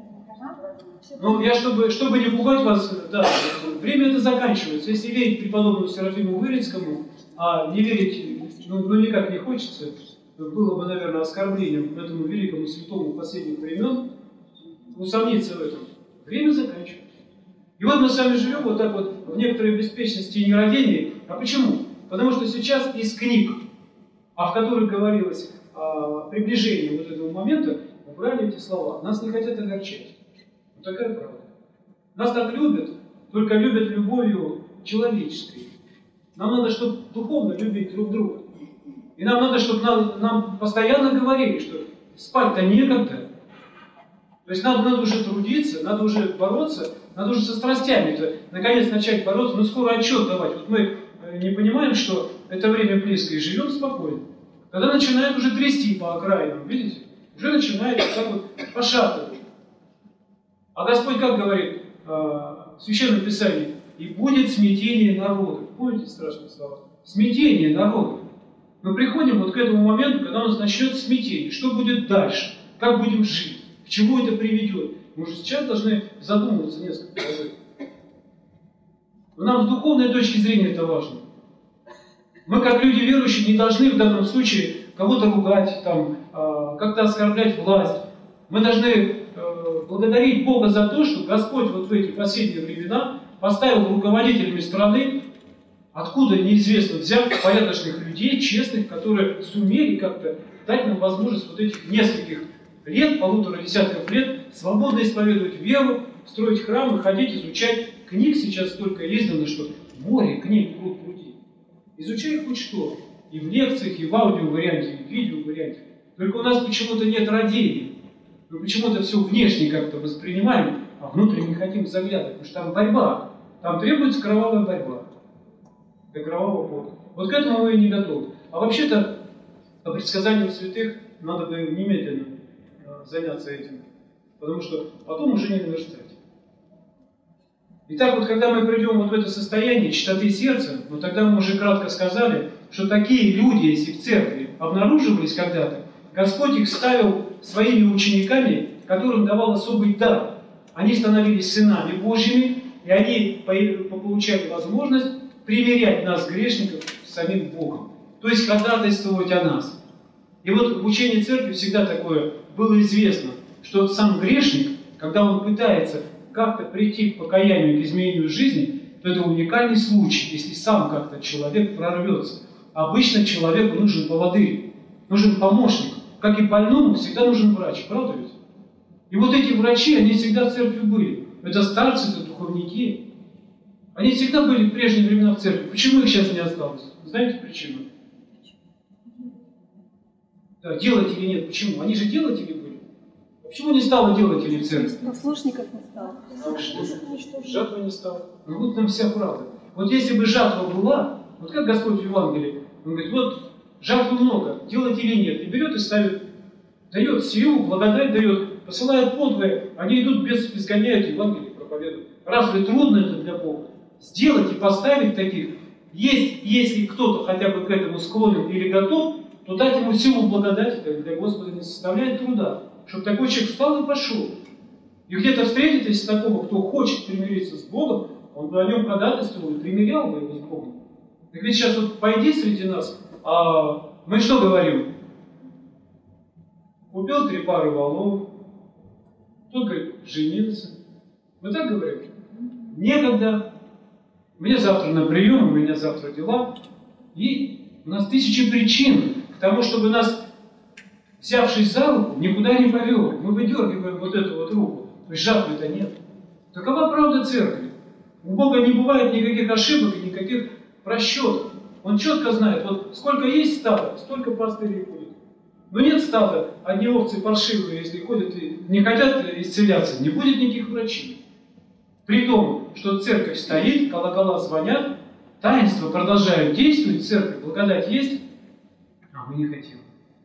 Ну, я, чтобы, чтобы не пугать вас, да, время это заканчивается. Если верить преподобному Серафиму Вырицкому, а не верить, ну, ну никак не хочется, было бы, наверное, оскорблением этому великому святому последних времен, усомниться в этом. Время заканчивается. И вот мы с вами живем вот так вот в некоторой беспечности и нерадении. А почему? Потому что сейчас из книг, а в которых говорилось о приближении вот этого момента, убрали эти слова. Нас не хотят огорчать. Вот такая правда. Нас так любят, только любят любовью человеческой. Нам надо, чтобы духовно любить друг друга. И нам надо, чтобы нам, нам постоянно говорили, что спать-то некогда. То есть надо, надо уже трудиться, надо уже бороться, надо уже со страстями-то наконец начать бороться, но скоро отчет давать. Вот мы не понимаем, что это время близко, и живем спокойно. Когда начинает уже трясти по окраинам, видите? Уже начинает так вот пошатывать. А Господь как говорит э, в Священном Писании? И будет смятение народа. Помните страшные слова? Смятение народа. Мы приходим вот к этому моменту, когда у нас начнется смятение. Что будет дальше? Как будем жить? К чему это приведет? Мы уже сейчас должны задумываться несколько раз. Но нам с духовной точки зрения это важно. Мы, как люди верующие, не должны в данном случае кого-то ругать, там, э, как-то оскорблять власть. Мы должны э, благодарить Бога за то, что Господь вот в эти последние времена поставил руководителями страны, откуда неизвестно, взяв порядочных людей, честных, которые сумели как-то дать нам возможность вот этих нескольких лет, полутора десятков лет, свободно исповедовать веру, строить храмы, ходить, изучать. Книг сейчас столько издано, что море книг пруд пруди. Изучай хоть что. И в лекциях, и в аудио-варианте, и в видео-варианте. Только у нас почему-то нет родения. Мы почему-то все внешне как-то воспринимаем, а внутренне не хотим заглядывать. Потому что там борьба. Там требуется кровавая борьба. До кровавого пота. Вот к этому мы и не готовы. А вообще-то, по предсказаниям святых, надо бы немедленно заняться этим. Потому что потом уже не наверстать. Итак, вот когда мы придем вот в это состояние чистоты сердца, вот тогда мы уже кратко сказали, что такие люди, если в церкви обнаруживались когда-то, Господь их ставил своими учениками, которым давал особый дар. Они становились сынами Божьими, и они получали возможность примирять нас, грешников, с самим Богом. То есть ходатайствовать о нас. И вот в учении церкви всегда такое было известно, что сам грешник, когда он пытается как-то прийти к покаянию, к изменению жизни, то это уникальный случай, если сам как-то человек прорвется. Обычно человеку нужен поводырь, нужен помощник. Как и больному всегда нужен врач, правда ведь? И вот эти врачи, они всегда в церкви были. Это старцы, это духовники. Они всегда были в прежние времена в церкви. Почему их сейчас не осталось? Знаете причину? Да, делать или нет? Почему? Они же делатели были. Почему не стало делателей в церкви? Послушников не стало. А что? Жатва не стала. Ну вот нам вся правда. Вот если бы жатва была, вот как Господь в Евангелии, Он говорит, вот жатвы много, делателей нет. И берет и ставит, дает силу, благодать дает, посылает подвое, они идут без изгоняют Евангелие, проповедуют. Разве трудно это для Бога? Сделать и поставить таких. Есть, если кто-то хотя бы к этому склонен или готов, то дать ему силу благодати, для Господа не составляет труда. Чтобы такой человек встал и пошел. И где-то встретитесь с такого, кто хочет примириться с Богом, он бы о нем ходатайствовал и примирял бы его с Богом. Так ведь сейчас вот пойди среди нас, а мы что говорим? Купил три пары валов, кто говорит, женился. Мы так говорим? Некогда. Мне завтра на прием, у меня завтра дела. И у нас тысячи причин к тому, чтобы нас, взявшись за руку, никуда не повел. Мы выдергиваем вот эту вот руку. То есть жатвы-то нет. Такова правда церкви. У Бога не бывает никаких ошибок и никаких просчетов. Он четко знает, вот сколько есть стада, столько пастырей будет. Но нет стада, одни овцы паршивые, если ходят и не хотят исцеляться, не будет никаких врачей. При том, что церковь стоит, колокола звонят, таинства продолжают действовать, церковь, благодать есть, а мы не хотим.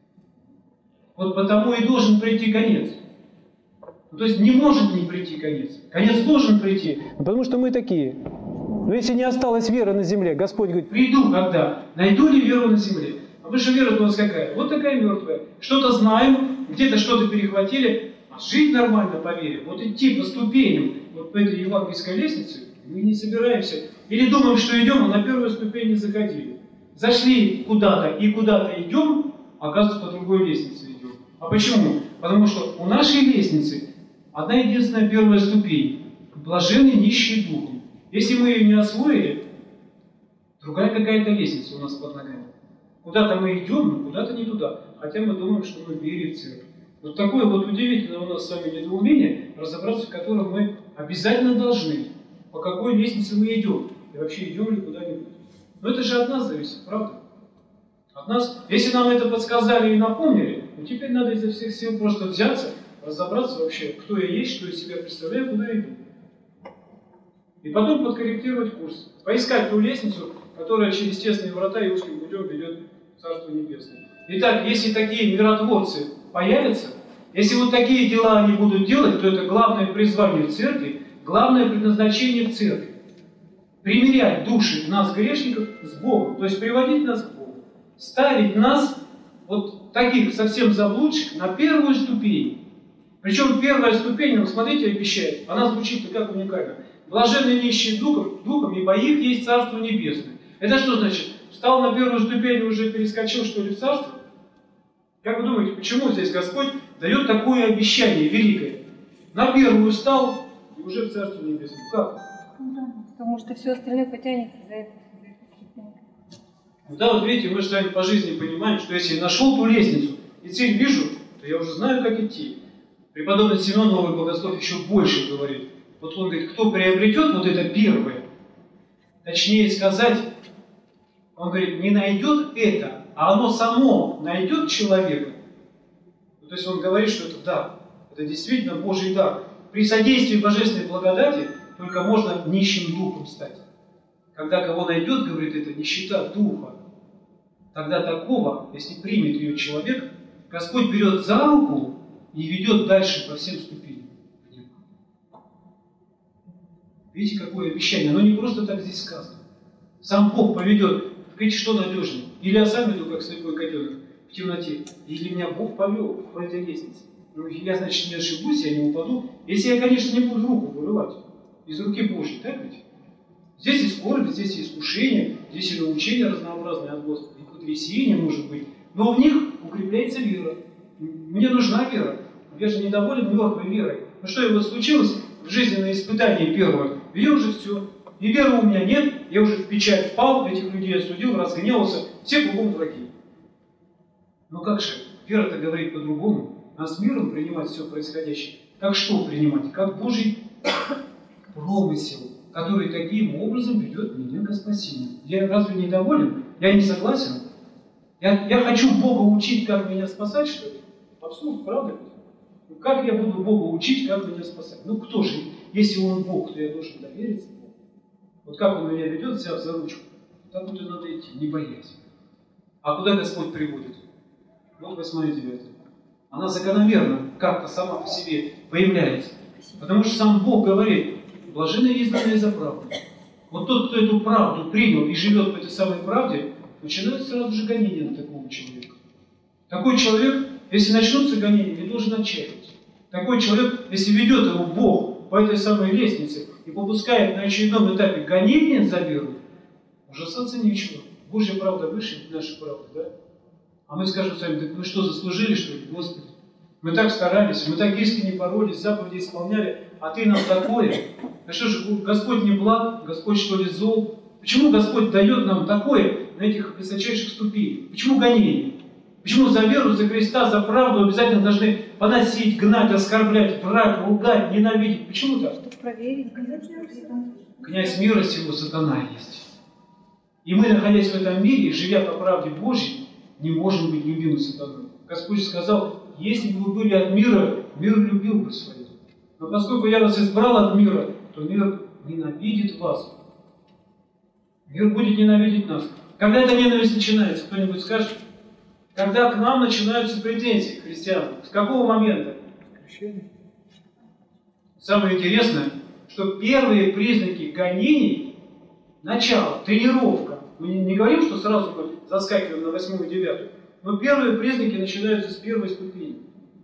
Вот потому и должен прийти конец. Ну, то есть не может не прийти конец. Конец должен прийти. Потому что мы такие. Но если не осталось веры на земле, Господь говорит, приду когда, найду ли веру на земле? А вы же вера у нас какая? Вот такая мертвая. Что-то знаем, где-то что-то перехватили, а жить нормально по вере, вот идти по ступеням, вот по этой евангельской лестнице, мы не собираемся. Или думаем, что идем, а на первую ступень не заходили. Зашли куда-то и куда-то идем, а оказывается, по другой лестнице идем. А почему? Потому что у нашей лестницы одна единственная первая ступень. Блаженный нищий духом. Если мы ее не освоили, другая какая-то лестница у нас под ногами. Куда-то мы идем, но куда-то не туда. Хотя мы думаем, что мы верим в церковь. Вот такое вот удивительное у нас с вами недоумение, разобраться в котором мы обязательно должны. По какой лестнице мы идем. И вообще идем ли куда-нибудь. Но это же от нас зависит, правда? От нас. Если нам это подсказали и напомнили, ну теперь надо изо всех сил просто взяться, разобраться вообще, кто я есть, что из себя представляю, куда я иду. И потом подкорректировать курс. Поискать ту лестницу, которая через тесные врата и узким путем ведет в Царство Небесное. Итак, если такие миротворцы появятся, если вот такие дела они будут делать, то это главное призвание в церкви, главное предназначение в церкви. Примирять души нас, грешников, с Богом. То есть приводить нас к Богу. Ставить нас, вот таких совсем заблудших, на первую ступень. Причем первая ступень, ну, смотрите, обещает, она звучит как уникально. Блаженные нищие духом, духом, ибо их есть Царство Небесное. Это что значит? Встал на первую ступень и уже перескочил, что ли, в Царство? Как вы думаете, почему здесь Господь дает такое обещание великое? На первую встал и уже в Царство Небесное. Как? Потому что все остальное потянется за это. Да, вот видите, мы же с вами по жизни понимаем, что если я нашел ту лестницу и цель вижу, то я уже знаю, как идти. Преподобный Симеон Новый Богослов еще больше говорит. Вот он говорит, кто приобретет вот это первое, точнее сказать, он говорит, не найдет это, а оно само найдет человека. То есть он говорит, что это дар, это действительно Божий дар. При содействии Божественной благодати только можно нищим духом стать. Когда кого найдет, говорит, это нищета духа. Тогда такого, если примет ее человек, Господь берет за руку и ведет дальше по всем ступеням. Видите, какое обещание? Оно не просто так здесь сказано. Сам Бог поведет. Видите, что надежнее? Или я сам иду, как слепой котенок, в темноте, или меня Бог повел по этой лестнице. Ну, я, значит, не ошибусь, я не упаду. Если я, конечно, не буду руку вырывать из руки Божьей, так ведь? Здесь и скорбь, здесь и искушение, здесь и научение разнообразное от Господа, и потрясение, может быть. Но в них укрепляется вера. Мне нужна вера. Я же недоволен мертвой верой. Ну что, и вот случилось в жизненное испытание первое, и уже все. И веры у меня нет, я уже в печаль впал, этих людей осудил, разгневался, все кругом враги. Но как же, вера-то говорит по-другому. Надо с миром принимать все происходящее. Как что принимать? Как Божий промысел, который таким образом ведет меня к спасению. Я разве недоволен? Я не согласен? Я, я хочу Бога учить, как меня спасать, что ли? Абсурд, правда? Ну, как я буду Бога учить, как меня спасать? Ну кто же, если Он Бог, то я должен довериться Богу. Вот как Он меня ведет, взяв за ручку, так вот и надо идти, не боясь. А куда Господь приводит? Вот восьмая девятая. Она закономерно как-то сама по себе появляется. Потому что сам Бог говорит, блаженные изгнанные за правду. Вот тот, кто эту правду принял и живет в этой самой правде, начинает сразу же гонение на такого человека. Такой человек, если начнутся гонения, не должен отчаиваться. Такой человек, если ведет его Бог по этой самой лестнице и попускает на очередном этапе гонения за веру, ужасаться нечего. Божья правда выше нашей правды, да? А мы скажем с вами, так мы что, заслужили, что ли, Господи? Мы так старались, мы так искренне боролись, заповеди исполняли, а Ты нам такое? А что же, Господь не благ, Господь что ли зол? Почему Господь дает нам такое на этих высочайших ступенях? Почему гонение? Почему за веру, за Христа, за правду обязательно должны поносить, гнать, оскорблять, врать, ругать, ненавидеть? Почему так? Чтобы проверить, конечно. Князь мира сего сатана есть. И мы, находясь в этом мире, живя по правде Божьей, не можем быть любимы сатаной. Господь сказал, если бы вы были от мира, мир любил бы свое. Но поскольку я вас избрал от мира, то мир ненавидит вас. Мир будет ненавидеть нас. Когда эта ненависть начинается, кто-нибудь скажет? Когда к нам начинаются претензии к христианам. С какого момента? Крещение. Самое интересное, что первые признаки гонений – начало, тренировка. Мы не, не говорим, что сразу мы заскакиваем на восьмую, девятую. Но первые признаки начинаются с первой ступени.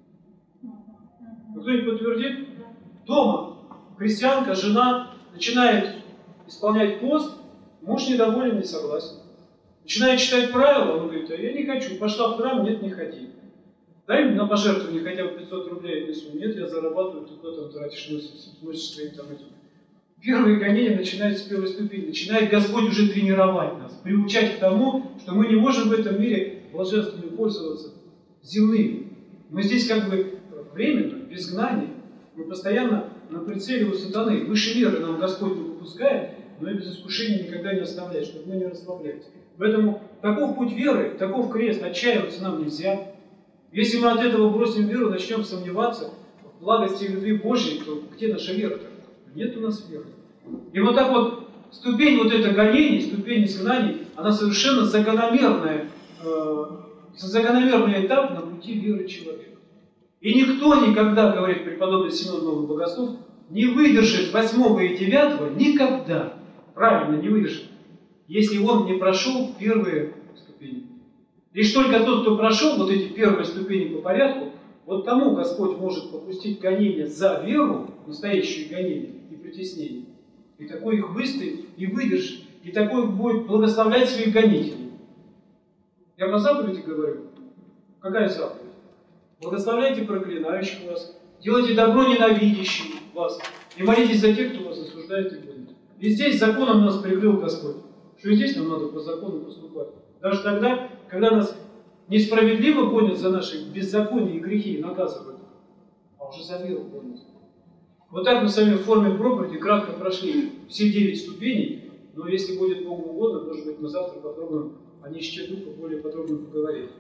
Кто-нибудь подтвердит? Дома христианка, жена начинает исполнять пост, муж недоволен, не согласен. Начинает читать правила, он говорит, а я не хочу, пошла в храм, нет, не ходи. Дай мне на пожертвование хотя бы пятьсот рублей отнесу, нет, я зарабатываю, ты куда там тратишь, носишь своим там этим. Первые гонения начинаются с первой ступени. Начинает Господь уже тренировать нас, приучать к тому, что мы не можем в этом мире блаженствами пользоваться земными. Мы здесь как бы временно, в изгнании. Мы постоянно на прицеле у сатаны. Выше меры нам Господь не выпускает, но и без искушения никогда не оставляет, чтобы мы не расслаблялись. Поэтому таков путь веры, таков крест, отчаиваться нам нельзя. Если мы от этого бросим веру, начнем сомневаться в благости и любви Божьей, то где наша вера-то? Нет у нас веры. И вот так вот ступень вот этой гонений, ступень изгнаний, она совершенно закономерная, э, закономерный этап на пути веры человека. И никто никогда, говорит преподобный Симеон Новый Богослов, не выдержит восьмого и девятого никогда. Правильно, не выдержит. Если он не прошел первые ступени. Лишь только тот, кто прошел вот эти первые ступени по порядку, вот тому Господь может попустить гонение за веру, настоящие гонения и притеснения. И такой их выстоит и выдержит. И такой будет благословлять своих гонителей. Я по заповеди говорю. Какая заповедь? Благословляйте проклинающих вас, делайте добро ненавидящим вас, и молитесь за тех, кто вас осуждает и гонит. И здесь законом нас прикрыл Господь, что и здесь нам надо по закону поступать. Даже тогда, когда нас несправедливо гонят за наши беззакония и грехи и наказывают, а уже за веру гонят. Вот так мы с вами в форме проповеди кратко прошли все девять ступеней, но если будет Богу угодно, может быть, мы завтра попробуем о нищете духа более подробно поговорить.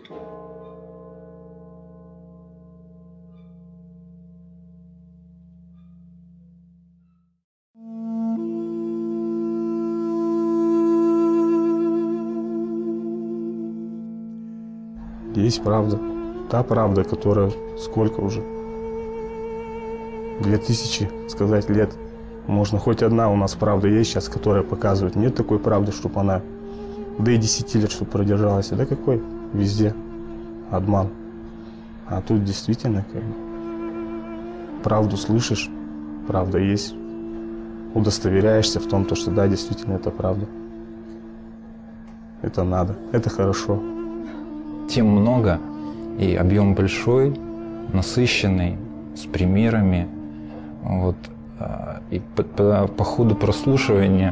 Есть правда. Та правда, которая сколько уже? Две тысячи, сказать, лет. Можно хоть одна у нас правда есть сейчас, которая показывает. Нет такой правды, чтобы она до и десяти лет, чтобы продержалась. Да какой? Везде обман. А тут действительно как бы правду слышишь, правда есть. Удостоверяешься в том, то, что да, действительно это правда. Это надо, это хорошо. Тем много, и объем большой, насыщенный, с примерами. Вот. И по, по, по ходу прослушивания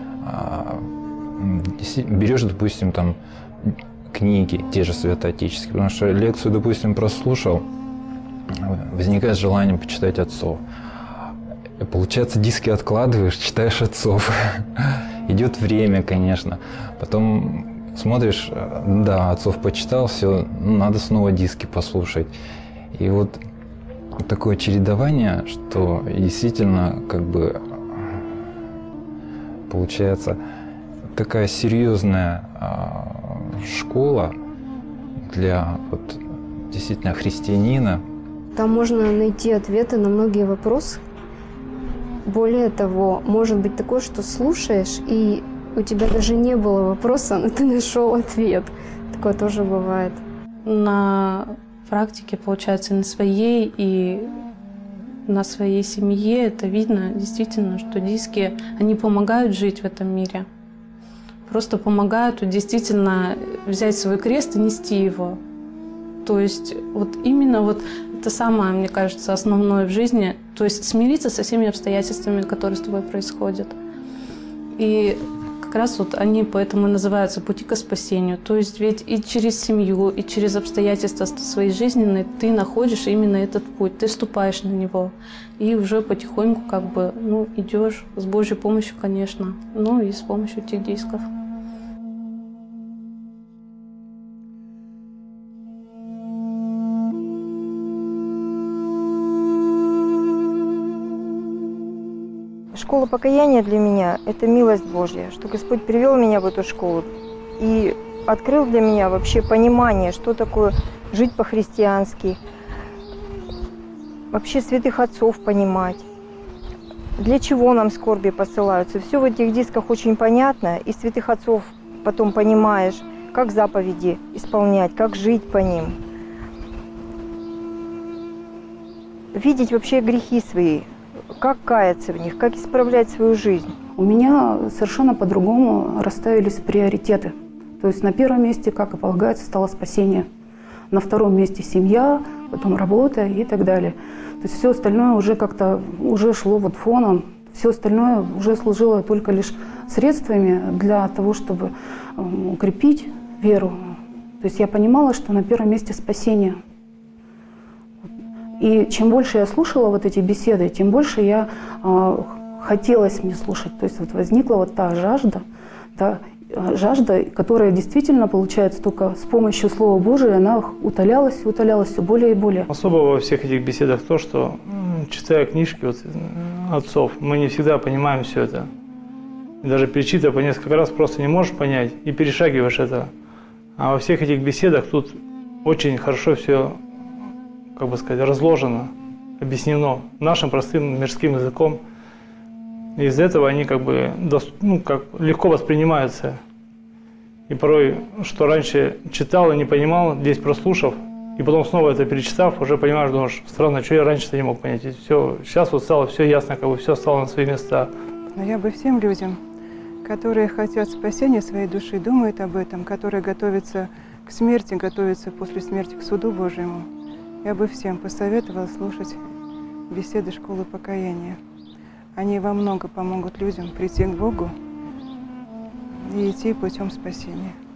берешь, допустим, там книги, те же святоотеческие, потому что лекцию, допустим, прослушал, возникает желание почитать отцов. И получается, диски откладываешь, читаешь отцов. Идет время, конечно. Потом смотришь, да, отцов почитал, все, ну, надо снова диски послушать. И вот такое чередование, что действительно, как бы, получается, такая серьезная а, школа для вот, действительно христианина. Там можно найти ответы на многие вопросы. Более того, может быть такое, что слушаешь, и у тебя даже не было вопроса, но ты нашел ответ. Такое тоже бывает. На практике, получается, на своей и на своей семье. Это видно действительно, что диски, они помогают жить в этом мире. Просто помогают вот, действительно взять свой крест и нести его. То есть вот именно вот это самое, мне кажется, основное в жизни. То есть смириться со всеми обстоятельствами, которые с тобой происходят. И как раз вот они поэтому и называются «Пути к спасению». То есть ведь и через семью, и через обстоятельства своей жизненной ты находишь именно этот путь, ты ступаешь на него. И уже потихоньку как бы ну, идешь с Божьей помощью, конечно, ну и с помощью этих дисков. Школа покаяния для меня – это милость Божья, что Господь привел меня в эту школу и открыл для меня вообще понимание, что такое жить по-христиански, вообще святых отцов понимать, для чего нам скорби посылаются. Все в этих дисках очень понятно, и святых отцов потом понимаешь, как заповеди исполнять, как жить по ним. Видеть вообще грехи свои, как каяться в них, как исправлять свою жизнь. У меня совершенно по-другому расставились приоритеты. То есть на первом месте, как и полагается, стало спасение. На втором месте семья, потом работа и так далее. То есть все остальное уже как-то уже шло вот фоном. Все остальное уже служило только лишь средствами для того, чтобы укрепить веру. То есть я понимала, что на первом месте спасение. И чем больше я слушала вот эти беседы, тем больше я э, хотелось мне слушать. То есть вот возникла вот та жажда, та жажда, которая действительно получается только с помощью Слова Божия, она утолялась и утолялась все более и более. Особо во всех этих беседах то, что, читая книжки вот, отцов, мы не всегда понимаем все это. И даже перечитывая по несколько раз, просто не можешь понять и перешагиваешь это. А во всех этих беседах тут очень хорошо все, как бы сказать, разложено, объяснено нашим простым мирским языком. И из-за этого они как бы ну, как легко воспринимаются. И порой, что раньше читал и не понимал, здесь прослушав, и потом снова это перечитав, уже понимаешь, думаешь, странно, что я раньше-то не мог понять. И все, сейчас вот стало все ясно, как бы все стало на свои места. Но я бы всем людям, которые хотят спасения своей души, думают об этом, которые готовятся к смерти, готовятся после смерти к суду Божьему, я бы всем посоветовала слушать беседы школы покаяния. Они во много помогут людям прийти к Богу и идти путем спасения.